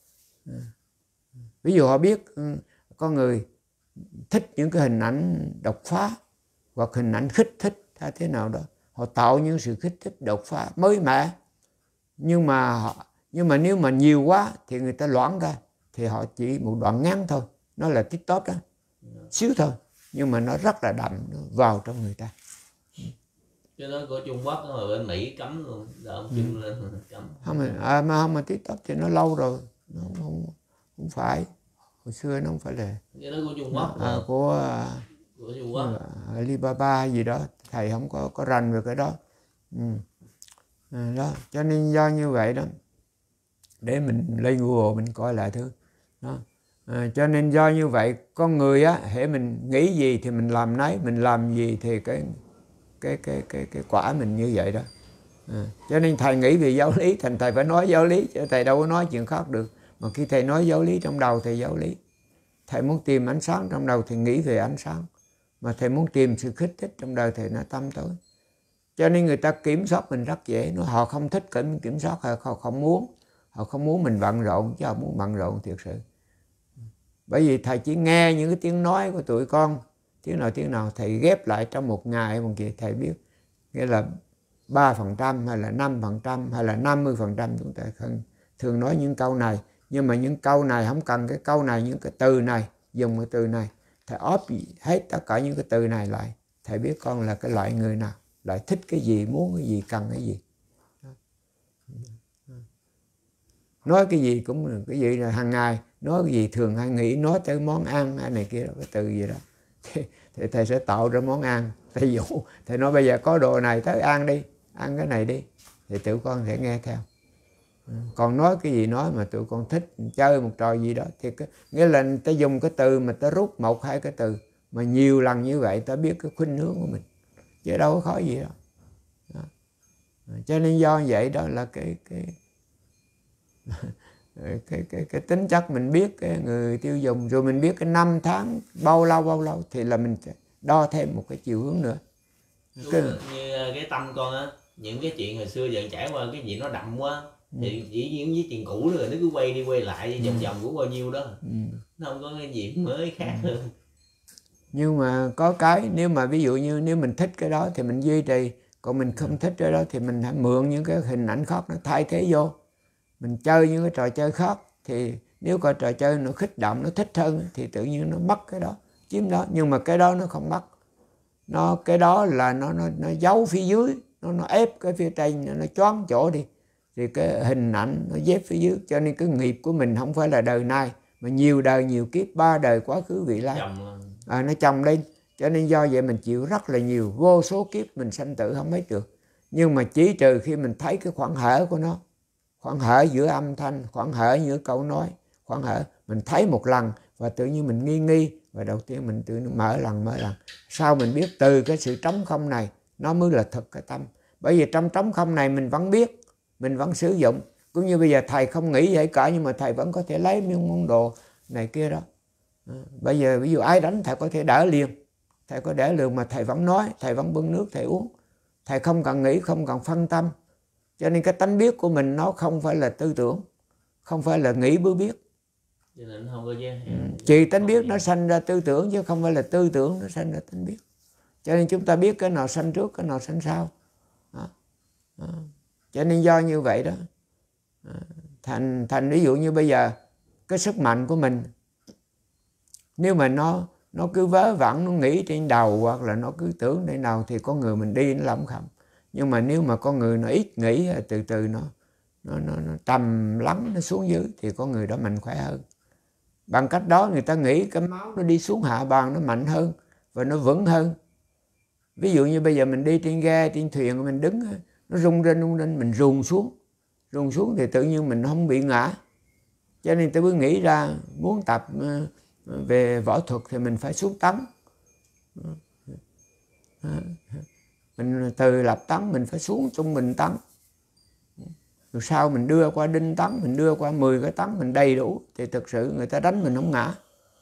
Speaker 1: Ví dụ họ biết có người thích những cái hình ảnh đột phá hoặc hình ảnh khích thích hay thế nào đó, họ tạo những sự khích thích đột phá mới mẻ, nhưng mà họ, nhưng mà nếu mà nhiều quá thì người ta loãng ra, thì họ chỉ một đoạn ngắn thôi, nó là TikTok đó, xíu thôi, nhưng mà nó rất là đậm, nó vào trong người ta.
Speaker 3: Cái đó của Trung Quốc mà bên Mỹ cấm luôn, giờ ông Trung lên cấm.
Speaker 1: Không mà, à, mà không mà TikTok thì nó lâu rồi, nó không, không, không phải, hồi xưa nó không phải là
Speaker 3: cái đó của Trung Quốc,
Speaker 1: à, của,
Speaker 3: của Trung Quốc,
Speaker 1: Alibaba gì đó, thầy không có có rành về cái đó. Ừ. À, đó, cho nên do như vậy đó, để mình lên Google mình coi lại thứ đó. À, cho nên do như vậy con người á, hễ mình nghĩ gì thì mình làm nấy, mình làm gì thì cái cái cái cái cái quả mình như vậy đó. À, cho nên thầy nghĩ về giáo lý, thành thầy phải nói giáo lý, chứ thầy đâu có nói chuyện khác được. Mà khi thầy nói giáo lý trong đầu thì giáo lý, thầy muốn tìm ánh sáng trong đầu thì nghĩ về ánh sáng, mà thầy muốn tìm sự kích thích trong đời thì nó tâm tối. Cho nên người ta kiểm soát mình rất dễ, nó họ không thích kiểm kiểm soát, họ không muốn, họ không muốn mình bận rộn, chứ họ muốn bận rộn thiệt sự. Bởi vì thầy chỉ nghe những cái tiếng nói của tụi con, tiếng nào tiếng nào thầy ghép lại trong một ngày một gì thầy biết nghĩa là ba phần trăm hay là năm phần trăm hay là năm mươi phần trăm chúng ta không thường nói những câu này. Nhưng mà những câu này không cần cái câu này, những cái từ này, dùng cái từ này. Thầy óp hết tất cả những cái từ này lại. Thầy biết con là cái loại người nào, lại thích cái gì, muốn cái gì, cần cái gì. Nói cái gì cũng là cái gì là hàng ngày, nói cái gì thường hay nghĩ, nói tới món ăn hay này kia, cái từ gì đó. Thì, thì thầy sẽ tạo ra món ăn. Thầy dụ, thầy nói bây giờ có đồ này tới ăn đi, ăn cái này đi. Thì tụi con sẽ nghe theo. Còn nói cái gì nói mà tụi con thích chơi một trò gì đó thì cái, nghĩa là ta dùng cái từ mà ta rút một hai cái từ mà nhiều lần như vậy ta biết cái khuynh hướng của mình, chứ đâu có khó gì đâu. Đó. Cho nên do vậy đó là cái cái cái, cái, cái, cái tính chất mình biết cái người tiêu dùng, rồi mình biết cái năm tháng bao lâu bao lâu thì là mình sẽ đo thêm một cái chiều hướng nữa.
Speaker 3: Cái... như cái tâm con á, những cái chuyện hồi xưa giờ trải qua cái gì nó đậm quá thì chỉ những với chuyện cũ rồi nó cứ quay đi quay lại vòng vòng của bao nhiêu đó, ừ. Nó không có cái gì mới khác hơn.
Speaker 1: Nhưng mà có cái nếu mà ví dụ như nếu mình thích cái đó thì mình duy trì, còn mình không thích cái đó thì mình hãy mượn những cái hình ảnh khác nó thay thế vô, mình chơi những cái trò chơi khác. Thì nếu coi trò chơi nó khích động, nó thích hơn thì tự nhiên nó mất cái đó, chiếm đó. Nhưng mà cái đó nó không mất, nó cái đó là nó nó nó giấu phía dưới, nó nó ép cái phía trên, nó choáng chỗ đi thì cái hình ảnh nó dép phía dưới. Cho nên cái nghiệp của mình không phải là đời nay mà nhiều đời nhiều kiếp, ba đời quá khứ vị lai, à, nó chồng lên. Cho nên do vậy mình chịu rất là nhiều, vô số kiếp mình sanh tử không hết được. Nhưng mà chỉ trừ khi mình thấy cái khoảng hở của nó, khoảng hở giữa âm thanh, khoảng hở giữa câu nói, khoảng hở mình thấy một lần và tự nhiên mình nghi nghi, và đầu tiên mình tự mở lần mở lần. Sau mình biết từ cái sự trống không này nó mới là thực cái tâm. Bởi vì trong trống không này mình vẫn biết, mình vẫn sử dụng. Cũng như bây giờ thầy không nghĩ vậy cả, nhưng mà thầy vẫn có thể lấy những món đồ này kia đó. À, bây giờ ví dụ ai đánh thầy có thể đỡ liền, thầy có đỡ liền mà thầy vẫn nói, thầy vẫn bưng nước thầy uống, thầy không cần nghĩ, không cần phân tâm. Cho nên cái tánh biết của mình nó không phải là tư tưởng, không phải là nghĩ mới biết.
Speaker 3: Cho nên không có giới
Speaker 1: hạn. Chỉ tánh biết nó sanh ra tư tưởng, chứ không phải là tư tưởng nó sanh ra tánh biết. Cho nên chúng ta biết cái nào sanh trước, cái nào sanh sau. Đó. Đó. Cho nên do như vậy đó, thành thành ví dụ như bây giờ cái sức mạnh của mình, nếu mà nó nó cứ vớ vẩn, nó nghĩ trên đầu hoặc là nó cứ tưởng thế nào thì con người mình đi nó lắm không. Nhưng mà nếu mà con người nó ít nghĩ, từ từ nó nó nó, nó trầm lắng, nó xuống dưới thì con người đó mạnh khỏe hơn. Bằng cách đó người ta nghĩ cái máu nó đi xuống hạ bàn nó mạnh hơn và nó vững hơn. Ví dụ như bây giờ mình đi trên ghe, trên thuyền, mình đứng nó rung lên rung lên, mình ruồn xuống ruồn xuống thì tự nhiên mình không bị ngã. Cho nên tôi mới nghĩ ra muốn tập về võ thuật thì mình phải xuống tấn. Mình từ lập tấn mình phải xuống trung bình tấn, rồi sau mình đưa qua đinh tấn, mình đưa qua mười cái tấn mình đầy đủ thì thực sự người ta đánh mình không ngã,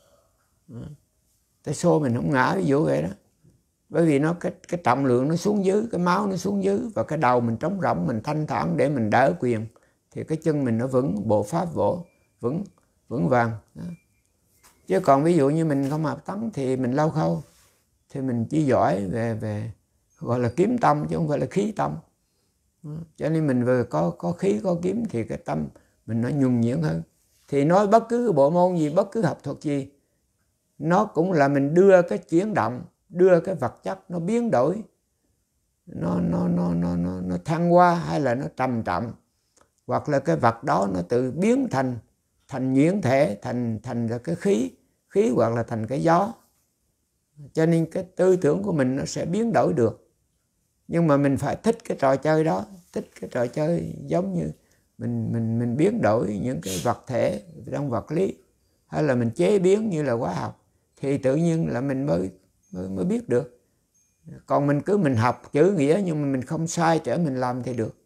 Speaker 1: tay xô mình không ngã, ví dụ vậy đó. Bởi vì nó cái cái trọng lượng nó xuống dưới, cái máu nó xuống dưới và cái đầu mình trống rỗng, mình thanh thản để mình đỡ quyền thì cái chân mình nó vững, bộ pháp vỗ vững vững vàng đó. Chứ còn ví dụ như mình không hợp tấn thì mình lâu khâu thì mình chỉ giỏi về về gọi là kiếm tâm chứ không phải là khí tâm. Cho nên mình vừa có có khí có kiếm thì cái tâm mình nó nhuần nhuyễn hơn. Thì nói bất cứ bộ môn gì, bất cứ học thuật gì, nó cũng là mình đưa cái chuyển động, đưa cái vật chất nó biến đổi, nó nó nó nó nó, nó thăng hoa hay là nó trầm trọng, hoặc là cái vật đó nó tự biến thành thành nhuyễn thể, thành thành ra cái khí khí hoặc là thành cái gió. Cho nên cái tư tưởng của mình nó sẽ biến đổi được. Nhưng mà mình phải thích cái trò chơi đó, thích cái trò chơi giống như mình mình mình biến đổi những cái vật thể trong vật lý, hay là mình chế biến như là hóa học, thì tự nhiên là mình mới mới, mới biết được. Còn mình cứ mình học chữ nghĩa nhưng mà mình không sai trở mình làm thì được.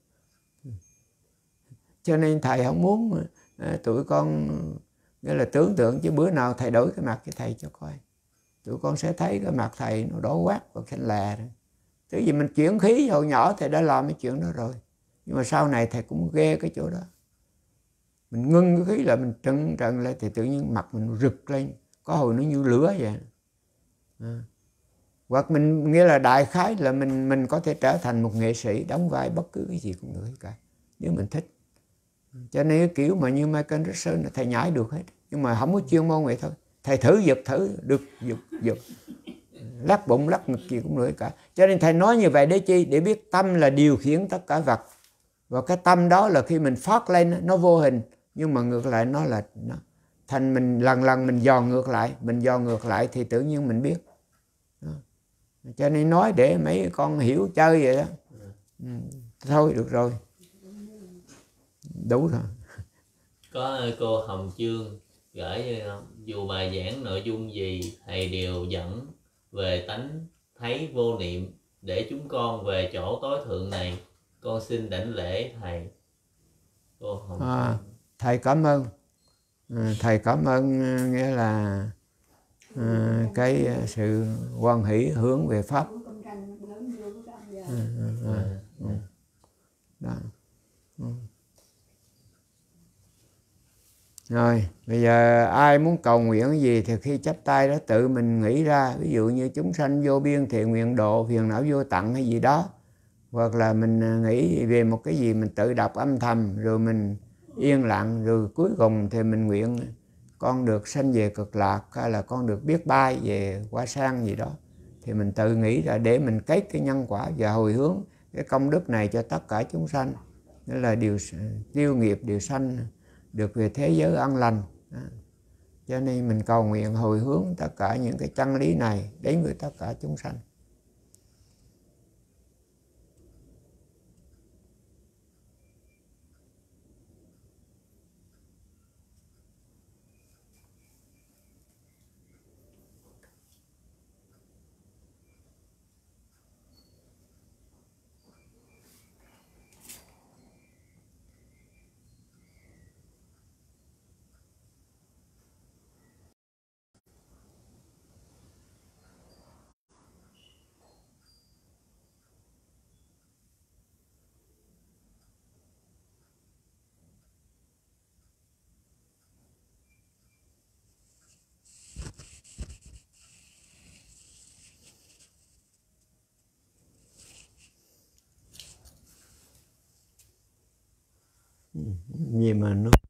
Speaker 1: Cho nên thầy không muốn à, tụi con nghĩa là tưởng tượng, chứ bữa nào thầy đổi cái mặt cho thầy cho coi, tụi con sẽ thấy cái mặt thầy nó đỏ quát và khinh lè rồi. Thế vì mình chuyển khí hồi nhỏ thầy đã làm cái chuyện đó rồi, nhưng mà sau này thầy cũng ghê cái chỗ đó. Mình ngưng cái khí là mình trừng trần lên thì tự nhiên mặt mình rực lên, có hồi nó như lửa vậy. À. Hoặc mình nghĩa là đại khái là mình mình có thể trở thành một nghệ sĩ đóng vai bất cứ cái gì cũng được cả, nếu mình thích. Cho nên cái kiểu mà như Michael Jackson là thầy nhảy được hết, nhưng mà không có chuyên môn vậy thôi. Thầy thử giật thử được, giật giật lắc bụng lắc ngực gì cũng được cả. Cho nên thầy nói như vậy để chi? Để biết tâm là điều khiển tất cả vật, và cái tâm đó là khi mình phát lên nó vô hình, nhưng mà ngược lại nó là nó thành mình lần lần mình dò ngược lại, mình dò ngược lại thì tự nhiên mình biết. Đó. Cho nên nói để mấy con hiểu chơi vậy đó. Ừ. Thôi được rồi, đủ rồi.
Speaker 3: Có cô Hồng Chương gửi dù bài giảng nội dung gì thầy đều dẫn về tánh thấy vô niệm để chúng con về chỗ tối thượng này, con xin đảnh lễ thầy. Cô Hồng
Speaker 1: À, thầy cảm ơn. À, thầy cảm ơn nghĩa là à, cái sự hoan hỷ hướng về pháp. À, à, à, ừ. Đó. Ừ. Rồi bây giờ ai muốn cầu nguyện gì thì khi chắp tay đó tự mình nghĩ ra, ví dụ như chúng sanh vô biên thiện nguyện độ, phiền não vô tận hay gì đó, hoặc là mình nghĩ về một cái gì mình tự đọc âm thầm rồi mình yên lặng, rồi cuối cùng thì mình nguyện con được sanh về cực lạc, hay là con được biết bay về quả sang gì đó, thì mình tự nghĩ ra để mình kết cái nhân quả và hồi hướng cái công đức này cho tất cả chúng sanh, đó là điều tiêu nghiệp, điều sanh được về thế giới an lành. Cho nên mình cầu nguyện hồi hướng tất cả những cái chân lý này đến với tất cả chúng sanh. Gì mà nó